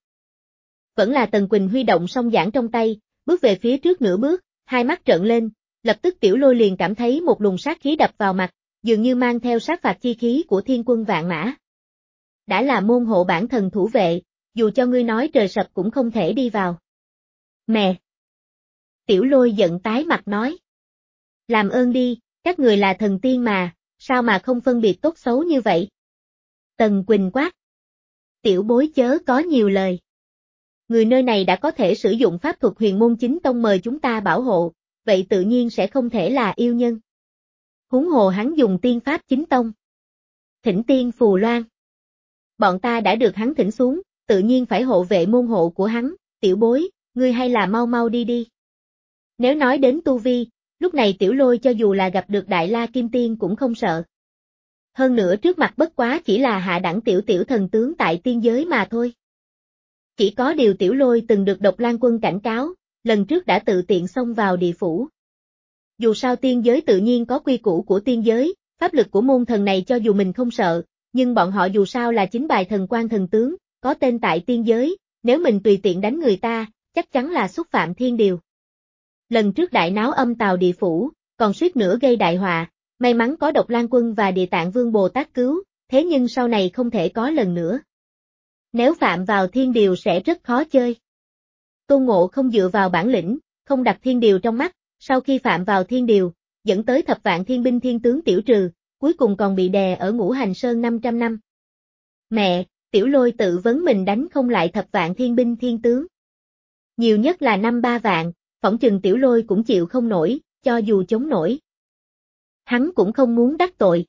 S1: Vẫn là Tần Quỳnh huy động song giảng trong tay, bước về phía trước nửa bước, hai mắt trợn lên, lập tức Tiểu Lôi liền cảm thấy một luồng sát khí đập vào mặt, dường như mang theo sát phạt chi khí của thiên quân vạn mã. Đã là môn hộ bản thần thủ vệ, dù cho ngươi nói trời sập cũng không thể đi vào. Mẹ! Tiểu Lôi giận tái mặt nói. Làm ơn đi, các người là thần tiên mà, sao mà không phân biệt tốt xấu như vậy? Tần Quỳnh quát. Tiểu bối chớ có nhiều lời. Người nơi này đã có thể sử dụng pháp thuật huyền môn chính tông mời chúng ta bảo hộ, vậy tự nhiên sẽ không thể là yêu nhân. Huống hồ hắn dùng tiên pháp chính tông. Thỉnh tiên phù loan. Bọn ta đã được hắn thỉnh xuống, tự nhiên phải hộ vệ môn hộ của hắn, tiểu bối, ngươi hay là mau mau đi đi. Nếu nói đến tu vi, lúc này Tiểu Lôi cho dù là gặp được Đại La Kim Tiên cũng không sợ. Hơn nữa trước mặt bất quá chỉ là hạ đẳng tiểu tiểu thần tướng tại tiên giới mà thôi. Chỉ có điều Tiểu Lôi từng được Độc Lan Quân cảnh cáo, lần trước đã tự tiện xông vào địa phủ. Dù sao tiên giới tự nhiên có quy củ của tiên giới, pháp lực của môn thần này cho dù mình không sợ, nhưng bọn họ dù sao là chính bài thần quan thần tướng, có tên tại tiên giới, nếu mình tùy tiện đánh người ta, chắc chắn là xúc phạm thiên điều. Lần trước đại náo âm tào địa phủ, còn suýt nữa gây đại họa, may mắn có Độc Lan Quân và Địa Tạng Vương Bồ Tát cứu, thế nhưng sau này không thể có lần nữa. Nếu phạm vào thiên điều sẽ rất khó chơi. Tôn Ngộ không dựa vào bản lĩnh, không đặt thiên điều trong mắt, sau khi phạm vào thiên điều, dẫn tới thập vạn thiên binh thiên tướng tiểu trừ, cuối cùng còn bị đè ở Ngũ Hành Sơn năm trăm năm. Mẹ, Tiểu Lôi tự vấn mình đánh không lại thập vạn thiên binh thiên tướng. Nhiều nhất là năm ba vạn, phỏng chừng Tiểu Lôi cũng chịu không nổi, cho dù chống nổi. Hắn cũng không muốn đắc tội.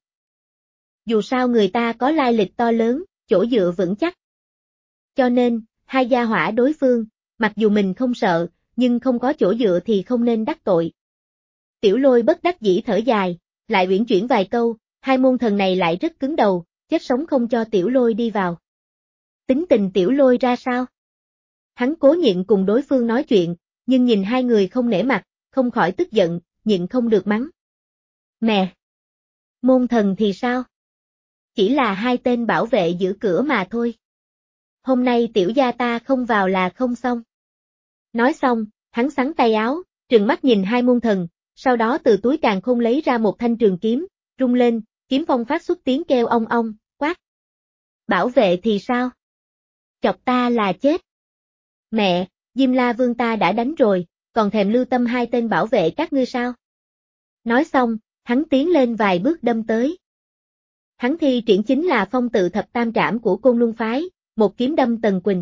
S1: Dù sao người ta có lai lịch to lớn, chỗ dựa vững chắc. Cho nên, hai gia hỏa đối phương, mặc dù mình không sợ, nhưng không có chỗ dựa thì không nên đắc tội. Tiểu Lôi bất đắc dĩ thở dài, lại uyển chuyển vài câu, hai môn thần này lại rất cứng đầu, chết sống không cho Tiểu Lôi đi vào. tính tình Tiểu Lôi ra sao? Hắn cố nhịn cùng đối phương nói chuyện, nhưng nhìn hai người không nể mặt, không khỏi tức giận, nhịn không được mắng. Mẹ! Môn thần thì sao? Chỉ là hai tên bảo vệ giữ cửa mà thôi. Hôm nay tiểu gia ta không vào là không xong. Nói xong, hắn xắn tay áo, trừng mắt nhìn hai môn thần, sau đó từ túi càn khôn lấy ra một thanh trường kiếm, rung lên, kiếm phong phát xuất tiếng kêu ong ong, quát. Bảo vệ thì sao? Chọc ta là chết. Mẹ, Diêm La Vương ta đã đánh rồi, còn thèm lưu tâm hai tên bảo vệ các ngươi sao? Nói xong, hắn tiến lên vài bước đâm tới. Hắn thi triển chính là phong tự thập tam trảm của Côn Luân Phái, một kiếm đâm Tần Quỳnh.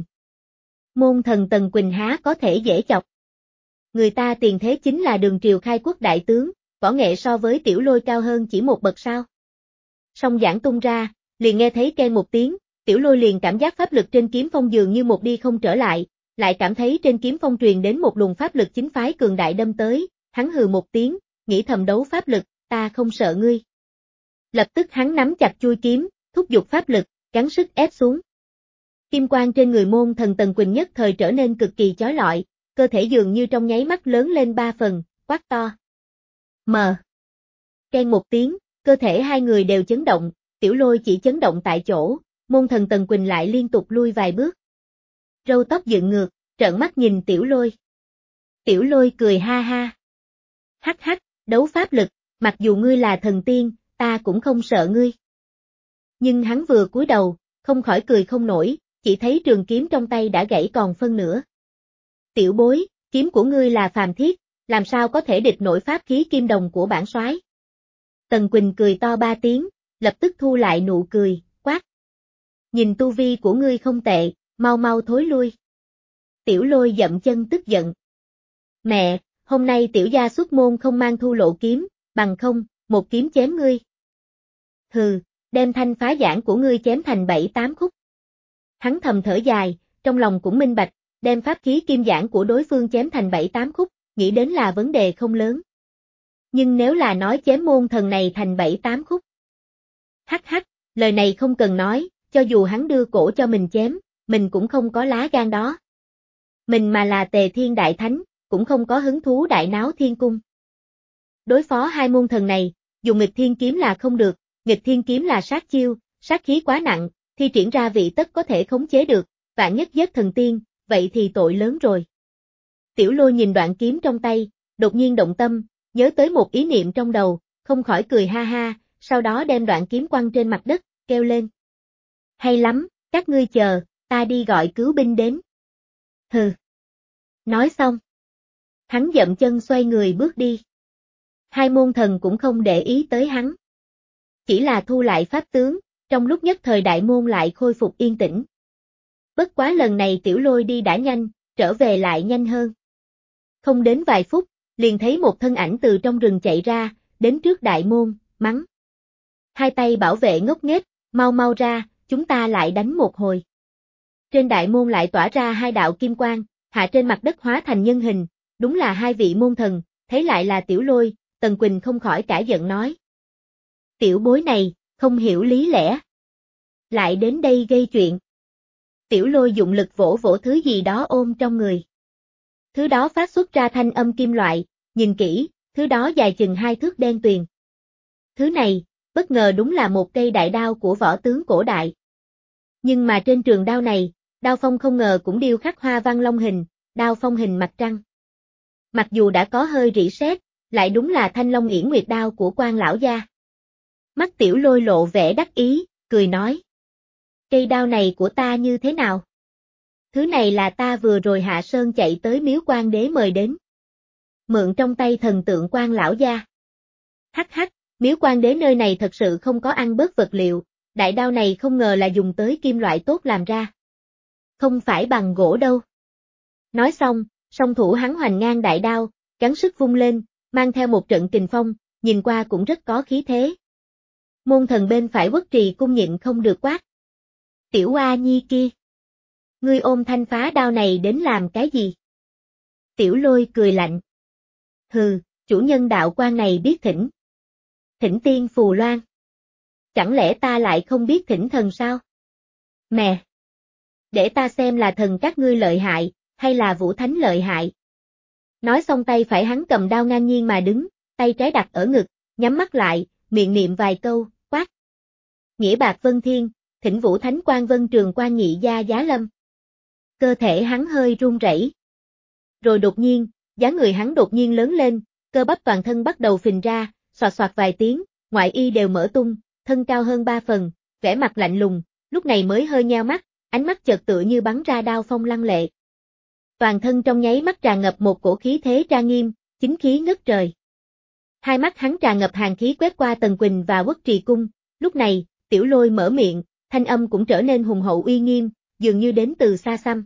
S1: Môn thần Tần Quỳnh há có thể dễ chọc. Người ta tiền thế chính là Đường Triều khai quốc đại tướng, võ nghệ so với Tiểu Lôi cao hơn chỉ một bậc sao. Song giảng tung ra, liền nghe thấy kêu một tiếng, Tiểu Lôi liền cảm giác pháp lực trên kiếm phong dường như một đi không trở lại, lại cảm thấy trên kiếm phong truyền đến một luồng pháp lực chính phái cường đại đâm tới, hắn hừ một tiếng, nghĩ thầm đấu pháp lực, ta không sợ ngươi. Lập tức hắn nắm chặt chui kiếm, thúc giục pháp lực, gắng sức ép xuống. Kim quang trên người môn thần Tần Quỳnh nhất thời trở nên cực kỳ chói lọi, cơ thể dường như trong nháy mắt lớn lên ba phần, quát to. Mờ. Keng một tiếng, cơ thể hai người đều chấn động, Tiểu Lôi chỉ chấn động tại chỗ, môn thần Tần Quỳnh lại liên tục lui vài bước. Râu tóc dựng ngược, trợn mắt nhìn Tiểu Lôi. Tiểu Lôi cười ha ha. Hắc hắc, đấu pháp lực, mặc dù ngươi là thần tiên, ta cũng không sợ ngươi. Nhưng hắn vừa cúi đầu, không khỏi cười không nổi, chỉ thấy trường kiếm trong tay đã gãy còn phân nửa. Tiểu bối, kiếm của ngươi là phàm thiết, làm sao có thể địch nổi pháp khí kim đồng của bản soái? Tần Quỳnh cười to ba tiếng, lập tức thu lại nụ cười, quát. Nhìn tu vi của ngươi không tệ, mau mau thối lui. Tiểu Lôi dậm chân tức giận. Mẹ, hôm nay tiểu gia xuất môn không mang thu lộ kiếm, bằng không, một kiếm chém ngươi. Hừ, đem thanh phá giảng của ngươi chém thành bảy tám khúc. Hắn thầm thở dài, trong lòng cũng minh bạch, đem pháp khí kim giảng của đối phương chém thành bảy tám khúc, nghĩ đến là vấn đề không lớn. Nhưng nếu là nói chém môn thần này thành bảy tám khúc. Hắc hắc, lời này không cần nói, cho dù hắn đưa cổ cho mình chém, mình cũng không có lá gan đó. Mình mà là Tề Thiên Đại Thánh, cũng không có hứng thú đại náo thiên cung. Đối phó hai môn thần này, dùng nghịch thiên kiếm là không được, nghịch thiên kiếm là sát chiêu, sát khí quá nặng, thi triển ra vị tất có thể khống chế được, vạn nhất giết thần tiên, vậy thì tội lớn rồi. Tiểu Lôi nhìn đoạn kiếm trong tay, đột nhiên động tâm, nhớ tới một ý niệm trong đầu, không khỏi cười ha ha, sau đó đem đoạn kiếm quăng trên mặt đất, kêu lên. Hay lắm, các ngươi chờ, ta đi gọi cứu binh đến. Hừ. Nói xong. Hắn dậm chân xoay người bước đi. Hai môn thần cũng không để ý tới hắn. Chỉ là thu lại pháp tướng, trong lúc nhất thời đại môn lại khôi phục yên tĩnh. Bất quá lần này Tiểu Lôi đi đã nhanh, trở về lại nhanh hơn. Không đến vài phút, liền thấy một thân ảnh từ trong rừng chạy ra, đến trước đại môn, mắng. Hai tay bảo vệ ngốc nghếch, mau mau ra, chúng ta lại đánh một hồi. Trên đại môn lại tỏa ra hai đạo kim quang, hạ trên mặt đất hóa thành nhân hình, đúng là hai vị môn thần, thấy lại là Tiểu Lôi, Tần Quỳnh không khỏi cả giận nói. Tiểu bối này, không hiểu lý lẽ. Lại đến đây gây chuyện. Tiểu Lôi dụng lực vỗ vỗ thứ gì đó ôm trong người. Thứ đó phát xuất ra thanh âm kim loại, nhìn kỹ, thứ đó dài chừng hai thước đen tuyền. Thứ này, bất ngờ đúng là một cây đại đao của võ tướng cổ đại. Nhưng mà trên trường đao này, đao phong không ngờ cũng điêu khắc hoa văn long hình, đao phong hình mặt trăng. Mặc dù đã có hơi rỉ sét, lại đúng là thanh long yển nguyệt đao của quan lão gia. Mắt Tiểu Lôi lộ vẻ đắc ý, cười nói. Cây đao này của ta như thế nào? Thứ này là ta vừa rồi hạ sơn chạy tới miếu quan đế mời đến. Mượn trong tay thần tượng quan lão gia. Hắc hắc, miếu quan đế nơi này thật sự không có ăn bớt vật liệu, đại đao này không ngờ là dùng tới kim loại tốt làm ra. Không phải bằng gỗ đâu. Nói xong, song thủ hắn hoành ngang đại đao, gắng sức vung lên, mang theo một trận kình phong, nhìn qua cũng rất có khí thế. Môn thần bên phải Quốc Trì cung nhịn không được quát. Tiểu Oa Nhi kia. Ngươi ôm thanh phá đao này đến làm cái gì? Tiểu Lôi cười lạnh. Hừ, chủ nhân đạo quan này biết thỉnh. Thỉnh tiên phù loan. Chẳng lẽ ta lại không biết thỉnh thần sao? Mẹ! Để ta xem là thần các ngươi lợi hại, hay là Vũ Thánh lợi hại. Nói xong tay phải hắn cầm đao ngang nhiên mà đứng, tay trái đặt ở ngực, nhắm mắt lại, miệng niệm vài câu, quát. Nghĩa bạc vân thiên, thỉnh Vũ Thánh Quan Vân Trường Quan Nhị Gia giá lâm. Cơ thể hắn hơi run rẩy. Rồi đột nhiên, dáng người hắn đột nhiên lớn lên, cơ bắp toàn thân bắt đầu phình ra, xoạt xoạt vài tiếng, ngoại y đều mở tung, thân cao hơn ba phần, vẻ mặt lạnh lùng, lúc này mới hơi nheo mắt, ánh mắt chợt tựa như bắn ra đao phong lăng lệ. Toàn thân trong nháy mắt tràn ngập một cổ khí thế trang nghiêm, chính khí ngất trời. Hai mắt hắn tràn ngập hàn khí quét qua Tần Quỳnh và Quốc Trì Cung, lúc này, Tiểu Lôi mở miệng, thanh âm cũng trở nên hùng hậu uy nghiêm, dường như đến từ xa xăm.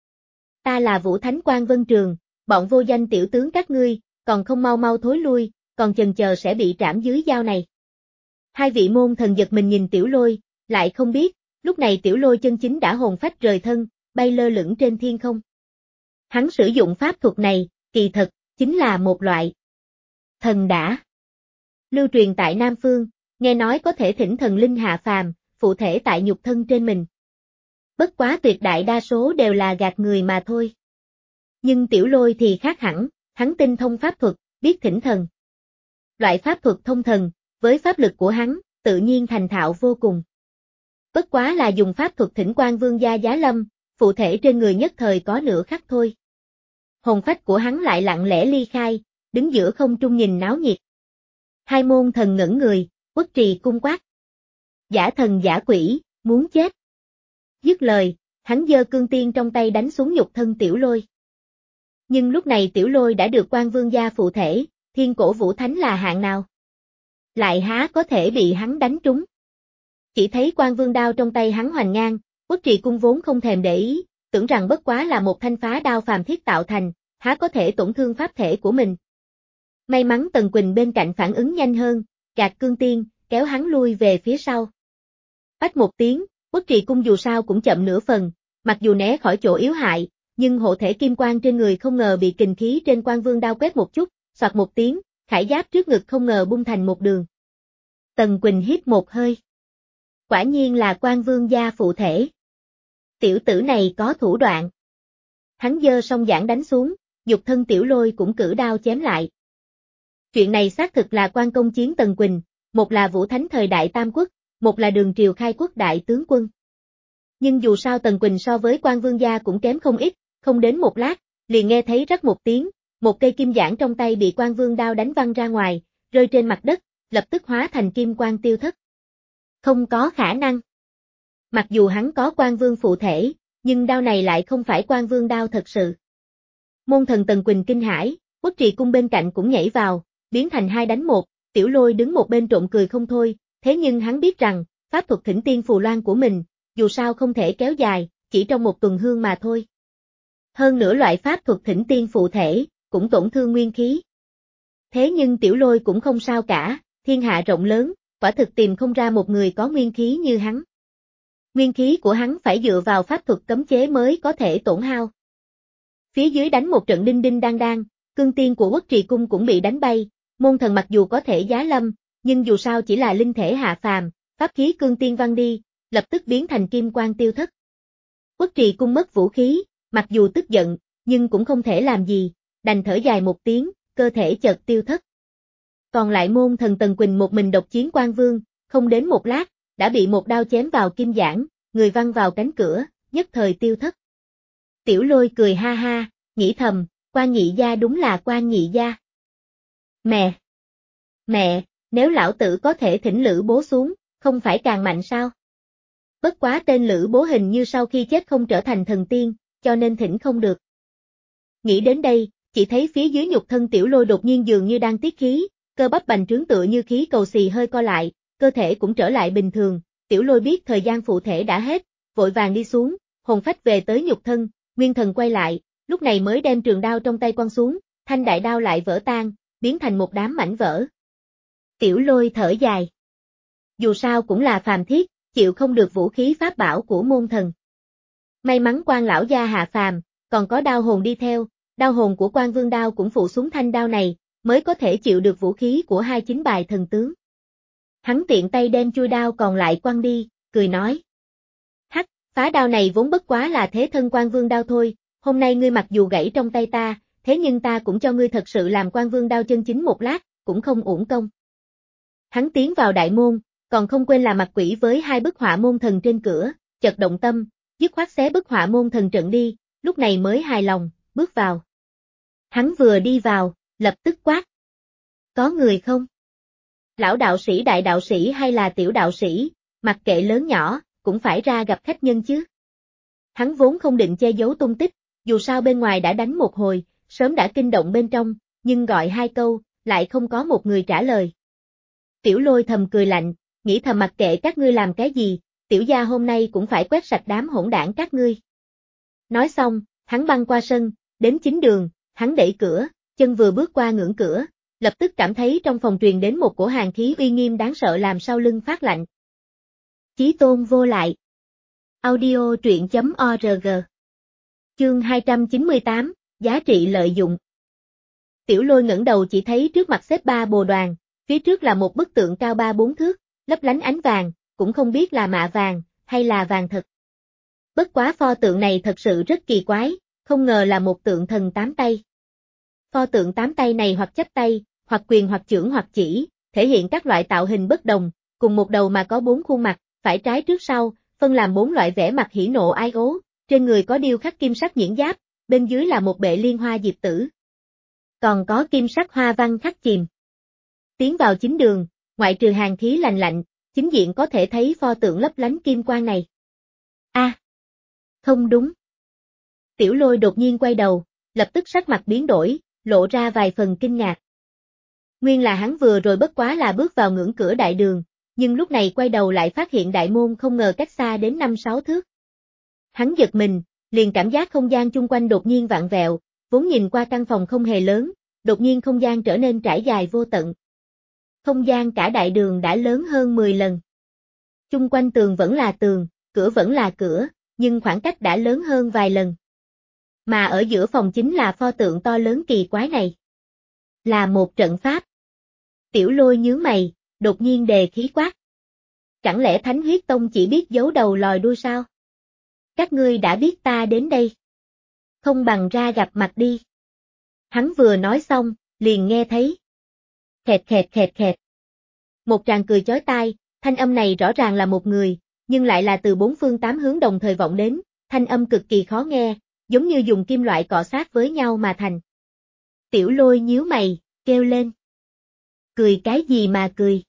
S1: Ta là Vũ Thánh Quan Vân Trường, bọn vô danh tiểu tướng các ngươi, còn không mau mau thối lui, còn chần chờ sẽ bị trảm dưới dao này. Hai vị môn thần giật mình nhìn Tiểu Lôi, lại không biết, lúc này Tiểu Lôi chân chính đã hồn phách rời thân, bay lơ lửng trên thiên không. Hắn sử dụng pháp thuật này, kỳ thật, chính là một loại thần đả. Lưu truyền tại Nam Phương, nghe nói có thể thỉnh thần linh hạ phàm, phụ thể tại nhục thân trên mình. Bất quá tuyệt đại đa số đều là gạt người mà thôi. Nhưng Tiểu Lôi thì khác hẳn, hắn tinh thông pháp thuật, biết thỉnh thần. Loại pháp thuật thông thần, với pháp lực của hắn, tự nhiên thành thạo vô cùng. Bất quá là dùng pháp thuật thỉnh Quan Vương gia giá lâm, phụ thể trên người nhất thời có nửa khắc thôi. Hồn phách của hắn lại lặng lẽ ly khai, đứng giữa không trung nhìn náo nhiệt. Hai môn thần ngẩn người, Quốc Trì Cung quát. Giả thần giả quỷ, muốn chết. Dứt lời, hắn giơ cương tiên trong tay đánh xuống nhục thân Tiểu Lôi. Nhưng lúc này Tiểu Lôi đã được Quan Vương gia phụ thể, thiên cổ Vũ Thánh là hạng nào? Lại há có thể bị hắn đánh trúng? Chỉ thấy Quan Vương đao trong tay hắn hoành ngang, Quốc Trì Cung vốn không thèm để ý, tưởng rằng bất quá là một thanh phá đao phàm thiết tạo thành, há có thể tổn thương pháp thể của mình. May mắn Tần Quỳnh bên cạnh phản ứng nhanh hơn, gạt cương tiên, kéo hắn lui về phía sau. Bách một tiếng, Quốc Trì Cung dù sao cũng chậm nửa phần, mặc dù né khỏi chỗ yếu hại, nhưng hộ thể kim quang trên người không ngờ bị kình khí trên Quan Vương đao quét một chút, soạt một tiếng, khải giáp trước ngực không ngờ bung thành một đường. Tần Quỳnh hít một hơi. Quả nhiên là Quan Vương gia phụ thể. Tiểu tử này có thủ đoạn. Hắn giơ song giảng đánh xuống, nhục thân Tiểu Lôi cũng cử đao chém lại. Chuyện này xác thực là quan công chiến Tần Quỳnh, một là Vũ Thánh thời đại Tam Quốc, một là Đường Triều khai quốc đại tướng quân. Nhưng dù sao Tần Quỳnh so với Quan Vương gia cũng kém không ít, không đến một lát, liền nghe thấy rắc một tiếng, một cây kim giảng trong tay bị Quan Vương đao đánh văng ra ngoài, rơi trên mặt đất, lập tức hóa thành kim quang tiêu thất. Không có khả năng. Mặc dù hắn có Quan Vương phụ thể, nhưng đao này lại không phải Quan Vương đao thật sự. Môn thần Tần Quỳnh kinh hãi, Quốc Trì Cung bên cạnh cũng nhảy vào, biến thành hai đánh một, Tiểu Lôi đứng một bên trộn cười không thôi, thế nhưng hắn biết rằng, pháp thuật thỉnh tiên phù loan của mình, dù sao không thể kéo dài, chỉ trong một tuần hương mà thôi. Hơn nữa loại pháp thuật thỉnh tiên phụ thể, cũng tổn thương nguyên khí. Thế nhưng Tiểu Lôi cũng không sao cả, thiên hạ rộng lớn, quả thực tìm không ra một người có nguyên khí như hắn. Nguyên khí của hắn phải dựa vào pháp thuật cấm chế mới có thể tổn hao. Phía dưới đánh một trận đinh đinh đang đang, cương tiên của Quốc Trì Cung cũng bị đánh bay, môn thần mặc dù có thể giá lâm, nhưng dù sao chỉ là linh thể hạ phàm, pháp khí cương tiên văng đi, lập tức biến thành kim quang tiêu thất. Quốc Trì Cung mất vũ khí, mặc dù tức giận, nhưng cũng không thể làm gì, đành thở dài một tiếng, cơ thể chợt tiêu thất. Còn lại môn thần Tần Quỳnh một mình độc chiến Quan Vương, không đến một lát, đã bị một đao chém vào kim giảng, người văng vào cánh cửa, nhất thời tiêu thất. Tiểu Lôi cười ha ha, nghĩ thầm, Quan Nhị Gia đúng là Quan Nhị Gia. Mẹ! Mẹ, nếu lão tử có thể thỉnh Lữ Bố xuống, không phải càng mạnh sao? Bất quá tên Lữ Bố hình như sau khi chết không trở thành thần tiên, cho nên thỉnh không được. Nghĩ đến đây, chỉ thấy phía dưới nhục thân Tiểu Lôi đột nhiên dường như đang tiết khí, cơ bắp bành trướng tựa như khí cầu xì hơi co lại, cơ thể cũng trở lại bình thường, Tiểu Lôi biết thời gian phụ thể đã hết, vội vàng đi xuống, hồn phách về tới nhục thân, nguyên thần quay lại, lúc này mới đem trường đao trong tay quăng xuống, thanh đại đao lại vỡ tan, biến thành một đám mảnh vỡ. Tiểu Lôi thở dài. Dù sao cũng là phàm thiết, chịu không được vũ khí pháp bảo của môn thần. May mắn Quan lão gia hạ phàm, còn có đao hồn đi theo, đao hồn của Quan Vương đao cũng phụ xuống thanh đao này, mới có thể chịu được vũ khí của hai chính bài thần tướng. Hắn tiện tay đem chui đao còn lại quăng đi, cười nói. Hắc, Phá đao này vốn bất quá là thế thân Quan Vương đao thôi, hôm nay ngươi mặc dù gãy trong tay ta, thế nhưng ta cũng cho ngươi thật sự làm Quan Vương đao chân chính một lát, cũng không uổng công. Hắn tiến vào đại môn, còn không quên là mặt quỷ với hai bức họa môn thần trên cửa, chợt động tâm, dứt khoát xé bức họa môn thần trận đi, lúc này mới hài lòng, bước vào. Hắn vừa đi vào, lập tức quát. Có người không? Lão đạo sĩ đại đạo sĩ hay là tiểu đạo sĩ, mặc kệ lớn nhỏ, cũng phải ra gặp khách nhân chứ. Hắn vốn không định che giấu tung tích, dù sao bên ngoài đã đánh một hồi, sớm đã kinh động bên trong, nhưng gọi hai câu, lại không có một người trả lời. Tiểu Lôi thầm cười lạnh, nghĩ thầm mặc kệ các ngươi làm cái gì, tiểu gia hôm nay cũng phải quét sạch đám hỗn đảng các ngươi. Nói xong, hắn băng qua sân, đến chính đường, hắn đẩy cửa, chân vừa bước qua ngưỡng cửa, lập tức cảm thấy trong phòng truyền đến một cổ hàn khí uy nghiêm đáng sợ làm sau lưng phát lạnh. Chí tôn vô lại. Audio truyện chấm org. Chương hai trăm chín mươi tám, giá trị lợi dụng. Tiểu Lôi ngẩng đầu chỉ thấy trước mặt xếp ba bồ đoàn, phía trước là một bức tượng cao ba bốn thước, lấp lánh ánh vàng, cũng không biết là mạ vàng, hay là vàng thật. Bất quá pho tượng này thật sự rất kỳ quái, không ngờ là một tượng thần tám tay. Pho tượng tám tay này hoặc chắp tay, hoặc quyền hoặc chưởng hoặc chỉ, thể hiện các loại tạo hình bất đồng, cùng một đầu mà có bốn khuôn mặt, phải trái trước sau, phân làm bốn loại vẻ mặt hỉ nộ ai ố, trên người có điêu khắc kim sắc nhuyễn giáp, bên dưới là một bệ liên hoa diệp tử. Còn có kim sắc hoa văn khắc chìm. Tiến vào chính đường, ngoại trừ hàn khí lành lạnh, chính diện có thể thấy pho tượng lấp lánh kim quang này. A, à, không đúng. Tiểu Lôi đột nhiên quay đầu, lập tức sắc mặt biến đổi, lộ ra vài phần kinh ngạc. Nguyên là hắn vừa rồi bất quá là bước vào ngưỡng cửa đại đường, nhưng lúc này quay đầu lại phát hiện đại môn không ngờ cách xa đến năm sáu thước. Hắn giật mình, liền cảm giác không gian chung quanh đột nhiên vặn vẹo, vốn nhìn qua căn phòng không hề lớn, đột nhiên không gian trở nên trải dài vô tận. Không gian cả đại đường đã lớn hơn mười lần. Chung quanh tường vẫn là tường, cửa vẫn là cửa, nhưng khoảng cách đã lớn hơn vài lần. Mà ở giữa phòng chính là pho tượng to lớn kỳ quái này. Là một trận pháp. Tiểu Lôi nhướng mày, đột nhiên đề khí quát. Chẳng lẽ Thánh Huyết Tông chỉ biết giấu đầu lòi đuôi sao? Các ngươi đã biết ta đến đây. Không bằng ra gặp mặt đi. Hắn vừa nói xong, liền nghe thấy. Khẹt khẹt khẹt khẹt. Một tràng cười chói tai, thanh âm này rõ ràng là một người, nhưng lại là từ bốn phương tám hướng đồng thời vọng đến, thanh âm cực kỳ khó nghe, giống như dùng kim loại cọ sát với nhau mà thành. Tiểu Lôi nhíu mày, kêu lên. Cười cái gì mà cười?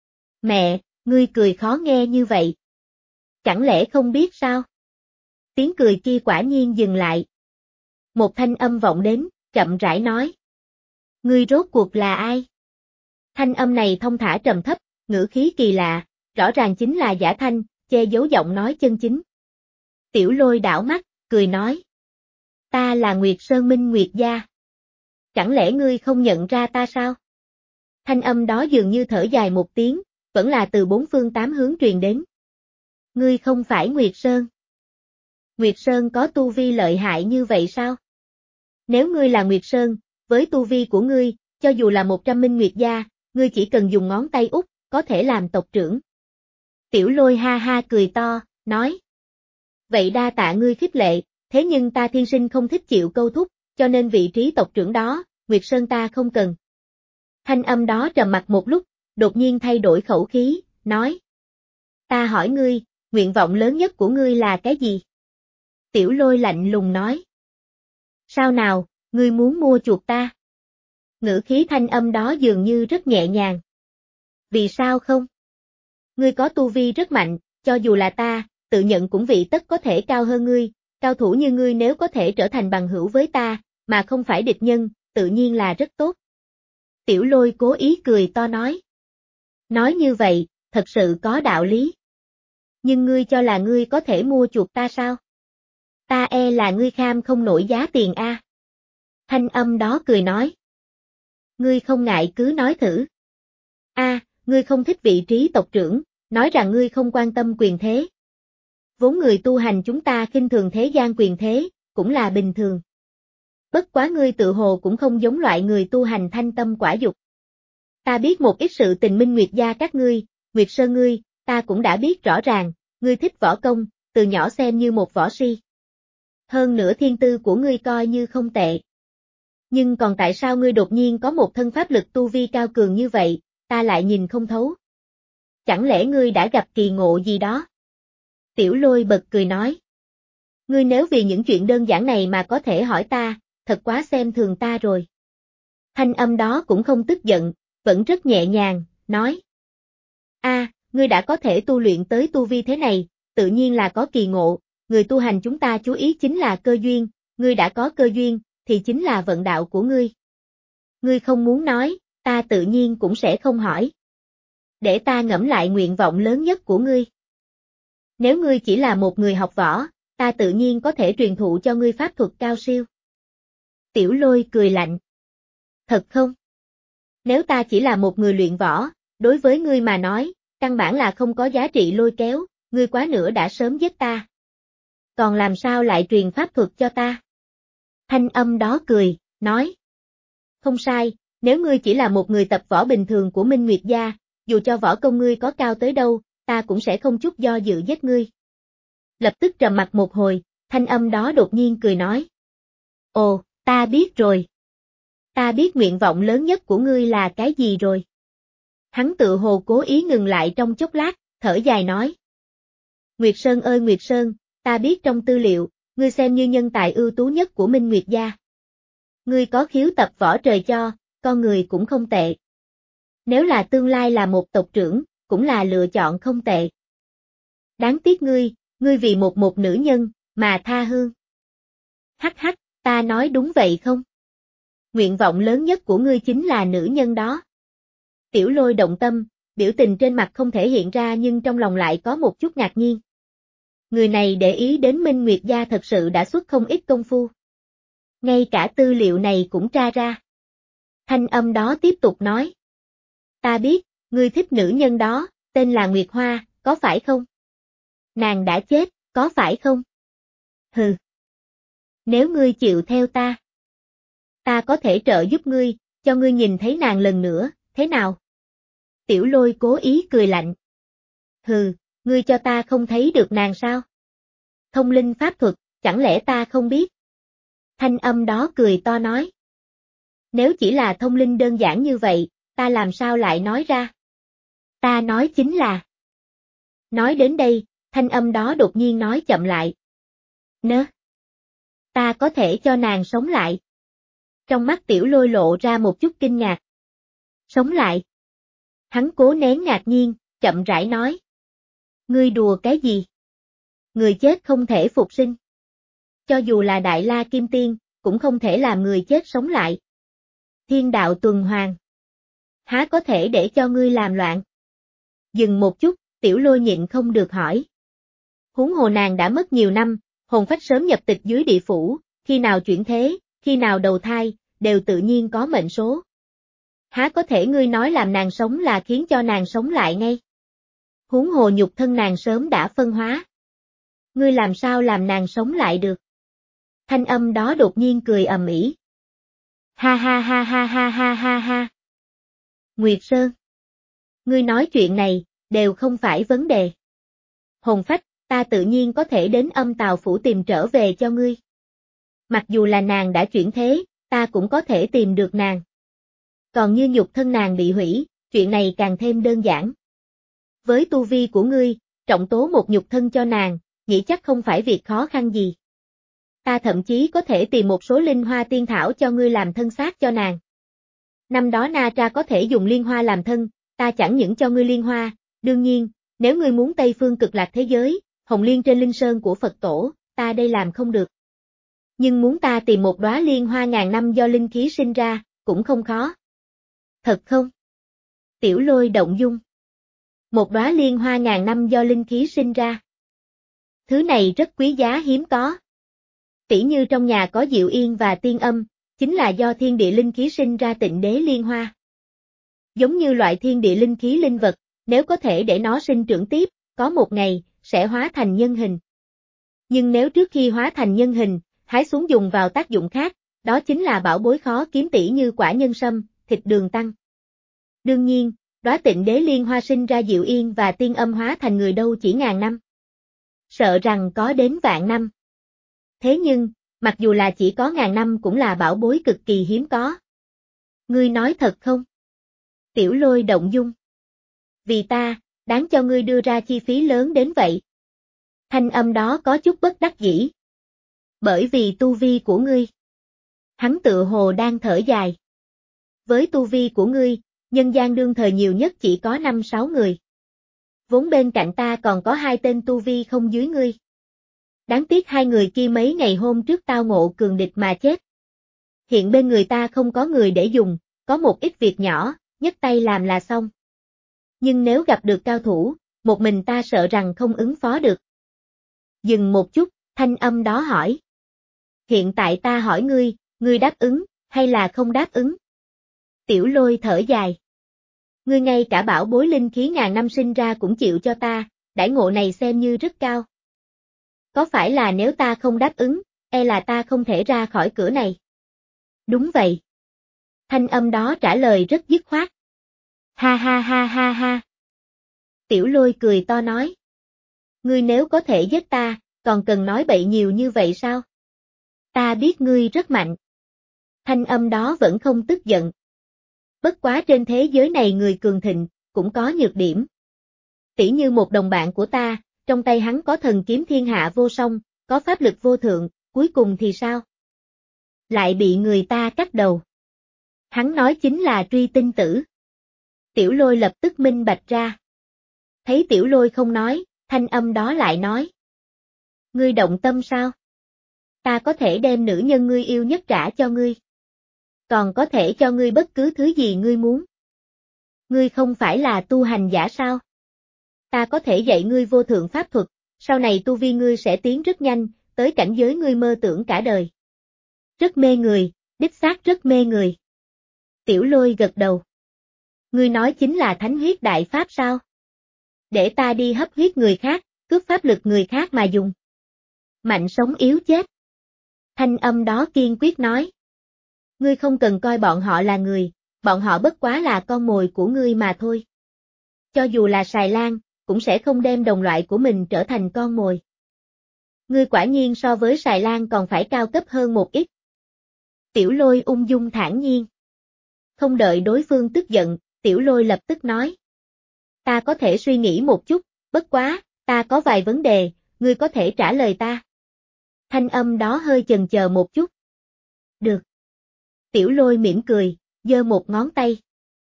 S1: Mẹ, ngươi cười khó nghe như vậy. Chẳng lẽ không biết sao? Tiếng cười kia quả nhiên dừng lại. Một thanh âm vọng đến, chậm rãi nói. Ngươi rốt cuộc là ai? Thanh âm này thông thả trầm thấp, ngữ khí kỳ lạ, rõ ràng chính là giả thanh, che giấu giọng nói chân chính. Tiểu Lôi đảo mắt, cười nói. Ta là Nguyệt Sơn Minh Nguyệt Gia. Chẳng lẽ ngươi không nhận ra ta sao? Thanh âm đó dường như thở dài một tiếng, vẫn là từ bốn phương tám hướng truyền đến. Ngươi không phải Nguyệt Sơn. Nguyệt Sơn có tu vi lợi hại như vậy sao? Nếu ngươi là Nguyệt Sơn, với tu vi của ngươi, cho dù là một trăm minh Nguyệt Gia, ngươi chỉ cần dùng ngón tay út, có thể làm tộc trưởng. Tiểu Lôi ha ha cười to, nói. Vậy đa tạ ngươi khích lệ, thế nhưng ta thiên sinh không thích chịu câu thúc, cho nên vị trí tộc trưởng đó, Nguyệt Sơn ta không cần. Thanh âm đó trầm mặc một lúc, đột nhiên thay đổi khẩu khí, nói. Ta hỏi ngươi, nguyện vọng lớn nhất của ngươi là cái gì? Tiểu Lôi lạnh lùng nói. Sao nào, ngươi muốn mua chuộc ta? Ngữ khí thanh âm đó dường như rất nhẹ nhàng. Vì sao không? Ngươi có tu vi rất mạnh, cho dù là ta, tự nhận cũng vị tất có thể cao hơn ngươi, cao thủ như ngươi nếu có thể trở thành bằng hữu với ta, mà không phải địch nhân, tự nhiên là rất tốt. Tiểu Lôi cố ý cười to nói. Nói như vậy, thật sự có đạo lý. Nhưng ngươi cho là ngươi có thể mua chuộc ta sao? Ta e là ngươi kham không nổi giá tiền a. À. Thanh âm đó cười nói. Ngươi không ngại cứ nói thử. A, à, ngươi không thích vị trí tộc trưởng, nói rằng ngươi không quan tâm quyền thế. Vốn người tu hành chúng ta khinh thường thế gian quyền thế, cũng là bình thường. Bất quá ngươi tự hồ cũng không giống loại người tu hành thanh tâm quả dục. Ta biết một ít sự tình Minh Nguyệt Gia các ngươi, Nguyệt Sơn ngươi, ta cũng đã biết rõ ràng, ngươi thích võ công, từ nhỏ xem như một võ si. Hơn nữa thiên tư của ngươi coi như không tệ. Nhưng còn tại sao ngươi đột nhiên có một thân pháp lực tu vi cao cường như vậy, ta lại nhìn không thấu. Chẳng lẽ ngươi đã gặp kỳ ngộ gì đó? Tiểu Lôi bật cười nói. Ngươi nếu vì những chuyện đơn giản này mà có thể hỏi ta, thật quá xem thường ta rồi. Thanh âm đó cũng không tức giận, vẫn rất nhẹ nhàng, nói. A, à, ngươi đã có thể tu luyện tới tu vi thế này, tự nhiên là có kỳ ngộ, người tu hành chúng ta chú ý chính là cơ duyên, ngươi đã có cơ duyên, thì chính là vận đạo của ngươi. Ngươi không muốn nói, ta tự nhiên cũng sẽ không hỏi. Để ta ngẫm lại nguyện vọng lớn nhất của ngươi. Nếu ngươi chỉ là một người học võ, ta tự nhiên có thể truyền thụ cho ngươi pháp thuật cao siêu. Tiểu Lôi cười lạnh. Thật không? Nếu ta chỉ là một người luyện võ, đối với ngươi mà nói, căn bản là không có giá trị lôi kéo, ngươi quá nữa đã sớm giết ta. Còn làm sao lại truyền pháp thuật cho ta? Thanh âm đó cười, nói. Không sai, nếu ngươi chỉ là một người tập võ bình thường của Minh Nguyệt gia, dù cho võ công ngươi có cao tới đâu, ta cũng sẽ không chút do dự giết ngươi. Lập tức trầm mặt một hồi, thanh âm đó đột nhiên cười nói. Ồ, ta biết rồi. Ta biết nguyện vọng lớn nhất của ngươi là cái gì rồi. Hắn tự hồ cố ý ngừng lại trong chốc lát, thở dài nói. Nguyệt Sơn ơi Nguyệt Sơn, ta biết trong tư liệu, ngươi xem như nhân tài ưu tú nhất của Minh Nguyệt gia. Ngươi có khiếu tập võ trời cho, con người cũng không tệ. Nếu là tương lai là một tộc trưởng, cũng là lựa chọn không tệ. Đáng tiếc ngươi, ngươi vì một một nữ nhân, mà tha hương. Hắc hắc, ta nói đúng vậy không? Nguyện vọng lớn nhất của ngươi chính là nữ nhân đó. Tiểu Lôi động tâm, biểu tình trên mặt không thể hiện ra nhưng trong lòng lại có một chút ngạc nhiên. Người này để ý đến Minh Nguyệt gia thật sự đã xuất không ít công phu. Ngay cả tư liệu này cũng tra ra. Thanh âm đó tiếp tục nói. Ta biết, ngươi thích nữ nhân đó, tên là Nguyệt Hoa, có phải không? Nàng đã chết, có phải không? Hừ. Nếu ngươi chịu theo ta, ta có thể trợ giúp ngươi, cho ngươi nhìn thấy nàng lần nữa, thế nào? Tiểu Lôi cố ý cười lạnh. Hừ, ngươi cho ta không thấy được nàng sao? Thông linh pháp thuật, chẳng lẽ ta không biết? Thanh âm đó cười to nói. Nếu chỉ là thông linh đơn giản như vậy, ta làm sao lại nói ra? Ta nói chính là. Nói đến đây, thanh âm đó đột nhiên nói chậm lại. Nớ. Ta có thể cho nàng sống lại. Trong mắt Tiểu Lôi lộ ra một chút kinh ngạc. Sống lại. Hắn cố nén ngạc nhiên, chậm rãi nói. Ngươi đùa cái gì? Người chết không thể phục sinh. Cho dù là Đại La Kim Tiên, cũng không thể làm người chết sống lại. Thiên đạo tuần hoàn. Há có thể để cho ngươi làm loạn? Dừng một chút, Tiểu Lôi nhịn không được hỏi. Huống hồ nàng đã mất nhiều năm, hồn phách sớm nhập tịch dưới địa phủ, khi nào chuyển thế, khi nào đầu thai, đều tự nhiên có mệnh số. Há có thể ngươi nói làm nàng sống là khiến cho nàng sống lại ngay? Huống hồ nhục thân nàng sớm đã phân hóa. Ngươi làm sao làm nàng sống lại được? Thanh âm đó đột nhiên cười ầm ĩ. Ha ha ha ha ha ha ha ha. Nguyệt Sơn. Ngươi nói chuyện này, đều không phải vấn đề. Hồn phách, ta tự nhiên có thể đến Âm Tào Phủ tìm trở về cho ngươi. Mặc dù là nàng đã chuyển thế, ta cũng có thể tìm được nàng. Còn như nhục thân nàng bị hủy, chuyện này càng thêm đơn giản. Với tu vi của ngươi, trọng tố một nhục thân cho nàng, nghĩ chắc không phải việc khó khăn gì. Ta thậm chí có thể tìm một số linh hoa tiên thảo cho ngươi làm thân xác cho nàng. Năm đó Na Tra có thể dùng liên hoa làm thân, ta chẳng những cho ngươi liên hoa, đương nhiên, nếu ngươi muốn Tây Phương Cực Lạc thế giới, hồng liên trên linh sơn của Phật tổ, ta đây làm không được. Nhưng muốn ta tìm một đóa liên hoa ngàn năm do linh khí sinh ra, cũng không khó. Thật không? Tiểu Lôi động dung. Một đóa liên hoa ngàn năm do linh khí sinh ra. Thứ này rất quý giá hiếm có. Tỉ như trong nhà có Diệu Yên và Tiên Âm, chính là do thiên địa linh khí sinh ra Tịnh Đế liên hoa. Giống như loại thiên địa linh khí linh vật, nếu có thể để nó sinh trưởng tiếp, có một ngày, sẽ hóa thành nhân hình. Nhưng nếu trước khi hóa thành nhân hình, hái xuống dùng vào tác dụng khác, đó chính là bảo bối khó kiếm tỉ như quả nhân sâm, thịt đường tăng. Đương nhiên, đóa Tịnh Đế liên hoa sinh ra Diệu Yên và Tiên Âm hóa thành người đâu chỉ ngàn năm. Sợ rằng có đến vạn năm. Thế nhưng, mặc dù là chỉ có ngàn năm cũng là bảo bối cực kỳ hiếm có. Ngươi nói thật không? Tiểu Lôi động dung. Vì ta, đáng cho ngươi đưa ra chi phí lớn đến vậy. Thanh âm đó có chút bất đắc dĩ. Bởi vì tu vi của ngươi. Hắn tự hồ đang thở dài. Với tu vi của ngươi, nhân gian đương thời nhiều nhất chỉ có năm sáu người. Vốn bên cạnh ta còn có hai tên tu vi không dưới ngươi. Đáng tiếc hai người kia mấy ngày hôm trước tao ngộ cường địch mà chết. Hiện bên người ta không có người để dùng, có một ít việc nhỏ, nhấc tay làm là xong. Nhưng nếu gặp được cao thủ, một mình ta sợ rằng không ứng phó được. Dừng một chút, thanh âm đó hỏi. Hiện tại ta hỏi ngươi, ngươi đáp ứng, hay là không đáp ứng? Tiểu Lôi thở dài. Ngươi ngay cả bảo bối linh khí ngàn năm sinh ra cũng chịu cho ta, đãi ngộ này xem như rất cao. Có phải là nếu ta không đáp ứng, e là ta không thể ra khỏi cửa này? Đúng vậy. Thanh âm đó trả lời rất dứt khoát. Ha ha ha ha ha. Tiểu Lôi cười to nói. Ngươi nếu có thể giết ta, còn cần nói bậy nhiều như vậy sao? Ta biết ngươi rất mạnh. Thanh âm đó vẫn không tức giận. Bất quá trên thế giới này người cường thịnh, cũng có nhược điểm. Tỉ như một đồng bạn của ta, trong tay hắn có thần kiếm thiên hạ vô song, có pháp lực vô thượng, cuối cùng thì sao? Lại bị người ta cắt đầu. Hắn nói chính là Truy Tinh Tử. Tiểu Lôi lập tức minh bạch ra. Thấy Tiểu Lôi không nói, thanh âm đó lại nói. Ngươi động tâm sao? Ta có thể đem nữ nhân ngươi yêu nhất trả cho ngươi. Còn có thể cho ngươi bất cứ thứ gì ngươi muốn. Ngươi không phải là tu hành giả sao? Ta có thể dạy ngươi vô thượng pháp thuật, sau này tu vi ngươi sẽ tiến rất nhanh, tới cảnh giới ngươi mơ tưởng cả đời. Rất mê người, đích xác rất mê người. Tiểu Lôi gật đầu. Ngươi nói chính là thánh huyết đại pháp sao? Để ta đi hấp huyết người khác, cướp pháp lực người khác mà dùng. Mạnh sống yếu chết. Thanh âm đó kiên quyết nói. Ngươi không cần coi bọn họ là người, bọn họ bất quá là con mồi của ngươi mà thôi. Cho dù là xài lang, cũng sẽ không đem đồng loại của mình trở thành con mồi. Ngươi quả nhiên so với xài lang còn phải cao cấp hơn một ít. Tiểu Lôi ung dung thản nhiên. Không đợi đối phương tức giận, Tiểu Lôi lập tức nói. Ta có thể suy nghĩ một chút, bất quá, ta có vài vấn đề, ngươi có thể trả lời ta. Thanh âm đó hơi chần chờ một chút. Được. Tiểu Lôi mỉm cười, giơ một ngón tay.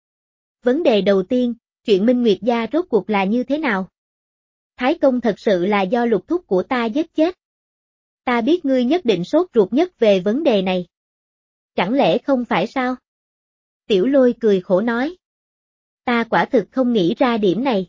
S1: Vấn đề đầu tiên, chuyện Minh Nguyệt gia rốt cuộc là như thế nào? Thái công thật sự là do Lục thúc của ta giết chết. Ta biết ngươi nhất định sốt ruột nhất về vấn đề này. Chẳng lẽ không phải sao? Tiểu Lôi cười khổ nói. Ta quả thực không nghĩ ra điểm này.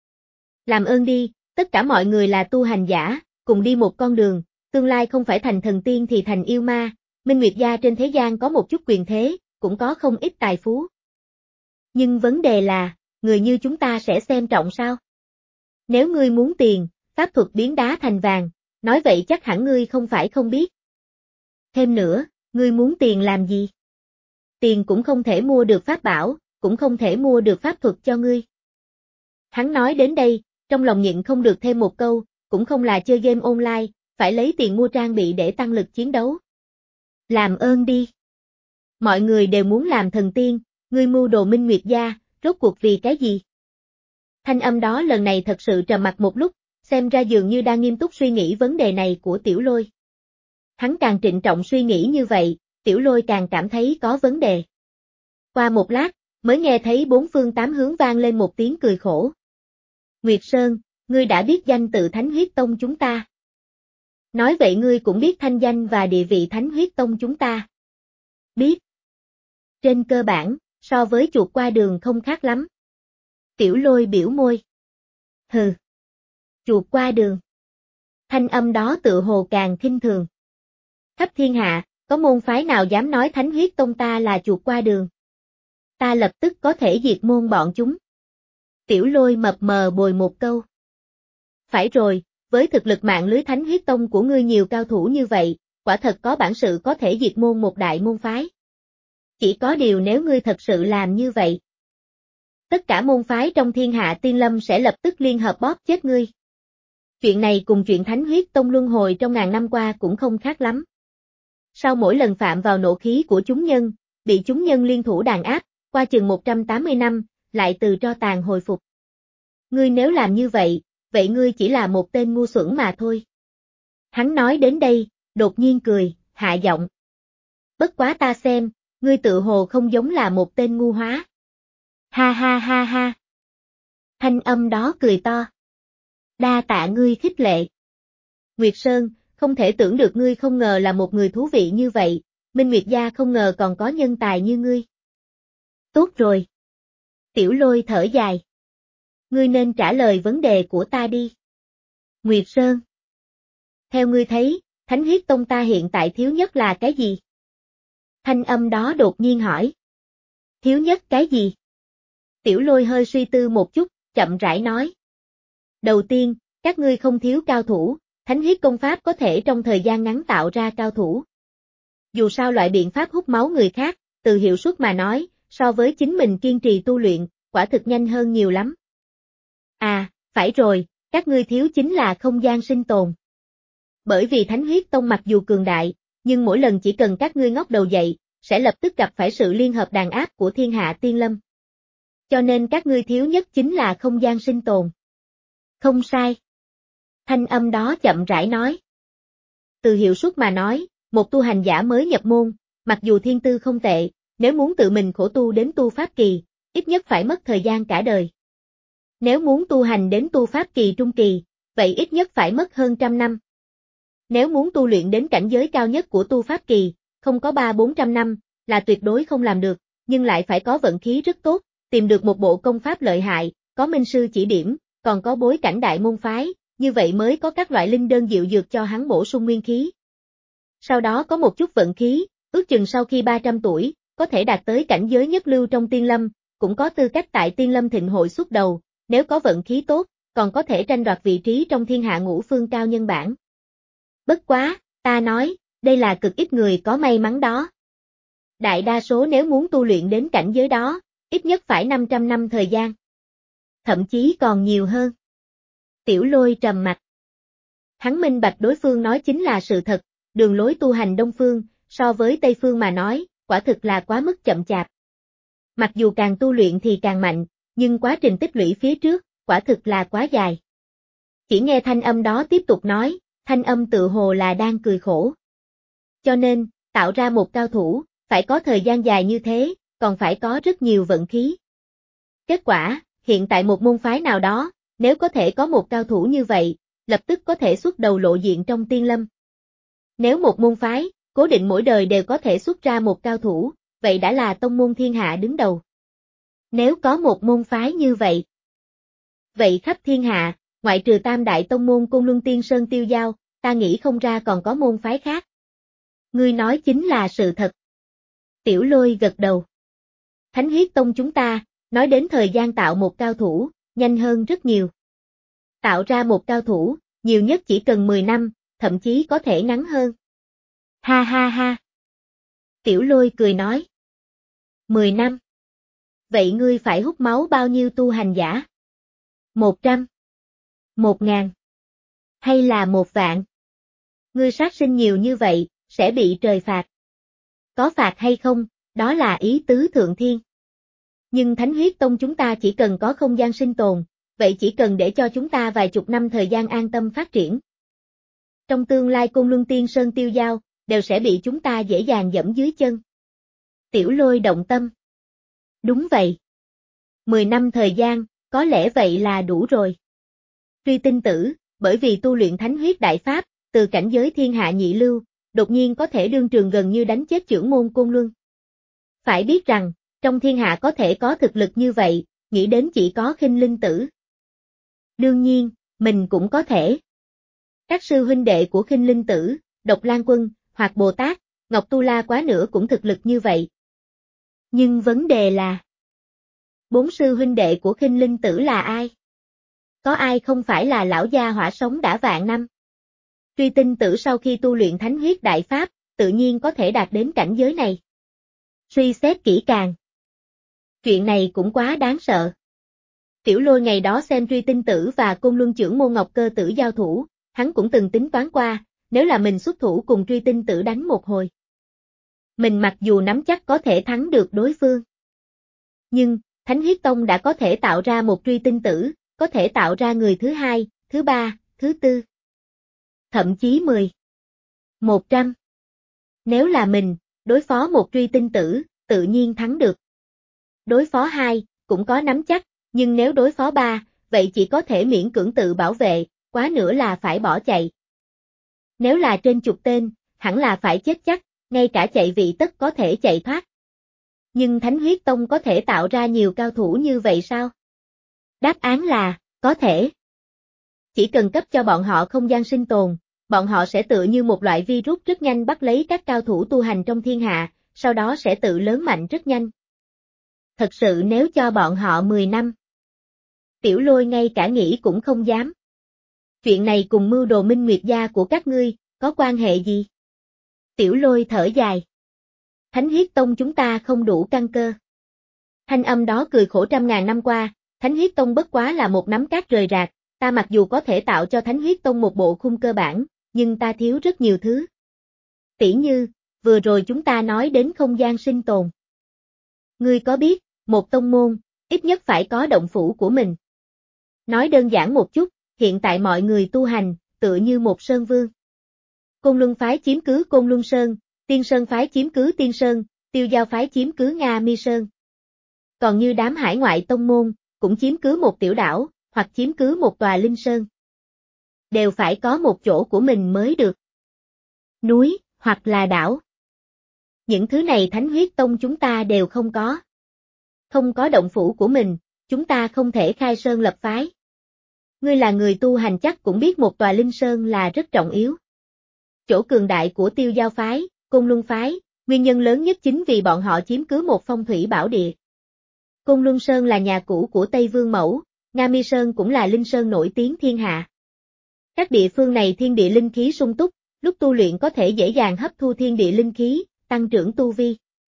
S1: Làm ơn đi, tất cả mọi người là tu hành giả, cùng đi một con đường, tương lai không phải thành thần tiên thì thành yêu ma, Minh Nguyệt gia trên thế gian có một chút quyền thế, cũng có không ít tài phú. Nhưng vấn đề là, người như chúng ta sẽ xem trọng sao? Nếu ngươi muốn tiền, pháp thuật biến đá thành vàng, nói vậy chắc hẳn ngươi không phải không biết. Thêm nữa, ngươi muốn tiền làm gì? Tiền cũng không thể mua được pháp bảo, cũng không thể mua được pháp thuật cho ngươi. Hắn nói đến đây, trong lòng nhịn không được thêm một câu, cũng không là chơi game online, phải lấy tiền mua trang bị để tăng lực chiến đấu. Làm ơn đi. Mọi người đều muốn làm thần tiên, ngươi mưu đồ Minh Nguyệt gia, rốt cuộc vì cái gì? Thanh âm đó lần này thật sự trầm mặc một lúc, xem ra dường như đang nghiêm túc suy nghĩ vấn đề này của Tiểu Lôi. Hắn càng trịnh trọng suy nghĩ như vậy, Tiểu Lôi càng cảm thấy có vấn đề. Qua một lát, mới nghe thấy bốn phương tám hướng vang lên một tiếng cười khổ. Nguyệt Sơn, ngươi đã biết danh tự Thánh Huyết Tông chúng ta. Nói vậy ngươi cũng biết thanh danh và địa vị Thánh Huyết Tông chúng ta. Biết. Trên cơ bản, so với chuột qua đường không khác lắm. Tiểu Lôi biểu môi. Hừ. Chuột qua đường. Thanh âm đó tự hồ càng khinh thường. Khắp thiên hạ, có môn phái nào dám nói Thánh Huyết Tông ta là chuột qua đường? Ta lập tức có thể diệt môn bọn chúng. Tiểu Lôi mập mờ bồi một câu. Phải rồi, với thực lực mạng lưới Thánh Huyết Tông của ngươi nhiều cao thủ như vậy, quả thật có bản sự có thể diệt môn một đại môn phái. Chỉ có điều nếu ngươi thật sự làm như vậy, tất cả môn phái trong thiên hạ tiên lâm sẽ lập tức liên hợp bóp chết ngươi. Chuyện này cùng chuyện Thánh huyết tông luân hồi trong ngàn năm qua cũng không khác lắm. Sau mỗi lần phạm vào nộ khí của chúng nhân, bị chúng nhân liên thủ đàn áp, qua chừng một trăm tám mươi năm, lại từ tro tàn hồi phục. Ngươi nếu làm như vậy, vậy ngươi chỉ là một tên ngu xuẩn mà thôi. Hắn nói đến đây, đột nhiên cười, hạ giọng. Bất quá ta xem, ngươi tự hồ không giống là một tên ngu hóa. Ha ha ha ha. Thanh âm đó cười to. Đa tạ ngươi khích lệ. Nguyệt Sơn, không thể tưởng được ngươi không ngờ là một người thú vị như vậy, Minh Nguyệt gia không ngờ còn có nhân tài như ngươi. Tốt rồi. Tiểu Lôi thở dài. Ngươi nên trả lời vấn đề của ta đi. Nguyệt Sơn. Theo ngươi thấy, Thánh huyết tông ta hiện tại thiếu nhất là cái gì? Thanh âm đó đột nhiên hỏi. Thiếu nhất cái gì? Tiểu Lôi hơi suy tư một chút, chậm rãi nói. Đầu tiên, các ngươi không thiếu cao thủ, Thánh huyết công pháp có thể trong thời gian ngắn tạo ra cao thủ. Dù sao loại biện pháp hút máu người khác, từ hiệu suất mà nói, so với chính mình kiên trì tu luyện, quả thực nhanh hơn nhiều lắm. À, phải rồi, các ngươi thiếu chính là không gian sinh tồn. Bởi vì Thánh huyết tông mặc dù cường đại, nhưng mỗi lần chỉ cần các ngươi ngóc đầu dậy, sẽ lập tức gặp phải sự liên hợp đàn áp của thiên hạ tiên lâm. Cho nên các ngươi thiếu nhất chính là không gian sinh tồn. Không sai. Thanh âm đó chậm rãi nói. Từ hiệu suất mà nói, một tu hành giả mới nhập môn, mặc dù thiên tư không tệ, nếu muốn tự mình khổ tu đến tu pháp kỳ, ít nhất phải mất thời gian cả đời. Nếu muốn tu hành đến tu pháp kỳ trung kỳ, vậy ít nhất phải mất hơn trăm năm. Nếu muốn tu luyện đến cảnh giới cao nhất của tu pháp kỳ, không có ba bốn trăm năm, là tuyệt đối không làm được, nhưng lại phải có vận khí rất tốt, tìm được một bộ công pháp lợi hại, có minh sư chỉ điểm, còn có bối cảnh đại môn phái, như vậy mới có các loại linh đơn diệu dược cho hắn bổ sung nguyên khí. Sau đó có một chút vận khí, ước chừng sau khi ba trăm tuổi, có thể đạt tới cảnh giới nhất lưu trong tiên lâm, cũng có tư cách tại tiên lâm thịnh hội xuất đầu, nếu có vận khí tốt, còn có thể tranh đoạt vị trí trong thiên hạ ngũ phương cao nhân bảng. Bất quá, ta nói, đây là cực ít người có may mắn đó. Đại đa số nếu muốn tu luyện đến cảnh giới đó, ít nhất phải năm trăm năm thời gian. Thậm chí còn nhiều hơn. Tiểu Lôi trầm mặt. Hắn minh bạch đối phương nói chính là sự thật, đường lối tu hành Đông Phương, so với Tây Phương mà nói, quả thực là quá mức chậm chạp. Mặc dù càng tu luyện thì càng mạnh, nhưng quá trình tích lũy phía trước, quả thực là quá dài. Chỉ nghe thanh âm đó tiếp tục nói, thanh âm tự hồ là đang cười khổ. Cho nên, tạo ra một cao thủ, phải có thời gian dài như thế, còn phải có rất nhiều vận khí. Kết quả, hiện tại một môn phái nào đó, nếu có thể có một cao thủ như vậy, lập tức có thể xuất đầu lộ diện trong tiên lâm. Nếu một môn phái, cố định mỗi đời đều có thể xuất ra một cao thủ, vậy đã là tông môn thiên hạ đứng đầu. Nếu có một môn phái như vậy, vậy khắp thiên hạ, ngoại trừ tam đại tông môn Côn Luân Tiên Sơn Tiêu Giao, ta nghĩ không ra còn có môn phái khác. Ngươi nói chính là sự thật. Tiểu Lôi gật đầu. Thánh huyết tông chúng ta, nói đến thời gian tạo một cao thủ, nhanh hơn rất nhiều. Tạo ra một cao thủ, nhiều nhất chỉ cần mười năm, thậm chí có thể ngắn hơn. Ha ha ha. Tiểu Lôi cười nói. mười năm. Vậy ngươi phải hút máu bao nhiêu tu hành giả? Một trăm. Một ngàn. Hay là một vạn? Ngươi sát sinh nhiều như vậy, sẽ bị trời phạt. Có phạt hay không, đó là ý tứ thượng thiên. Nhưng Thánh huyết tông chúng ta chỉ cần có không gian sinh tồn, vậy chỉ cần để cho chúng ta vài chục năm thời gian an tâm phát triển. Trong tương lai Côn Luân Tiên Sơn Tiêu Giao, đều sẽ bị chúng ta dễ dàng dẫm dưới chân. Tiểu Lôi động tâm. Đúng vậy. Mười năm thời gian, có lẽ vậy là đủ rồi. Truy Tinh Tử, bởi vì tu luyện Thánh huyết đại pháp, từ cảnh giới thiên hạ nhị lưu, đột nhiên có thể đương trường gần như đánh chết chưởng môn Côn Luân. Phải biết rằng, trong thiên hạ có thể có thực lực như vậy, nghĩ đến chỉ có Khinh Linh Tử. Đương nhiên, mình cũng có thể. Các sư huynh đệ của Khinh Linh Tử, Độc Lan Quân, hoặc Bồ Tát, Ngọc Tu La quá nữa cũng thực lực như vậy. Nhưng vấn đề là, bốn sư huynh đệ của Khinh Linh Tử là ai? Có ai không phải là lão gia hỏa sống đã vạn năm? Truy Tinh Tử sau khi tu luyện Thánh huyết đại pháp, tự nhiên có thể đạt đến cảnh giới này. Suy xét kỹ càng. Chuyện này cũng quá đáng sợ. Tiểu Lôi ngày đó xem Truy Tinh Tử và Côn Luân Chưởng Môn Ngọc Cơ Tử giao thủ, hắn cũng từng tính toán qua, nếu là mình xuất thủ cùng Truy Tinh Tử đánh một hồi. Mình mặc dù nắm chắc có thể thắng được đối phương. Nhưng, Thánh Huyết Tông đã có thể tạo ra một Truy Tinh Tử, có thể tạo ra người thứ hai, thứ ba, thứ tư. Thậm chí mười. một trăm. Nếu là mình, đối phó một Truy Tinh Tử, tự nhiên thắng được. Đối phó hai, cũng có nắm chắc, nhưng nếu đối phó ba, vậy chỉ có thể miễn cưỡng tự bảo vệ, quá nữa là phải bỏ chạy. Nếu là trên chục tên, hẳn là phải chết chắc, ngay cả chạy vị tất có thể chạy thoát. Nhưng Thánh Huyết Tông có thể tạo ra nhiều cao thủ như vậy sao? Đáp án là, có thể. Chỉ cần cấp cho bọn họ không gian sinh tồn, bọn họ sẽ tự như một loại virus rất nhanh bắt lấy các cao thủ tu hành trong thiên hạ, sau đó sẽ tự lớn mạnh rất nhanh. Thật sự nếu cho bọn họ mười năm. Tiểu Lôi ngay cả nghĩ cũng không dám. Chuyện này cùng mưu đồ Minh Nguyệt gia của các ngươi, có quan hệ gì? Tiểu Lôi thở dài. Thánh Huyết Tông chúng ta không đủ căn cơ. Thanh âm đó cười khổ trăm ngàn năm qua, Thánh Huyết Tông bất quá là một nắm cát rời rạc, ta mặc dù có thể tạo cho Thánh Huyết Tông một bộ khung cơ bản, nhưng ta thiếu rất nhiều thứ. Tỉ như, vừa rồi chúng ta nói đến không gian sinh tồn. Ngươi có biết, một tông môn, ít nhất phải có động phủ của mình. Nói đơn giản một chút, hiện tại mọi người tu hành, tựa như một sơn vương. Côn Luân phái chiếm cứ Côn Luân Sơn, Tiên Sơn phái chiếm cứ Tiên Sơn, Tiêu Giao phái chiếm cứ Nga Mi Sơn. Còn như đám hải ngoại tông môn, cũng chiếm cứ một tiểu đảo, hoặc chiếm cứ một tòa linh sơn. Đều phải có một chỗ của mình mới được. Núi, hoặc là đảo. Những thứ này Thánh Huyết Tông chúng ta đều không có. Không có động phủ của mình, chúng ta không thể khai sơn lập phái. Ngươi là người tu hành chắc cũng biết một tòa linh sơn là rất trọng yếu. Chỗ cường đại của Tiêu Giao phái, Côn Luân phái, nguyên nhân lớn nhất chính vì bọn họ chiếm cứ một phong thủy bảo địa. Côn Luân Sơn là nhà cũ của Tây Vương Mẫu, Nga Mi Sơn cũng là linh sơn nổi tiếng thiên hạ. Các địa phương này thiên địa linh khí sung túc, lúc tu luyện có thể dễ dàng hấp thu thiên địa linh khí, tăng trưởng tu vi.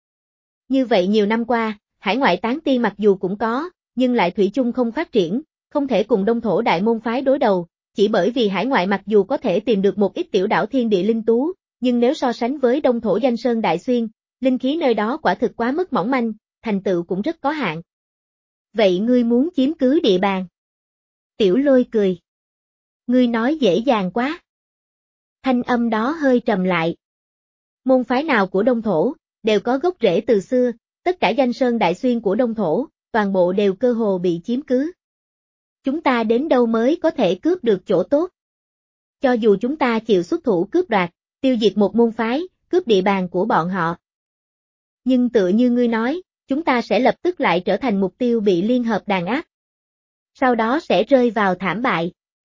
S1: Như vậy nhiều năm qua, hải ngoại tán tiên mặc dù cũng có, nhưng lại thủy chung không phát triển, không thể cùng Đông Thổ Đại môn phái đối đầu, chỉ bởi vì hải ngoại mặc dù có thể tìm được một ít tiểu đảo thiên địa linh tú, nhưng nếu so sánh với Đông Thổ Danh Sơn Đại Xuyên, linh khí nơi đó quả thực quá mức mỏng manh, thành tựu cũng rất có hạn. Vậy ngươi muốn chiếm cứ địa bàn? Tiểu Lôi cười. Ngươi nói dễ dàng quá. Thanh âm đó hơi trầm lại. Môn phái nào của Đông Thổ, đều có gốc rễ từ xưa, tất cả danh sơn đại xuyên của Đông Thổ, toàn bộ đều cơ hồ bị chiếm cứ. Chúng ta đến đâu mới có thể cướp được chỗ tốt? Cho dù chúng ta chịu xuất thủ cướp đoạt, tiêu diệt một môn phái, cướp địa bàn của bọn họ. Nhưng tựa như ngươi nói, chúng ta sẽ lập tức lại trở thành mục tiêu bị liên hợp đàn áp. Sau đó sẽ rơi vào thảm bại.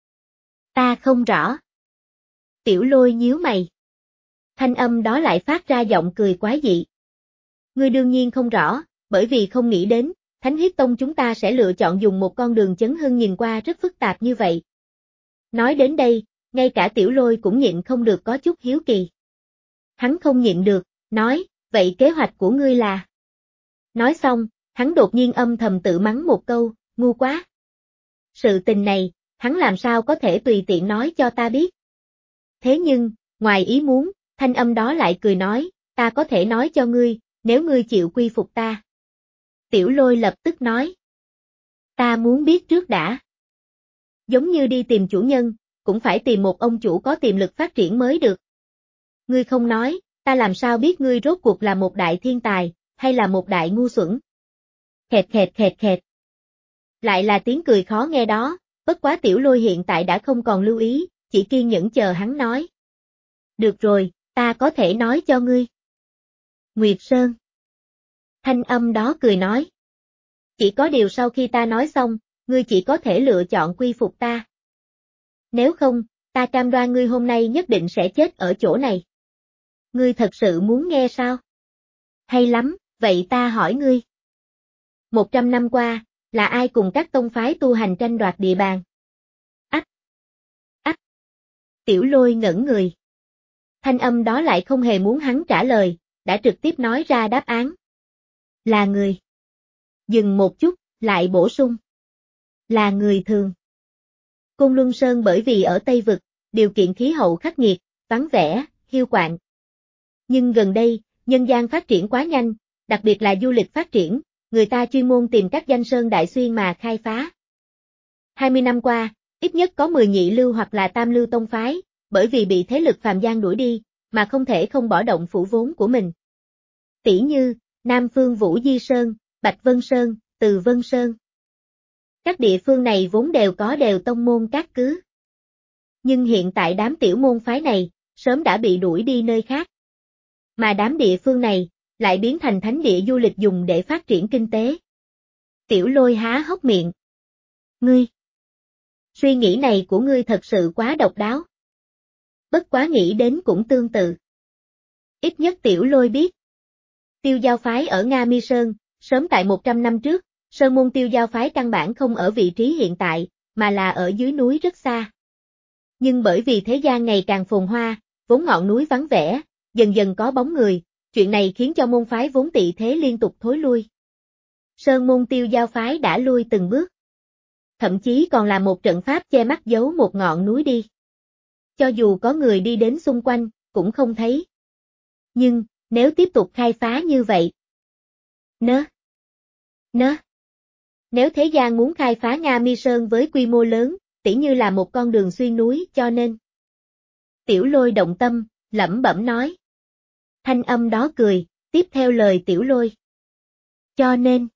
S1: Ta không rõ. Tiểu Lôi nhíu mày. Thanh âm đó lại phát ra giọng cười quái dị. Ngươi đương nhiên không rõ, bởi vì không nghĩ đến, Thánh Huyết Tông chúng ta sẽ lựa chọn dùng một con đường chấn hưng nhìn qua rất phức tạp như vậy. Nói đến đây, ngay cả Tiểu Lôi cũng nhịn không được có chút hiếu kỳ. Hắn không nhịn được, nói, vậy kế hoạch của ngươi là... Nói xong, hắn đột nhiên âm thầm tự mắng một câu, ngu quá. Sự tình này, hắn làm sao có thể tùy tiện nói cho ta biết. Thế nhưng, ngoài ý muốn, thanh âm đó lại cười nói, ta có thể nói cho ngươi, nếu ngươi chịu quy phục ta. Tiểu Lôi lập tức nói. Ta muốn biết trước đã. Giống như đi tìm chủ nhân, cũng phải tìm một ông chủ có tiềm lực phát triển mới được. Ngươi không nói, ta làm sao biết ngươi rốt cuộc là một đại thiên tài, hay là một đại ngu xuẩn. Khẹt khẹt khẹt khẹt. Lại là tiếng cười khó nghe đó, bất quá Tiểu Lôi hiện tại đã không còn lưu ý, chỉ kiên nhẫn chờ hắn nói. Được rồi, ta có thể nói cho ngươi. Nguyệt Sơn. Thanh âm đó cười nói. Chỉ có điều sau khi ta nói xong, ngươi chỉ có thể lựa chọn quy phục ta. Nếu không, ta cam đoan ngươi hôm nay nhất định sẽ chết ở chỗ này. Ngươi thật sự muốn nghe sao? Hay lắm, vậy ta hỏi ngươi. Một trăm năm qua, là ai cùng các tông phái tu hành tranh đoạt địa bàn? Ách! Ách! Tiểu Lôi ngẩn người. Thanh âm đó lại không hề muốn hắn trả lời, đã trực tiếp nói ra đáp án. Là người. Dừng một chút, lại bổ sung. là người thường. Côn Luân Sơn bởi vì ở Tây Vực, điều kiện khí hậu khắc nghiệt, vắng vẻ, hiu quạnh. Nhưng gần đây, nhân gian phát triển quá nhanh, đặc biệt là du lịch phát triển, người ta chuyên môn tìm các danh sơn đại xuyên mà khai phá. hai mươi năm qua, ít nhất có mười nhị lưu hoặc là tam lưu tông phái, bởi vì bị thế lực phàm gian đuổi đi, mà không thể không bỏ động phủ vốn của mình. Tỷ như, Nam Phương Vũ Di Sơn, Bạch Vân Sơn, Từ Vân Sơn. Các địa phương này vốn đều có đều tông môn các cứ. Nhưng hiện tại đám tiểu môn phái này, sớm đã bị đuổi đi nơi khác. Mà đám địa phương này, lại biến thành thánh địa du lịch dùng để phát triển kinh tế. Tiểu Lôi há hốc miệng. Ngươi! Suy nghĩ này của ngươi thật sự quá độc đáo. Bất quá nghĩ đến cũng tương tự. Ít nhất Tiểu Lôi biết. Tiêu Giao phái ở Nga Mi Sơn, sớm tại một trăm năm trước, Sơn môn Tiêu Giao phái căn bản không ở vị trí hiện tại, mà là ở dưới núi rất xa. Nhưng bởi vì thế gian ngày càng phồn hoa, vốn ngọn núi vắng vẻ, dần dần có bóng người, chuyện này khiến cho môn phái vốn tị thế liên tục thối lui. Sơn môn Tiêu Giao phái đã lui từng bước. Thậm chí còn là một trận pháp che mắt giấu một ngọn núi đi. Cho dù có người đi đến xung quanh, cũng không thấy. Nhưng, nếu tiếp tục khai phá như vậy. Nớ. Nớ. Nếu thế gian muốn khai phá Nga Mi Sơn với quy mô lớn, tỉ như là một con đường xuyên núi cho nên. Tiểu Lôi động tâm, lẩm bẩm nói. Thanh âm đó cười, tiếp theo lời Tiểu Lôi. Cho nên.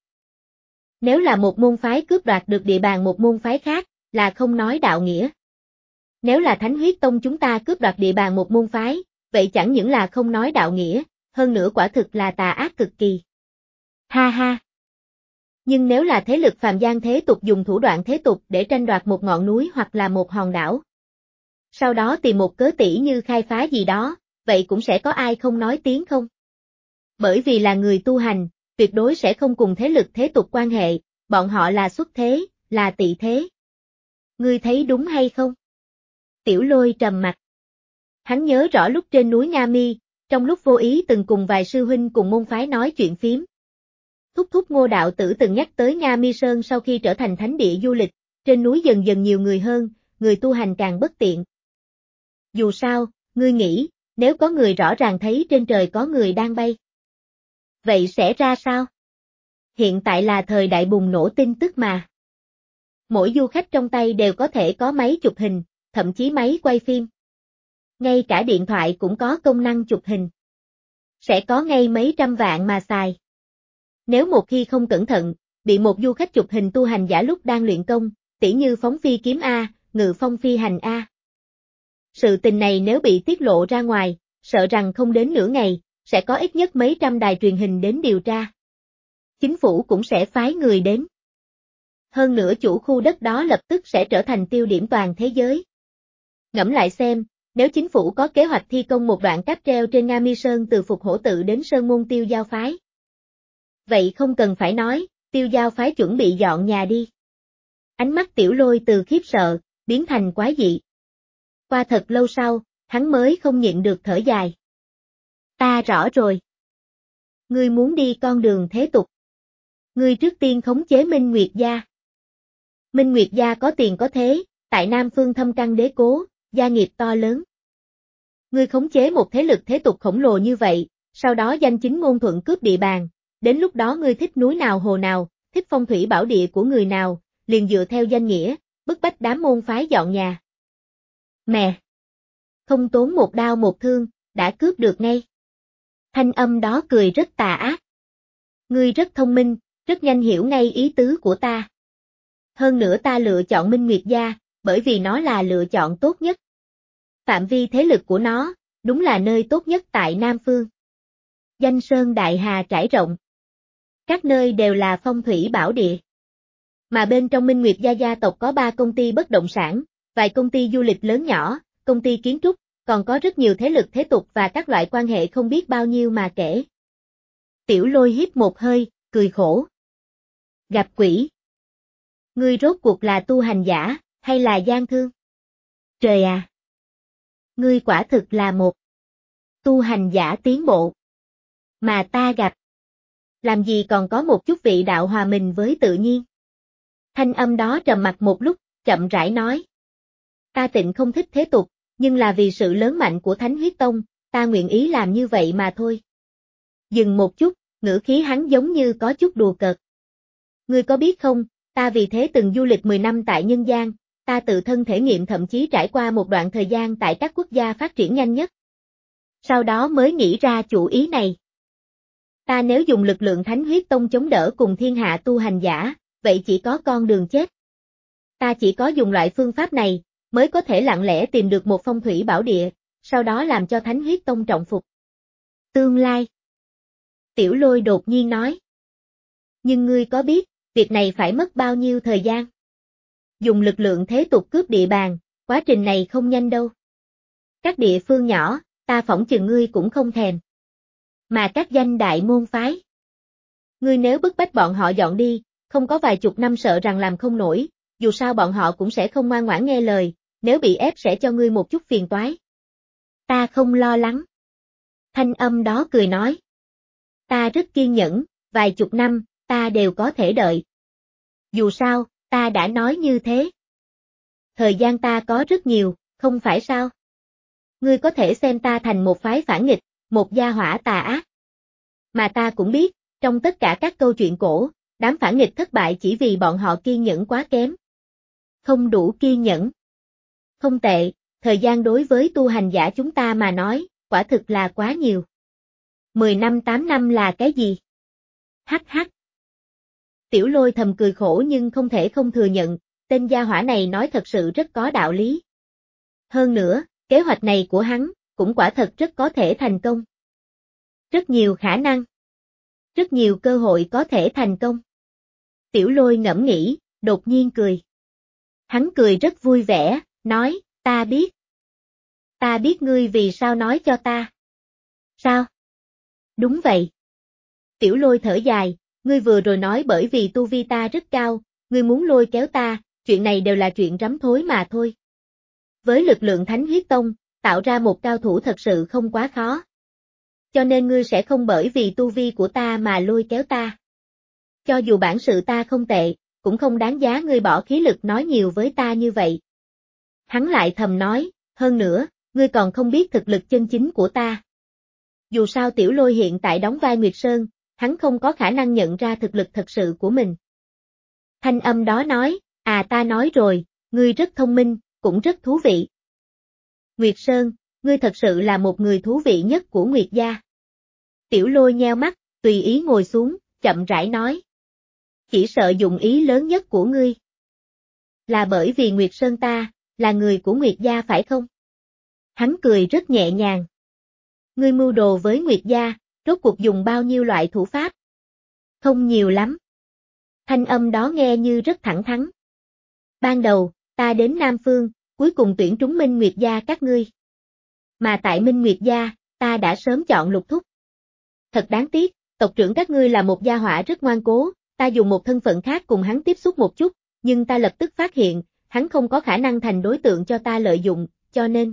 S1: Nếu là một môn phái cướp đoạt được địa bàn một môn phái khác, là không nói đạo nghĩa. Nếu là Thánh Huyết Tông chúng ta cướp đoạt địa bàn một môn phái, vậy chẳng những là không nói đạo nghĩa, hơn nữa quả thực là tà ác cực kỳ. Ha ha! Nhưng nếu là thế lực phàm gian thế tục dùng thủ đoạn thế tục để tranh đoạt một ngọn núi hoặc là một hòn đảo. Sau đó tìm một cớ tỉ như khai phá gì đó, vậy cũng sẽ có ai không nói tiếng không? Bởi vì là người tu hành, tuyệt đối sẽ không cùng thế lực thế tục quan hệ, bọn họ là xuất thế, là tị thế. Ngươi thấy đúng hay không? Tiểu Lôi trầm mặt. Hắn nhớ rõ lúc trên núi Nga Mi, trong lúc vô ý từng cùng vài sư huynh cùng môn phái nói chuyện phím. Thúc thúc Ngô đạo tử từng nhắc tới Nga Mi Sơn sau khi trở thành thánh địa du lịch, trên núi dần dần nhiều người hơn, người tu hành càng bất tiện. Dù sao, ngươi nghĩ, nếu có người rõ ràng thấy trên trời có người đang bay. Vậy sẽ ra sao? Hiện tại là thời đại bùng nổ tin tức mà. Mỗi du khách trong tay đều có thể có máy chụp hình, thậm chí máy quay phim. Ngay cả điện thoại cũng có công năng chụp hình. Sẽ có ngay mấy trăm vạn mà xài. Nếu một khi không cẩn thận, bị một du khách chụp hình tu hành giả lúc đang luyện công, tỉ như phóng phi kiếm A, ngự phong phi hành A. Sự tình này nếu bị tiết lộ ra ngoài, sợ rằng không đến nửa ngày, sẽ có ít nhất mấy trăm đài truyền hình đến điều tra. Chính phủ cũng sẽ phái người đến. Hơn nữa chủ khu đất đó lập tức sẽ trở thành tiêu điểm toàn thế giới. Ngẫm lại xem, nếu chính phủ có kế hoạch thi công một đoạn cáp treo trên Nga Mi Sơn từ Phục Hổ Tự đến Sơn môn Tiêu Giao phái. Vậy không cần phải nói, Tiêu Giao phái chuẩn bị dọn nhà đi. Ánh mắt Tiểu Lôi từ khiếp sợ, biến thành quái dị. Qua thật lâu sau, hắn mới không nhịn được thở dài. Ta rõ rồi. Ngươi muốn đi con đường thế tục. Ngươi trước tiên khống chế Minh Nguyệt gia. Minh Nguyệt gia có tiền có thế, tại Nam Phương thâm căn đế cố, gia nghiệp to lớn. Ngươi khống chế một thế lực thế tục khổng lồ như vậy, sau đó danh chính ngôn thuận cướp địa bàn, đến lúc đó ngươi thích núi nào hồ nào, thích phong thủy bảo địa của người nào, liền dựa theo danh nghĩa, bức bách đám môn phái dọn nhà. Mẹ! Không tốn một đao một thương, đã cướp được ngay. Thanh âm đó cười rất tà ác. Ngươi rất thông minh, rất nhanh hiểu ngay ý tứ của ta. Hơn nữa ta lựa chọn Minh Nguyệt gia, bởi vì nó là lựa chọn tốt nhất. Phạm vi thế lực của nó, đúng là nơi tốt nhất tại Nam Phương. Danh sơn đại hà trải rộng. Các nơi đều là phong thủy bảo địa. Mà bên trong Minh Nguyệt gia gia tộc có ba công ty bất động sản, vài công ty du lịch lớn nhỏ, công ty kiến trúc, còn có rất nhiều thế lực thế tục và các loại quan hệ không biết bao nhiêu mà kể. Tiểu Lôi hít một hơi, cười khổ. Gặp quỷ. Ngươi rốt cuộc là tu hành giả, hay là gian thương? Trời à! Ngươi quả thực là một tu hành giả tiến bộ. Mà ta gặp. Làm gì còn có một chút vị đạo hòa mình với tự nhiên. Thanh âm đó trầm mặc một lúc, chậm rãi nói. Ta tịnh không thích thế tục, nhưng là vì sự lớn mạnh của Thánh Huyết Tông, ta nguyện ý làm như vậy mà thôi. Dừng một chút, ngữ khí hắn giống như có chút đùa cợt. Ngươi có biết không, ta vì thế từng du lịch mười năm tại nhân gian, ta tự thân thể nghiệm thậm chí trải qua một đoạn thời gian tại các quốc gia phát triển nhanh nhất. Sau đó mới nghĩ ra chủ ý này. Ta nếu dùng lực lượng Thánh Huyết Tông chống đỡ cùng thiên hạ tu hành giả, vậy chỉ có con đường chết. Ta chỉ có dùng loại phương pháp này, mới có thể lặng lẽ tìm được một phong thủy bảo địa, sau đó làm cho Thánh Huyết Tông trọng phục. Tương lai. Tiểu Lôi đột nhiên nói. Nhưng ngươi có biết, việc này phải mất bao nhiêu thời gian? Dùng lực lượng thế tục cướp địa bàn, quá trình này không nhanh đâu. Các địa phương nhỏ, ta phỏng chừng ngươi cũng không thèm. Mà các danh đại môn phái. Ngươi nếu bức bách bọn họ dọn đi, không có vài chục năm sợ rằng làm không nổi, dù sao bọn họ cũng sẽ không ngoan ngoãn nghe lời, nếu bị ép sẽ cho ngươi một chút phiền toái. Ta không lo lắng. Thanh âm đó cười nói. Ta rất kiên nhẫn, vài chục năm, ta đều có thể đợi. Dù sao, ta đã nói như thế. Thời gian ta có rất nhiều, không phải sao? Ngươi có thể xem ta thành một phái phản nghịch, một gia hỏa tà ác. Mà ta cũng biết, trong tất cả các câu chuyện cổ, đám phản nghịch thất bại chỉ vì bọn họ kiên nhẫn quá kém. Không đủ kiên nhẫn. Không tệ, thời gian đối với tu hành giả chúng ta mà nói, quả thực là quá nhiều. Mười năm tám năm là cái gì? Hắc hắc. Tiểu Lôi thầm cười khổ nhưng không thể không thừa nhận, tên gia hỏa này nói thật sự rất có đạo lý. Hơn nữa, kế hoạch này của hắn, cũng quả thật rất có thể thành công. Rất nhiều khả năng. Rất nhiều cơ hội có thể thành công. Tiểu Lôi ngẫm nghĩ, đột nhiên cười. Hắn cười rất vui vẻ, nói, ta biết. Ta biết ngươi vì sao nói cho ta. Sao? Đúng vậy. Tiểu Lôi thở dài, ngươi vừa rồi nói bởi vì tu vi ta rất cao, ngươi muốn lôi kéo ta, chuyện này đều là chuyện rắm thối mà thôi. Với lực lượng Thánh Huyết Tông, tạo ra một cao thủ thật sự không quá khó. Cho nên ngươi sẽ không bởi vì tu vi của ta mà lôi kéo ta. Cho dù bản sự ta không tệ, cũng không đáng giá ngươi bỏ khí lực nói nhiều với ta như vậy. Hắn lại thầm nói, hơn nữa, ngươi còn không biết thực lực chân chính của ta. Dù sao Tiểu Lôi hiện tại đóng vai Nguyệt Sơn, hắn không có khả năng nhận ra thực lực thật sự của mình. Thanh âm đó nói, à ta nói rồi, ngươi rất thông minh, cũng rất thú vị. Nguyệt Sơn, ngươi thật sự là một người thú vị nhất của Nguyệt gia. Tiểu Lôi nheo mắt, tùy ý ngồi xuống, chậm rãi nói. Chỉ sợ dụng ý lớn nhất của ngươi. Là bởi vì Nguyệt Sơn ta, là người của Nguyệt gia phải không? Hắn cười rất nhẹ nhàng. Ngươi mưu đồ với Nguyệt gia, rốt cuộc dùng bao nhiêu loại thủ pháp? Không nhiều lắm. Thanh âm đó nghe như rất thẳng thắn. Ban đầu, ta đến Nam Phương, cuối cùng tuyển trúng Minh Nguyệt gia các ngươi. Mà tại Minh Nguyệt gia, ta đã sớm chọn Lục Thúc. Thật đáng tiếc, tộc trưởng các ngươi là một gia hỏa rất ngoan cố, ta dùng một thân phận khác cùng hắn tiếp xúc một chút, nhưng ta lập tức phát hiện, hắn không có khả năng thành đối tượng cho ta lợi dụng, cho nên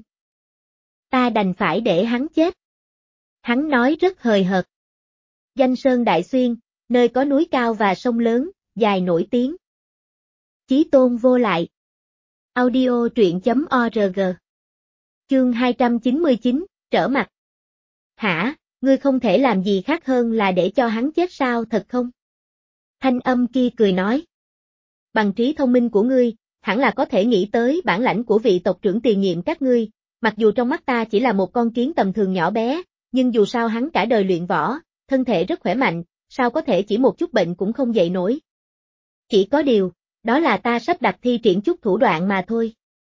S1: ta đành phải để hắn chết. Hắn nói rất hời hợt. Danh Sơn Đại Xuyên, nơi có núi cao và sông lớn, dài nổi tiếng. Chí tôn vô lại. Audio truyện chấm org. Chương hai trăm chín mươi chín, trở mặt. Hả, ngươi không thể làm gì khác hơn là để cho hắn chết sao thật không? Thanh âm kia cười nói. Bằng trí thông minh của ngươi, hẳn là có thể nghĩ tới bản lãnh của vị tộc trưởng tiền nhiệm các ngươi, mặc dù trong mắt ta chỉ là một con kiến tầm thường nhỏ bé, nhưng dù sao hắn cả đời luyện võ, thân thể rất khỏe mạnh, sao có thể chỉ một chút bệnh cũng không dậy nổi. Chỉ có điều, đó là ta sắp đặt thi triển chút thủ đoạn mà thôi.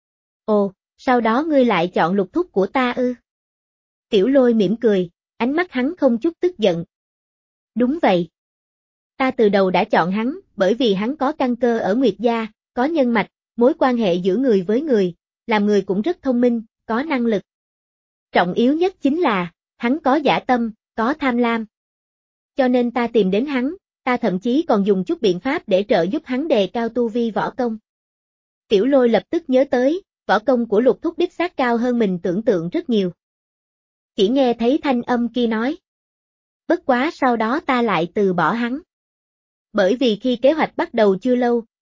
S1: Ồ, sau đó ngươi lại chọn Lục Thúc của ta ư? Tiểu Lôi mỉm cười, ánh mắt hắn không chút tức giận. Đúng vậy. Ta từ đầu đã chọn hắn, bởi vì hắn có căn cơ ở Nguyệt gia, có nhân mạch, mối quan hệ giữa người với người, làm người cũng rất thông minh, có năng lực. Trọng yếu nhất chính là, hắn có dã tâm, có tham lam. Cho nên ta tìm đến hắn, ta thậm chí còn dùng chút biện pháp để trợ giúp hắn đề cao tu vi võ công. Tiểu Lôi lập tức nhớ tới, võ công của Lục Thúc đích xác cao hơn mình tưởng tượng rất nhiều. Chỉ nghe thấy thanh âm kia nói. Bất quá sau đó ta lại từ bỏ hắn. Bởi vì khi kế hoạch bắt đầu chưa lâu,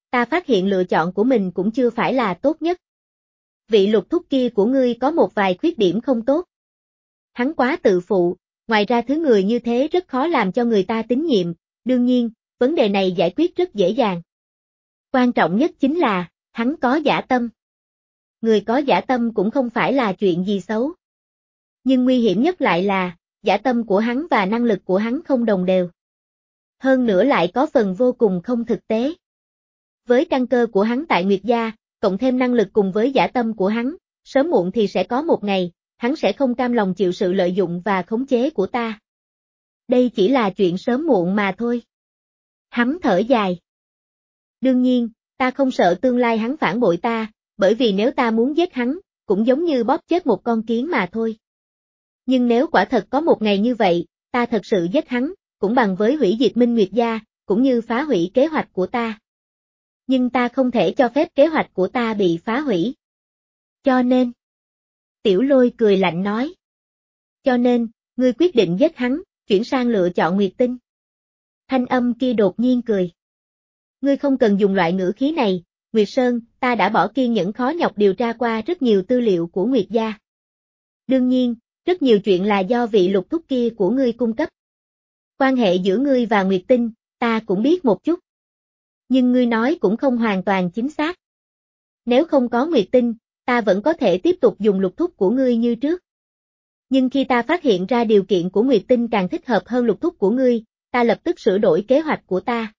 S1: Ta phát hiện lựa chọn của mình cũng chưa phải là tốt nhất. Vị Lục thúc kia của ngươi có một vài khuyết điểm không tốt. Hắn quá tự phụ, ngoài ra thứ người như thế rất khó làm cho người ta tín nhiệm, đương nhiên, vấn đề này giải quyết rất dễ dàng. Quan trọng nhất chính là, hắn có dã tâm. Người có dã tâm cũng không phải là chuyện gì xấu. Nhưng nguy hiểm nhất lại là, dã tâm của hắn và năng lực của hắn không đồng đều. Hơn nữa lại có phần vô cùng không thực tế. Với căn cơ của hắn tại Nguyệt Gia, cộng thêm năng lực cùng với dã tâm của hắn, sớm muộn thì sẽ có một ngày, hắn sẽ không cam lòng chịu sự lợi dụng và khống chế của ta. Đây chỉ là chuyện sớm muộn mà thôi. Hắn thở dài. Đương nhiên, ta không sợ tương lai hắn phản bội ta, bởi vì nếu ta muốn giết hắn, cũng giống như bóp chết một con kiến mà thôi. Nhưng nếu quả thật có một ngày như vậy, ta thật sự giết hắn, cũng bằng với hủy diệt Minh Nguyệt Gia, cũng như phá hủy kế hoạch của ta. Nhưng ta không thể cho phép kế hoạch của ta bị phá hủy. Cho nên, Tiểu Lôi cười lạnh nói. Cho nên, ngươi quyết định giết hắn, chuyển sang lựa chọn Nguyệt Tinh. Thanh âm kia đột nhiên cười. Ngươi không cần dùng loại ngữ khí này, Nguyệt Sơn, ta đã bỏ kiên nhẫn khó nhọc điều tra qua rất nhiều tư liệu của Nguyệt Gia. Đương nhiên, rất nhiều chuyện là do vị Lục thúc kia của ngươi cung cấp. Quan hệ giữa ngươi và Nguyệt Tinh, ta cũng biết một chút. Nhưng ngươi nói cũng không hoàn toàn chính xác. Nếu không có Nguyệt Tinh, ta vẫn có thể tiếp tục dùng Lục thúc của ngươi như trước. Nhưng khi ta phát hiện ra điều kiện của Nguyệt Tinh càng thích hợp hơn Lục thúc của ngươi, ta lập tức sửa đổi kế hoạch của ta.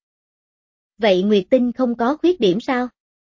S1: Vậy Nguyệt Tinh không có khuyết điểm sao?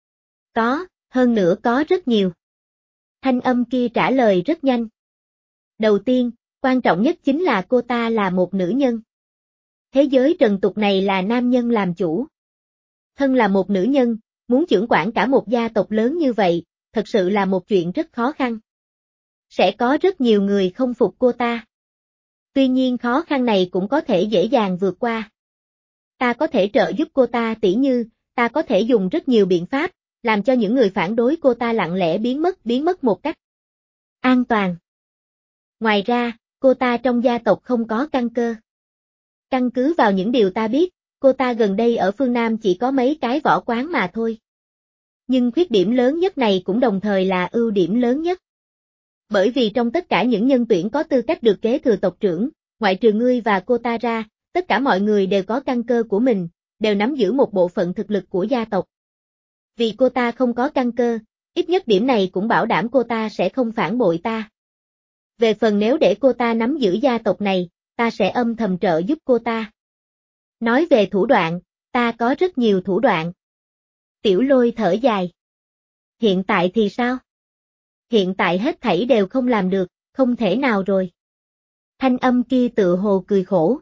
S1: Có, hơn nữa có rất nhiều. Thanh âm kia trả lời rất nhanh. Đầu tiên, quan trọng nhất chính là cô ta là một nữ nhân. Thế giới trần tục này là nam nhân làm chủ. Thân là một nữ nhân, muốn chưởng quản cả một gia tộc lớn như vậy, thật sự là một chuyện rất khó khăn. Sẽ có rất nhiều người không phục cô ta. Tuy nhiên khó khăn này cũng có thể dễ dàng vượt qua. Ta có thể trợ giúp cô ta tỉ như, ta có thể dùng rất nhiều biện pháp, làm cho những người phản đối cô ta lặng lẽ biến mất biến mất một cách an toàn. Ngoài ra, cô ta trong gia tộc không có căn cơ. Căn cứ vào những điều ta biết, cô ta gần đây ở phương Nam chỉ có mấy cái võ quán mà thôi. Nhưng khuyết điểm lớn nhất này cũng đồng thời là ưu điểm lớn nhất. Bởi vì trong tất cả những nhân tuyển có tư cách được kế thừa tộc trưởng, ngoại trừ ngươi và cô ta ra, tất cả mọi người đều có căn cơ của mình, đều nắm giữ một bộ phận thực lực của gia tộc. Vì cô ta không có căn cơ, ít nhất điểm này cũng bảo đảm cô ta sẽ không phản bội ta. Về phần nếu để cô ta nắm giữ gia tộc này, ta sẽ âm thầm trợ giúp cô ta. Nói về thủ đoạn, ta có rất nhiều thủ đoạn. Tiểu Lôi thở dài. Hiện tại thì sao? Hiện tại hết thảy đều không làm được, không thể nào rồi. Thanh âm kia tự hồ cười khổ.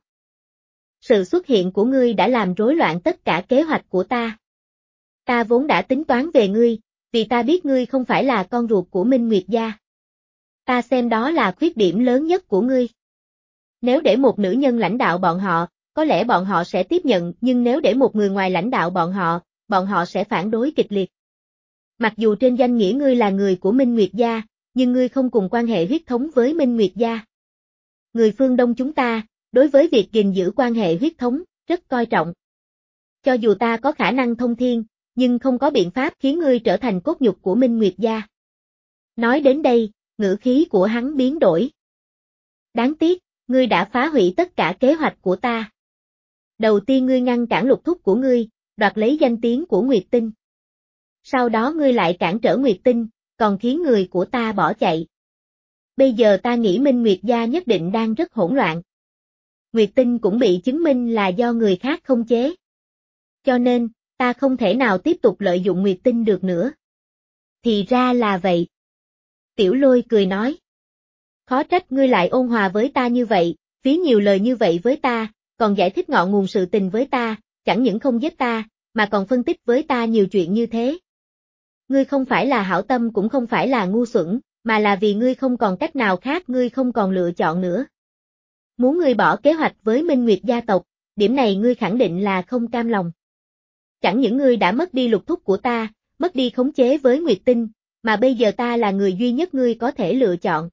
S1: Sự xuất hiện của ngươi đã làm rối loạn tất cả kế hoạch của ta. Ta vốn đã tính toán về ngươi, vì ta biết ngươi không phải là con ruột của Minh Nguyệt Gia. Ta xem đó là khuyết điểm lớn nhất của ngươi. Nếu để một nữ nhân lãnh đạo bọn họ, có lẽ bọn họ sẽ tiếp nhận, nhưng nếu để một người ngoài lãnh đạo bọn họ, bọn họ sẽ phản đối kịch liệt. Mặc dù trên danh nghĩa ngươi là người của Minh Nguyệt Gia, nhưng ngươi không cùng quan hệ huyết thống với Minh Nguyệt Gia. Người phương Đông chúng ta, đối với việc gìn giữ quan hệ huyết thống, rất coi trọng. Cho dù ta có khả năng thông thiên, nhưng không có biện pháp khiến ngươi trở thành cốt nhục của Minh Nguyệt Gia. Nói đến đây, ngữ khí của hắn biến đổi. Đáng tiếc, ngươi đã phá hủy tất cả kế hoạch của ta. Đầu tiên ngươi ngăn cản Lục thúc của ngươi, đoạt lấy danh tiếng của Nguyệt Tinh. Sau đó ngươi lại cản trở Nguyệt Tinh, còn khiến người của ta bỏ chạy. Bây giờ ta nghĩ Minh Nguyệt Gia nhất định đang rất hỗn loạn. Nguyệt Tinh cũng bị chứng minh là do người khác không chế. Cho nên, ta không thể nào tiếp tục lợi dụng Nguyệt Tinh được nữa. Thì ra là vậy. Tiểu Lôi cười nói. Khó trách ngươi lại ôn hòa với ta như vậy, phí nhiều lời như vậy với ta, còn giải thích ngọn nguồn sự tình với ta, chẳng những không giết ta, mà còn phân tích với ta nhiều chuyện như thế. Ngươi không phải là hảo tâm cũng không phải là ngu xuẩn, mà là vì ngươi không còn cách nào khác, ngươi không còn lựa chọn nữa. Muốn ngươi bỏ kế hoạch với Minh Nguyệt gia tộc, điểm này ngươi khẳng định là không cam lòng. Chẳng những ngươi đã mất đi Lục thúc của ta, mất đi khống chế với Nguyệt Tinh, mà bây giờ ta là người duy nhất ngươi có thể lựa chọn.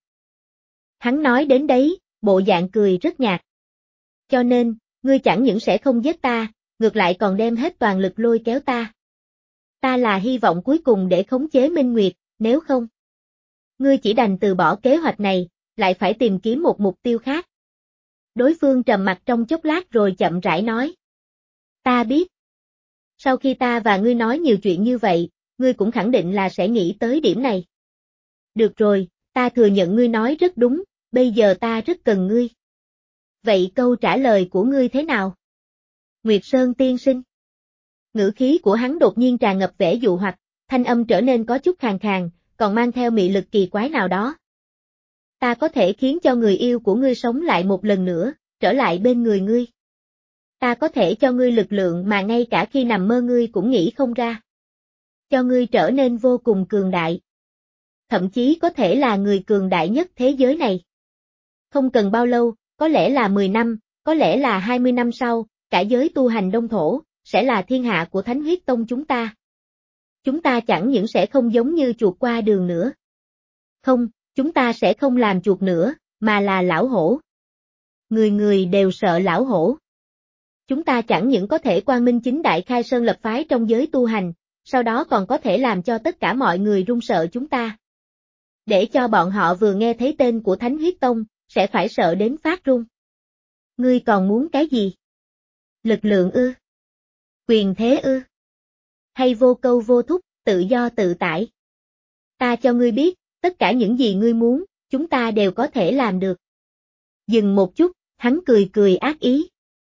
S1: Hắn nói đến đấy, bộ dạng cười rất nhạt. Cho nên, ngươi chẳng những sẽ không giết ta, ngược lại còn đem hết toàn lực lôi kéo ta. Ta là hy vọng cuối cùng để khống chế Minh Nguyệt, nếu không, ngươi chỉ đành từ bỏ kế hoạch này, lại phải tìm kiếm một mục tiêu khác. Đối phương trầm mặc trong chốc lát rồi chậm rãi nói. Ta biết. Sau khi ta và ngươi nói nhiều chuyện như vậy, ngươi cũng khẳng định là sẽ nghĩ tới điểm này. Được rồi, ta thừa nhận ngươi nói rất đúng, bây giờ ta rất cần ngươi. Vậy câu trả lời của ngươi thế nào? Nguyệt Sơn tiên sinh. Ngữ khí của hắn đột nhiên tràn ngập vẻ dụ hoặc, thanh âm trở nên có chút khàn khàn, còn mang theo mị lực kỳ quái nào đó. Ta có thể khiến cho người yêu của ngươi sống lại một lần nữa, trở lại bên người ngươi. Ta có thể cho ngươi lực lượng mà ngay cả khi nằm mơ ngươi cũng nghĩ không ra. Cho ngươi trở nên vô cùng cường đại. Thậm chí có thể là người cường đại nhất thế giới này. Không cần bao lâu, có lẽ là mười năm, có lẽ là hai mươi năm sau, cả giới tu hành đông thổ, sẽ là thiên hạ của Thánh Huyết Tông chúng ta. Chúng ta chẳng những sẽ không giống như chuột qua đường nữa. Không, chúng ta sẽ không làm chuột nữa, mà là lão hổ. Người người đều sợ lão hổ. Chúng ta chẳng những có thể quang minh chính đại khai sơn lập phái trong giới tu hành, sau đó còn có thể làm cho tất cả mọi người run sợ chúng ta. Để cho bọn họ vừa nghe thấy tên của Thánh Huyết Tông, sẽ phải sợ đến phát run. Ngươi còn muốn cái gì? Lực lượng ư? Quyền thế ư? Hay vô câu vô thúc, tự do tự tại? Ta cho ngươi biết, tất cả những gì ngươi muốn, chúng ta đều có thể làm được. Dừng một chút, hắn cười cười ác ý.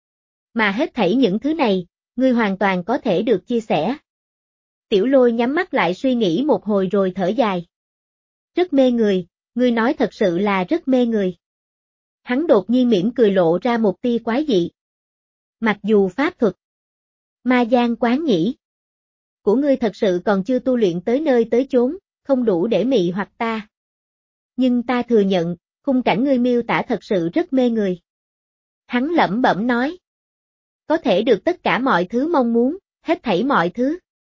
S1: Mà hết thảy những thứ này, ngươi hoàn toàn có thể được chia sẻ. Tiểu Lôi nhắm mắt lại suy nghĩ một hồi rồi thở dài. Rất mê người, ngươi nói thật sự là rất mê người. Hắn đột nhiên mỉm cười lộ ra một tia quái dị. Mặc dù pháp thuật, ma gian quán nhĩ của ngươi thật sự còn chưa tu luyện tới nơi tới chốn, không đủ để mị hoặc ta. Nhưng ta thừa nhận, khung cảnh ngươi miêu tả thật sự rất mê người. Hắn lẩm bẩm nói. Có thể được tất cả mọi thứ mong muốn, hết thảy mọi thứ.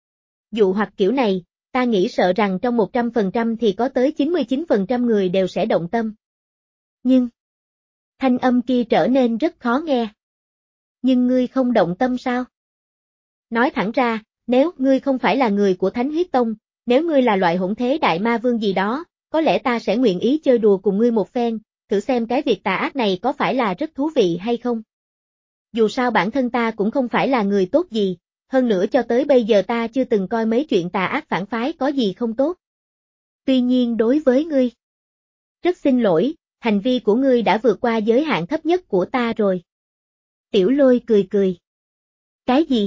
S1: Dụ hoặc kiểu này, ta nghĩ sợ rằng trong một trăm phần trăm thì có tới chín mươi chín phần trăm người đều sẽ động tâm. Nhưng, thanh âm kia trở nên rất khó nghe. Nhưng ngươi không động tâm sao? Nói thẳng ra, nếu ngươi không phải là người của Thánh Huyết Tông, nếu ngươi là loại hỗn thế đại ma vương gì đó, có lẽ ta sẽ nguyện ý chơi đùa cùng ngươi một phen, thử xem cái việc tà ác này có phải là rất thú vị hay không. Dù sao bản thân ta cũng không phải là người tốt gì, hơn nữa cho tới bây giờ ta chưa từng coi mấy chuyện tà ác phản phái có gì không tốt. Tuy nhiên đối với ngươi, rất xin lỗi, hành vi của ngươi đã vượt qua giới hạn thấp nhất của ta rồi. Tiểu Lôi cười cười. Cái gì?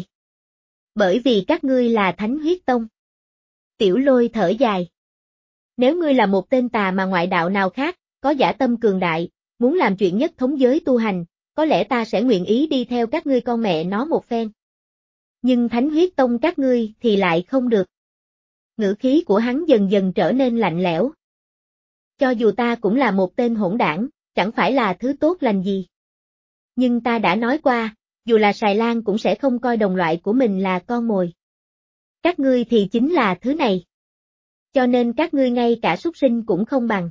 S1: Bởi vì các ngươi là Thánh Huyết Tông. Tiểu Lôi thở dài. Nếu ngươi là một tên tà mà ngoại đạo nào khác, có dã tâm cường đại, muốn làm chuyện nhất thống giới tu hành, có lẽ ta sẽ nguyện ý đi theo các ngươi con mẹ nó một phen. Nhưng Thánh Huyết Tông các ngươi thì lại không được. Ngữ khí của hắn dần dần trở nên lạnh lẽo. Cho dù ta cũng là một tên hỗn đảng, chẳng phải là thứ tốt lành gì. Nhưng ta đã nói qua, dù là Sài Lan cũng sẽ không coi đồng loại của mình là con mồi. Các ngươi thì chính là thứ này. Cho nên các ngươi ngay cả súc sinh cũng không bằng.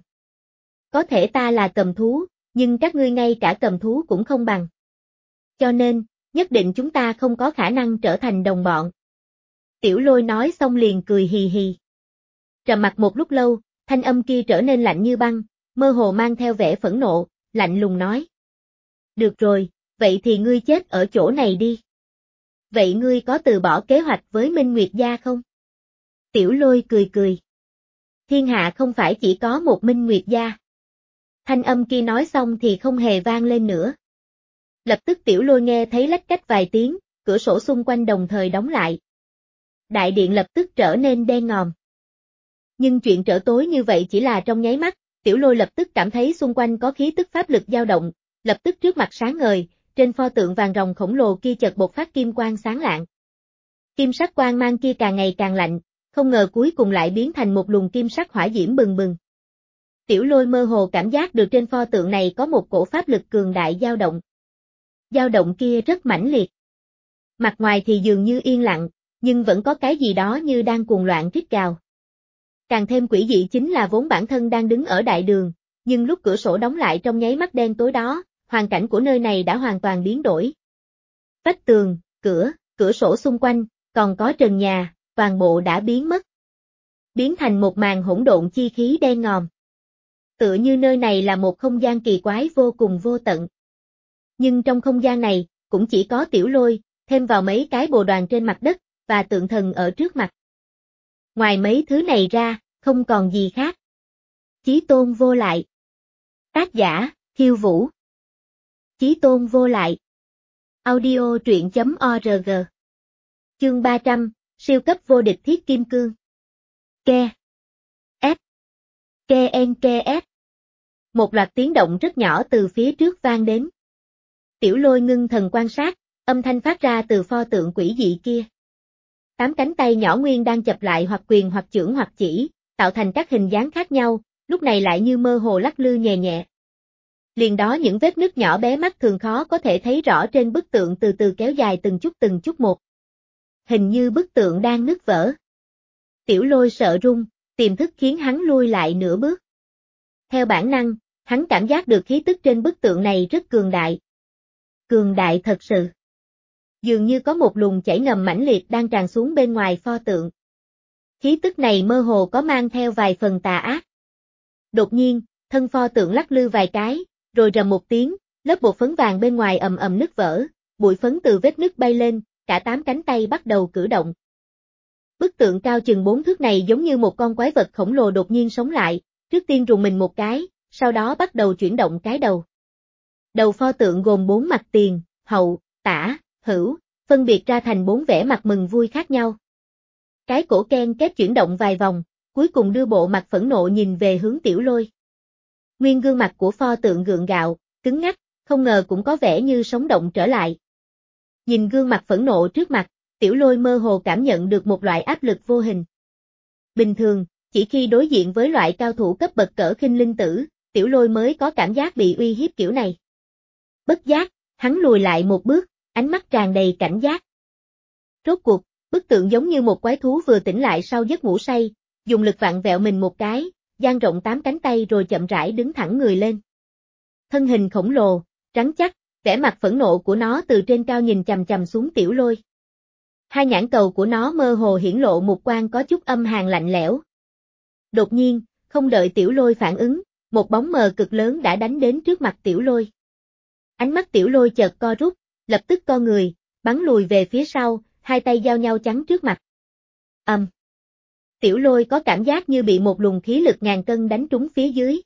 S1: Có thể ta là cầm thú, nhưng các ngươi ngay cả cầm thú cũng không bằng. Cho nên, nhất định chúng ta không có khả năng trở thành đồng bọn. Tiểu Lôi nói xong liền cười hì hì. Trầm mặc một lúc lâu, thanh âm kia trở nên lạnh như băng, mơ hồ mang theo vẻ phẫn nộ, lạnh lùng nói. Được rồi, vậy thì ngươi chết ở chỗ này đi. Vậy ngươi có từ bỏ kế hoạch với Minh Nguyệt gia không? Tiểu Lôi cười cười. Thiên hạ không phải chỉ có một Minh Nguyệt gia. Thanh âm kia nói xong thì không hề vang lên nữa. Lập tức Tiểu Lôi nghe thấy lách cách vài tiếng, cửa sổ xung quanh đồng thời đóng lại. Đại điện lập tức trở nên đen ngòm. Nhưng chuyện trở tối như vậy chỉ là trong nháy mắt, Tiểu Lôi lập tức cảm thấy xung quanh có khí tức pháp lực dao động, lập tức trước mặt sáng ngời, trên pho tượng vàng ròng khổng lồ kia chợt bộc phát kim quang sáng lạng. Kim sắc quang mang kia càng ngày càng lạnh, không ngờ cuối cùng lại biến thành một luồng kim sắc hỏa diễm bừng bừng. Tiểu Lôi mơ hồ cảm giác được trên pho tượng này có một cổ pháp lực cường đại dao động. Dao động kia rất mãnh liệt. Mặt ngoài thì dường như yên lặng, nhưng vẫn có cái gì đó như đang cuồng loạn rít gào. Càng thêm quỷ dị chính là vốn bản thân đang đứng ở đại đường, nhưng lúc cửa sổ đóng lại trong nháy mắt đen tối đó, hoàn cảnh của nơi này đã hoàn toàn biến đổi. Vách tường, cửa, cửa sổ xung quanh, còn có trần nhà, toàn bộ đã biến mất. Biến thành một màn hỗn độn chi khí đen ngòm. Tựa như nơi này là một không gian kỳ quái vô cùng vô tận. Nhưng trong không gian này, cũng chỉ có Tiểu Lôi, thêm vào mấy cái bồ đoàn trên mặt đất, và tượng thần ở trước mặt. Ngoài mấy thứ này ra, không còn gì khác. Chí tôn vô lại. Tác giả, Khiêu Vũ. Chí tôn vô lại. Audio truyện chấm org. Chương ba trăm, siêu cấp vô địch thiết kim cương. Ke. S. Ke en ke S. Một loạt tiếng động rất nhỏ từ phía trước vang đến. Tiểu Lôi ngưng thần quan sát, âm thanh phát ra từ pho tượng quỷ dị kia. Tám cánh tay nhỏ nguyên đang chập lại hoặc quyền hoặc chưởng hoặc chỉ, tạo thành các hình dáng khác nhau, lúc này lại như mơ hồ lắc lư nhẹ nhẹ. Liền đó những vết nứt nhỏ bé mắt thường khó có thể thấy rõ trên bức tượng từ từ kéo dài từng chút từng chút một. Hình như bức tượng đang nứt vỡ. Tiểu Lôi sợ run, tiềm thức khiến hắn lui lại nửa bước. Theo bản năng, hắn cảm giác được khí tức trên bức tượng này rất cường đại. Cường đại thật sự. Dường như có một luồng chảy ngầm mãnh liệt đang tràn xuống bên ngoài pho tượng. Khí tức này mơ hồ có mang theo vài phần tà ác. Đột nhiên, thân pho tượng lắc lư vài cái, rồi rầm một tiếng, lớp bột phấn vàng bên ngoài ầm ầm nứt vỡ, bụi phấn từ vết nứt bay lên, cả tám cánh tay bắt đầu cử động. Bức tượng cao chừng bốn thước này giống như một con quái vật khổng lồ đột nhiên sống lại, trước tiên rùng mình một cái, sau đó bắt đầu chuyển động cái đầu. Đầu pho tượng gồm bốn mặt tiền, hậu, tả, hữu, phân biệt ra thành bốn vẻ mặt mừng vui khác nhau. Cái cổ ken két chuyển động vài vòng, cuối cùng đưa bộ mặt phẫn nộ nhìn về hướng Tiểu Lôi. Nguyên gương mặt của pho tượng gượng gạo, cứng ngắc, không ngờ cũng có vẻ như sống động trở lại. Nhìn gương mặt phẫn nộ trước mặt, Tiểu Lôi mơ hồ cảm nhận được một loại áp lực vô hình. Bình thường, chỉ khi đối diện với loại cao thủ cấp bậc cỡ Khinh Linh Tử, Tiểu Lôi mới có cảm giác bị uy hiếp kiểu này. Bất giác, hắn lùi lại một bước, ánh mắt tràn đầy cảnh giác. Rốt cuộc, bức tượng giống như một quái thú vừa tỉnh lại sau giấc ngủ say, dùng lực vặn vẹo mình một cái, dang rộng tám cánh tay rồi chậm rãi đứng thẳng người lên. Thân hình khổng lồ, rắn chắc, vẻ mặt phẫn nộ của nó từ trên cao nhìn chằm chằm xuống Tiểu Lôi. Hai nhãn cầu của nó mơ hồ hiển lộ một quang có chút âm hàn lạnh lẽo. Đột nhiên, không đợi Tiểu Lôi phản ứng, một bóng mờ cực lớn đã đánh đến trước mặt Tiểu Lôi. Ánh mắt Tiểu Lôi chợt co rút, lập tức co người, bắn lùi về phía sau, hai tay giao nhau chắn trước mặt. Ầm. Um. Tiểu Lôi có cảm giác như bị một luồng khí lực ngàn cân đánh trúng phía dưới.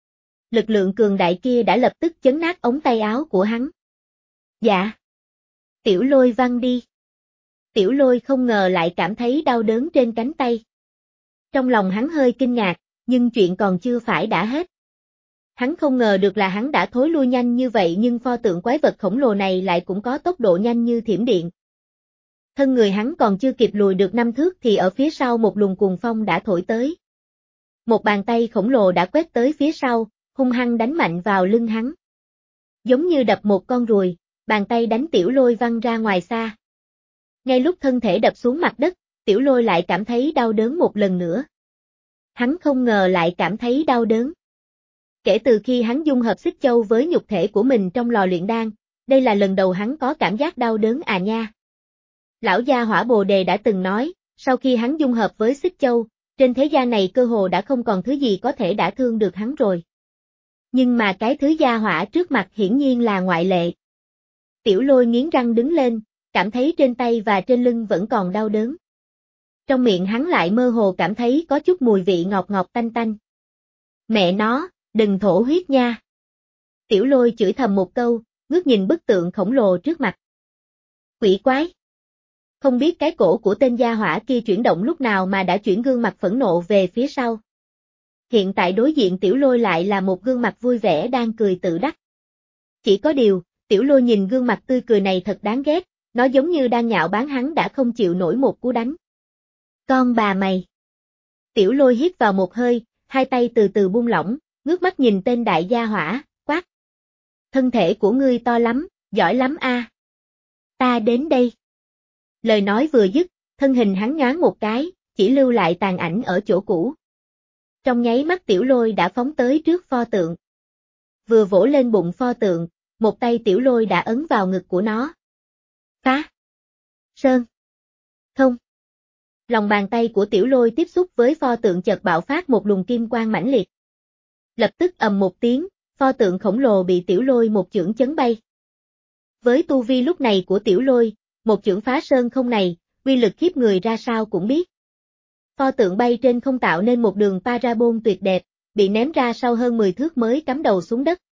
S1: Lực lượng cường đại kia đã lập tức chấn nát ống tay áo của hắn. Dạ. Tiểu Lôi văng đi. Tiểu Lôi không ngờ lại cảm thấy đau đớn trên cánh tay. Trong lòng hắn hơi kinh ngạc, nhưng chuyện còn chưa phải đã hết. Hắn không ngờ được là hắn đã thối lui nhanh như vậy nhưng pho tượng quái vật khổng lồ này lại cũng có tốc độ nhanh như thiểm điện. Thân người hắn còn chưa kịp lùi được năm thước thì ở phía sau một luồng cuồng phong đã thổi tới. Một bàn tay khổng lồ đã quét tới phía sau, hung hăng đánh mạnh vào lưng hắn. Giống như đập một con ruồi, bàn tay đánh Tiểu Lôi văng ra ngoài xa. Ngay lúc thân thể đập xuống mặt đất, Tiểu Lôi lại cảm thấy đau đớn một lần nữa. Hắn không ngờ lại cảm thấy đau đớn. Kể từ khi hắn dung hợp xích châu với nhục thể của mình trong lò luyện đan, đây là lần đầu hắn có cảm giác đau đớn à nha. Lão gia Hỏa Bồ Đề đã từng nói, sau khi hắn dung hợp với xích châu, trên thế gian này cơ hồ đã không còn thứ gì có thể đả thương được hắn rồi. Nhưng mà cái thứ gia hỏa trước mặt hiển nhiên là ngoại lệ. Tiểu Lôi nghiến răng đứng lên, cảm thấy trên tay và trên lưng vẫn còn đau đớn. Trong miệng hắn lại mơ hồ cảm thấy có chút mùi vị ngọt ngọt tanh tanh. Mẹ nó, đừng thổ huyết nha. Tiểu Lôi chửi thầm một câu, ngước nhìn bức tượng khổng lồ trước mặt. Quỷ quái. Không biết cái cổ của tên gia hỏa kia chuyển động lúc nào mà đã chuyển gương mặt phẫn nộ về phía sau. Hiện tại đối diện Tiểu Lôi lại là một gương mặt vui vẻ đang cười tự đắc. Chỉ có điều, Tiểu Lôi nhìn gương mặt tươi cười này thật đáng ghét, nó giống như đang nhạo báng hắn đã không chịu nổi một cú đánh. Con bà mày. Tiểu Lôi hít vào một hơi, hai tay từ từ buông lỏng, ngước mắt nhìn tên đại gia hỏa, quát. Thân thể của ngươi to lắm, giỏi lắm a. Ta đến đây. Lời nói vừa dứt, thân hình hắn nhoáng một cái, chỉ lưu lại tàn ảnh ở chỗ cũ. Trong nháy mắt Tiểu Lôi đã phóng tới trước pho tượng. Vừa vỗ lên bụng pho tượng, một tay Tiểu Lôi đã ấn vào ngực của nó. Phá! Sơn! Không! Lòng bàn tay của Tiểu Lôi tiếp xúc với pho tượng chợt bạo phát một luồng kim quang mãnh liệt. Lập tức ầm một tiếng, pho tượng khổng lồ bị Tiểu Lôi một chưởng chấn bay. Với tu vi lúc này của Tiểu Lôi, một chưởng phá sơn không này, uy lực khiếp người ra sao cũng biết. Pho tượng bay trên không tạo nên một đường parabol tuyệt đẹp, bị ném ra sau hơn mười thước mới cắm đầu xuống đất.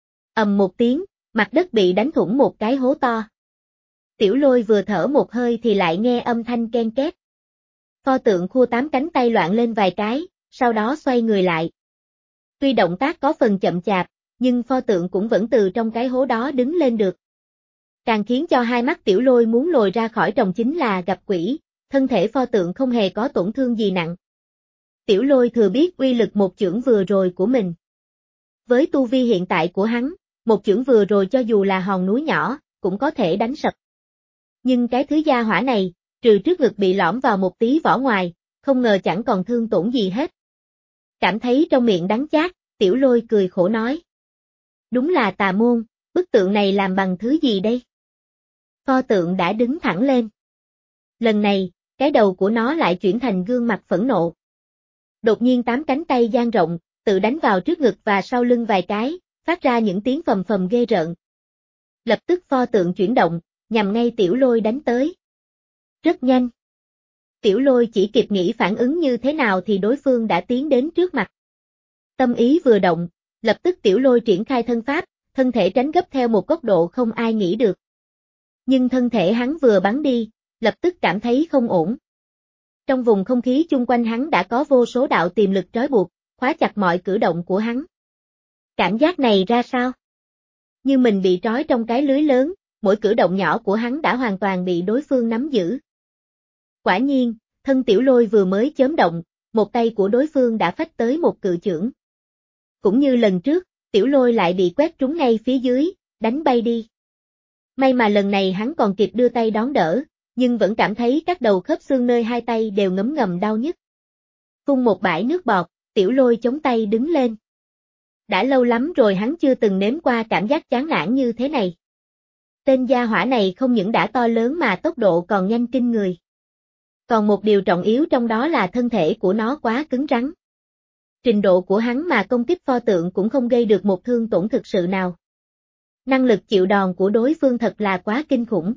S1: Ầm một tiếng, mặt đất bị đánh thủng một cái hố to. Tiểu Lôi vừa thở một hơi thì lại nghe âm thanh ken két. Pho tượng khua tám cánh tay loạn lên vài cái, sau đó xoay người lại. Tuy động tác có phần chậm chạp, nhưng pho tượng cũng vẫn từ trong cái hố đó đứng lên được. Càng khiến cho hai mắt Tiểu Lôi muốn lồi ra khỏi tròng chính là gặp quỷ, thân thể pho tượng không hề có tổn thương gì nặng. Tiểu Lôi thừa biết uy lực một chưởng vừa rồi của mình. Với tu vi hiện tại của hắn, một chưởng vừa rồi cho dù là hòn núi nhỏ, cũng có thể đánh sập. Nhưng cái thứ gia hỏa này, trừ trước ngực bị lõm vào một tí vỏ ngoài, không ngờ chẳng còn thương tổn gì hết. Cảm thấy trong miệng đắng chát, Tiểu Lôi cười khổ nói. Đúng là tà môn, bức tượng này làm bằng thứ gì đây? Pho tượng đã đứng thẳng lên. Lần này, cái đầu của nó lại chuyển thành gương mặt phẫn nộ. Đột nhiên tám cánh tay dang rộng, tự đánh vào trước ngực và sau lưng vài cái, phát ra những tiếng phầm phầm ghê rợn. Lập tức pho tượng chuyển động, nhằm ngay Tiểu Lôi đánh tới. Rất nhanh. Tiểu Lôi chỉ kịp nghĩ phản ứng như thế nào thì đối phương đã tiến đến trước mặt. Tâm ý vừa động, lập tức Tiểu Lôi triển khai thân pháp, thân thể tránh gấp theo một góc độ không ai nghĩ được. Nhưng thân thể hắn vừa bắn đi, lập tức cảm thấy không ổn. Trong vùng không khí chung quanh hắn đã có vô số đạo tiềm lực trói buộc, khóa chặt mọi cử động của hắn. Cảm giác này ra sao? Như mình bị trói trong cái lưới lớn, mỗi cử động nhỏ của hắn đã hoàn toàn bị đối phương nắm giữ. Quả nhiên, thân Tiểu Lôi vừa mới chớm động, một tay của đối phương đã phách tới một cự chưởng. Cũng như lần trước, Tiểu Lôi lại bị quét trúng ngay phía dưới, đánh bay đi. May mà lần này hắn còn kịp đưa tay đón đỡ, nhưng vẫn cảm thấy các đầu khớp xương nơi hai tay đều ngấm ngầm đau nhức. Phun một bãi nước bọt, Tiểu Lôi chống tay đứng lên. Đã lâu lắm rồi hắn chưa từng nếm qua cảm giác chán nản như thế này. Tên gia hỏa này không những đã to lớn mà tốc độ còn nhanh kinh người. Còn một điều trọng yếu trong đó là thân thể của nó quá cứng rắn. Trình độ của hắn mà công kích pho tượng cũng không gây được một thương tổn thực sự nào. Năng lực chịu đòn của đối phương thật là quá kinh khủng.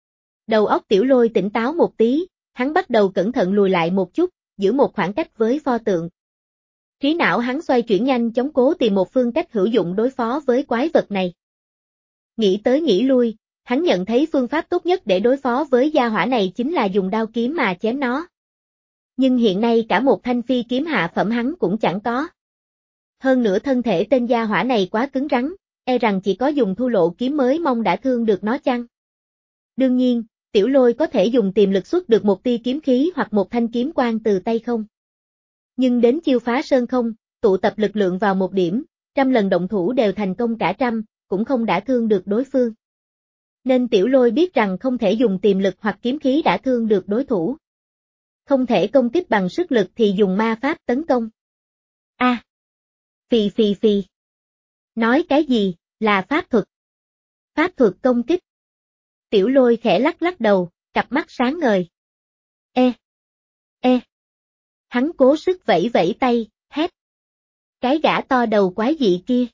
S1: Đầu óc Tiểu Lôi tỉnh táo một tí, hắn bắt đầu cẩn thận lùi lại một chút, giữ một khoảng cách với pho tượng. Trí não hắn xoay chuyển nhanh chóng cố tìm một phương cách hữu dụng đối phó với quái vật này. Nghĩ tới nghĩ lui, hắn nhận thấy phương pháp tốt nhất để đối phó với gia hỏa này chính là dùng đao kiếm mà chém nó. Nhưng hiện nay cả một thanh phi kiếm hạ phẩm hắn cũng chẳng có. Hơn nữa thân thể tên gia hỏa này quá cứng rắn, e rằng chỉ có dùng thu lộ kiếm mới mong đã thương được nó chăng. Đương nhiên, Tiểu Lôi có thể dùng tiềm lực xuất được một tia kiếm khí hoặc một thanh kiếm quang từ tay không. Nhưng đến chiêu phá sơn không, tụ tập lực lượng vào một điểm, trăm lần động thủ đều thành công cả trăm, cũng không đả thương được đối phương. Nên Tiểu Lôi biết rằng không thể dùng tiềm lực hoặc kiếm khí đả thương được đối thủ. Không thể công kích bằng sức lực thì dùng ma pháp tấn công. A. À, phì phì phì. Nói cái gì, là pháp thuật. Pháp thuật công kích. Tiểu Lôi khẽ lắc lắc đầu, cặp mắt sáng ngời. Ê! Ê! Hắn cố sức vẫy vẫy tay, hét. Cái gã to đầu quái dị kia.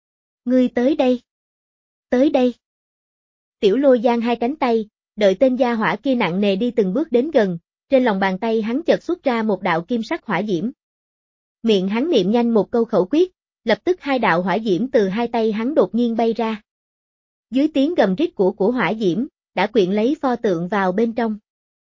S1: Ngươi tới đây. Tới đây. Tiểu Lôi giang hai cánh tay, đợi tên gia hỏa kia nặng nề đi từng bước đến gần, trên lòng bàn tay hắn chợt xuất ra một đạo kim sắc hỏa diễm. Miệng hắn niệm nhanh một câu khẩu quyết, lập tức hai đạo hỏa diễm từ hai tay hắn đột nhiên bay ra. Dưới tiếng gầm rít của của hỏa diễm, đã quyện lấy pho tượng vào bên trong.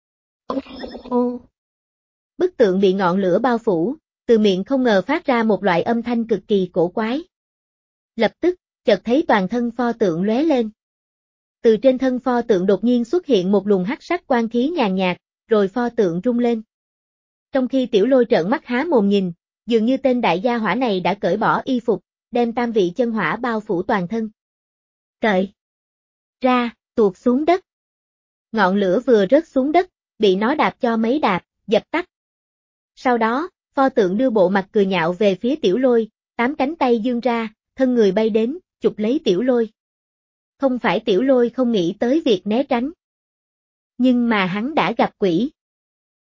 S1: Ô! Bức tượng bị ngọn lửa bao phủ, từ miệng không ngờ phát ra một loại âm thanh cực kỳ cổ quái. Lập tức, chợt thấy toàn thân pho tượng lóe lên. Từ trên thân pho tượng đột nhiên xuất hiện một luồng hắc sắc quang khí nhàn nhạt, rồi pho tượng rung lên. Trong khi Tiểu Lôi trợn mắt há mồm nhìn, dường như tên đại gia hỏa này đã cởi bỏ y phục, đem tam vị chân hỏa bao phủ toàn thân. Cởi ra, tuột xuống đất. Ngọn lửa vừa rớt xuống đất, bị nó đạp cho mấy đạp, dập tắt. Sau đó, pho tượng đưa bộ mặt cười nhạo về phía Tiểu Lôi, tám cánh tay dương ra, thân người bay đến, chụp lấy Tiểu Lôi. Không phải Tiểu Lôi không nghĩ tới việc né tránh. Nhưng mà hắn đã gặp quỷ.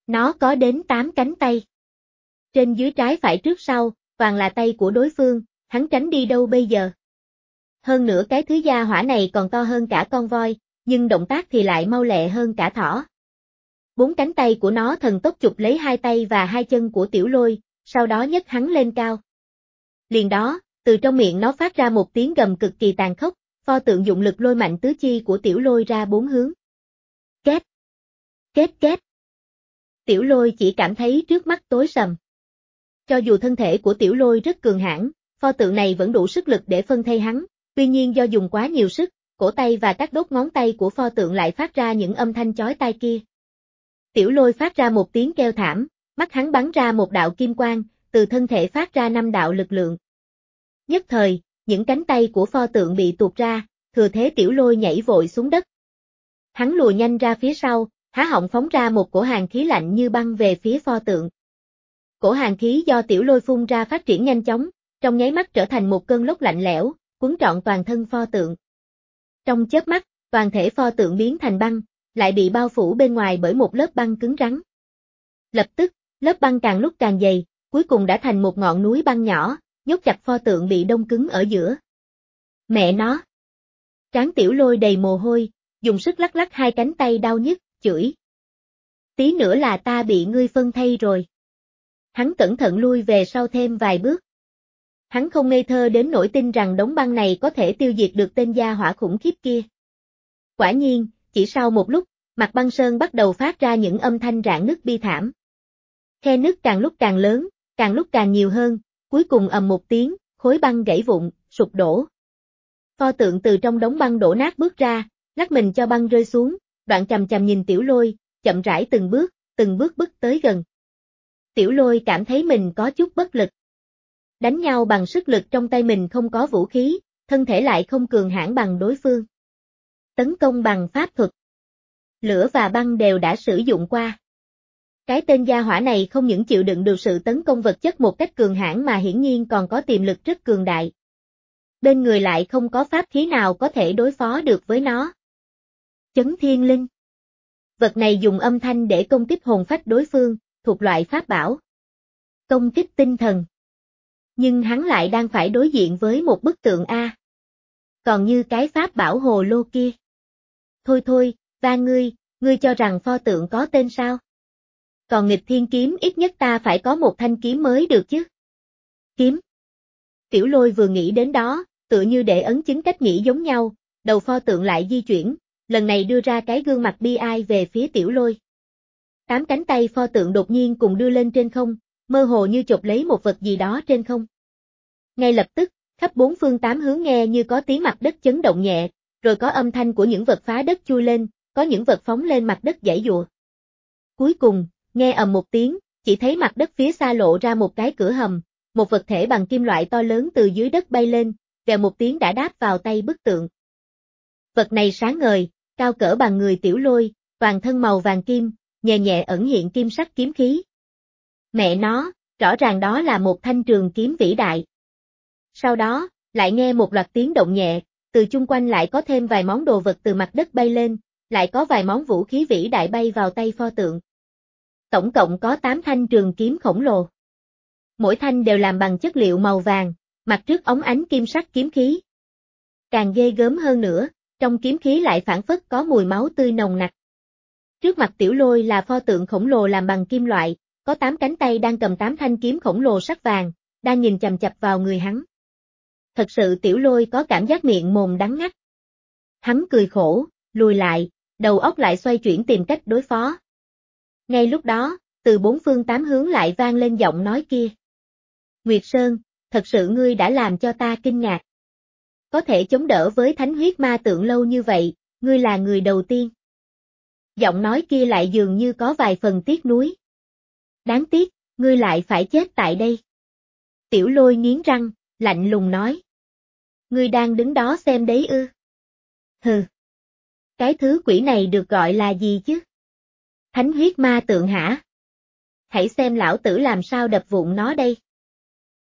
S1: Nó có đến tám cánh tay. Trên dưới trái phải trước sau, toàn là tay của đối phương, hắn tránh đi đâu bây giờ? Hơn nữa cái thứ gia hỏa này còn to hơn cả con voi, nhưng động tác thì lại mau lẹ hơn cả thỏ. Bốn cánh tay của nó thần tốc chụp lấy hai tay và hai chân của Tiểu Lôi, sau đó nhấc hắn lên cao. Liền đó, từ trong miệng nó phát ra một tiếng gầm cực kỳ tàn khốc, pho tượng dụng lực lôi mạnh tứ chi của Tiểu Lôi ra bốn hướng. Két, két két. Tiểu Lôi chỉ cảm thấy trước mắt tối sầm. Cho dù thân thể của Tiểu Lôi rất cường hãn, pho tượng này vẫn đủ sức lực để phân thây hắn, tuy nhiên do dùng quá nhiều sức, cổ tay và các đốt ngón tay của pho tượng lại phát ra những âm thanh chói tai kia. Tiểu Lôi phát ra một tiếng kêu thảm, mắt hắn bắn ra một đạo kim quang, từ thân thể phát ra năm đạo lực lượng. Nhất thời, những cánh tay của pho tượng bị tuột ra, thừa thế Tiểu Lôi nhảy vội xuống đất. Hắn lùa nhanh ra phía sau, há họng phóng ra một cổ hàn khí lạnh như băng về phía pho tượng. Cổ hàn khí do Tiểu Lôi phun ra phát triển nhanh chóng, trong nháy mắt trở thành một cơn lốc lạnh lẽo, cuốn trọn toàn thân pho tượng. Trong chớp mắt, toàn thể pho tượng biến thành băng, lại bị bao phủ bên ngoài bởi một lớp băng cứng rắn. Lập tức, lớp băng càng lúc càng dày, cuối cùng đã thành một ngọn núi băng nhỏ, nhốt chặt pho tượng bị đông cứng ở giữa. Mẹ nó! Trán Tiểu Lôi đầy mồ hôi, dùng sức lắc lắc hai cánh tay đau nhức, chửi. Tí nữa là ta bị ngươi phân thây rồi. Hắn cẩn thận lui về sau thêm vài bước. Hắn không ngây thơ đến nỗi tin rằng đống băng này có thể tiêu diệt được tên gia hỏa khủng khiếp kia. Quả nhiên, chỉ sau một lúc, mặt băng sơn bắt đầu phát ra những âm thanh rạn nứt bi thảm. Khe nứt càng lúc càng lớn, càng lúc càng nhiều hơn, cuối cùng ầm một tiếng, khối băng gãy vụn, sụp đổ. Pho tượng từ trong đống băng đổ nát bước ra, lắc mình cho băng rơi xuống, đoạn chằm chằm nhìn Tiểu Lôi, chậm rãi từng bước, từng bước bước tới gần. Tiểu Lôi cảm thấy mình có chút bất lực. Đánh nhau bằng sức lực trong tay mình không có vũ khí, thân thể lại không cường hãn bằng đối phương. Tấn công bằng pháp thuật. Lửa và băng đều đã sử dụng qua. Cái tên gia hỏa này không những chịu đựng được sự tấn công vật chất một cách cường hãn mà hiển nhiên còn có tiềm lực rất cường đại. Bên người lại không có pháp khí nào có thể đối phó được với nó. Chấn thiên linh. Vật này dùng âm thanh để công kích hồn phách đối phương, thuộc loại pháp bảo. Công kích tinh thần. Nhưng hắn lại đang phải đối diện với một bức tượng A. Còn như cái pháp bảo hồ lô kia. Thôi thôi, va ngươi, ngươi cho rằng pho tượng có tên sao? Còn nghịch thiên kiếm ít nhất ta phải có một thanh kiếm mới được chứ. Kiếm. Tiểu Lôi vừa nghĩ đến đó, tựa như để ấn chứng cách nghĩ giống nhau, đầu pho tượng lại di chuyển, lần này đưa ra cái gương mặt bi ai về phía Tiểu Lôi. Tám cánh tay pho tượng đột nhiên cùng đưa lên trên không, mơ hồ như chộp lấy một vật gì đó trên không. Ngay lập tức, khắp bốn phương tám hướng nghe như có tiếng mặt đất chấn động nhẹ, rồi có âm thanh của những vật phá đất chui lên, có những vật phóng lên mặt đất giãy giụa. Cuối cùng, nghe ầm một tiếng, chỉ thấy mặt đất phía xa lộ ra một cái cửa hầm, một vật thể bằng kim loại to lớn từ dưới đất bay lên, vèo một tiếng đã đáp vào tay bức tượng. Vật này sáng ngời, cao cỡ bằng người Tiểu Lôi, toàn thân màu vàng kim, nhẹ nhẹ ẩn hiện kim sắc kiếm khí. Mẹ nó, rõ ràng đó là một thanh trường kiếm vĩ đại. Sau đó, lại nghe một loạt tiếng động nhẹ, từ chung quanh lại có thêm vài món đồ vật từ mặt đất bay lên, lại có vài món vũ khí vĩ đại bay vào tay pho tượng. Tổng cộng có tám thanh trường kiếm khổng lồ. Mỗi thanh đều làm bằng chất liệu màu vàng, mặt trước óng ánh kim sắc kiếm khí. Càng ghê gớm hơn nữa, trong kiếm khí lại phảng phất có mùi máu tươi nồng nặc. Trước mặt Tiểu Lôi là pho tượng khổng lồ làm bằng kim loại, có tám cánh tay đang cầm tám thanh kiếm khổng lồ sắc vàng, đang nhìn chằm chằm vào người hắn. Thật sự Tiểu Lôi có cảm giác miệng mồm đắng ngắt. Hắn cười khổ, lùi lại, đầu óc lại xoay chuyển tìm cách đối phó. Ngay lúc đó, từ bốn phương tám hướng lại vang lên giọng nói kia. Nguyệt Sơn, thật sự ngươi đã làm cho ta kinh ngạc. Có thể chống đỡ với thánh huyết ma tượng lâu như vậy, ngươi là người đầu tiên. Giọng nói kia lại dường như có vài phần tiếc nuối. Đáng tiếc, ngươi lại phải chết tại đây. Tiểu Lôi nghiến răng, lạnh lùng nói. Ngươi đang đứng đó xem đấy ư. Hừ. Cái thứ quỷ này được gọi là gì chứ? Thánh huyết ma tượng hả? Hãy xem lão tử làm sao đập vụn nó đây.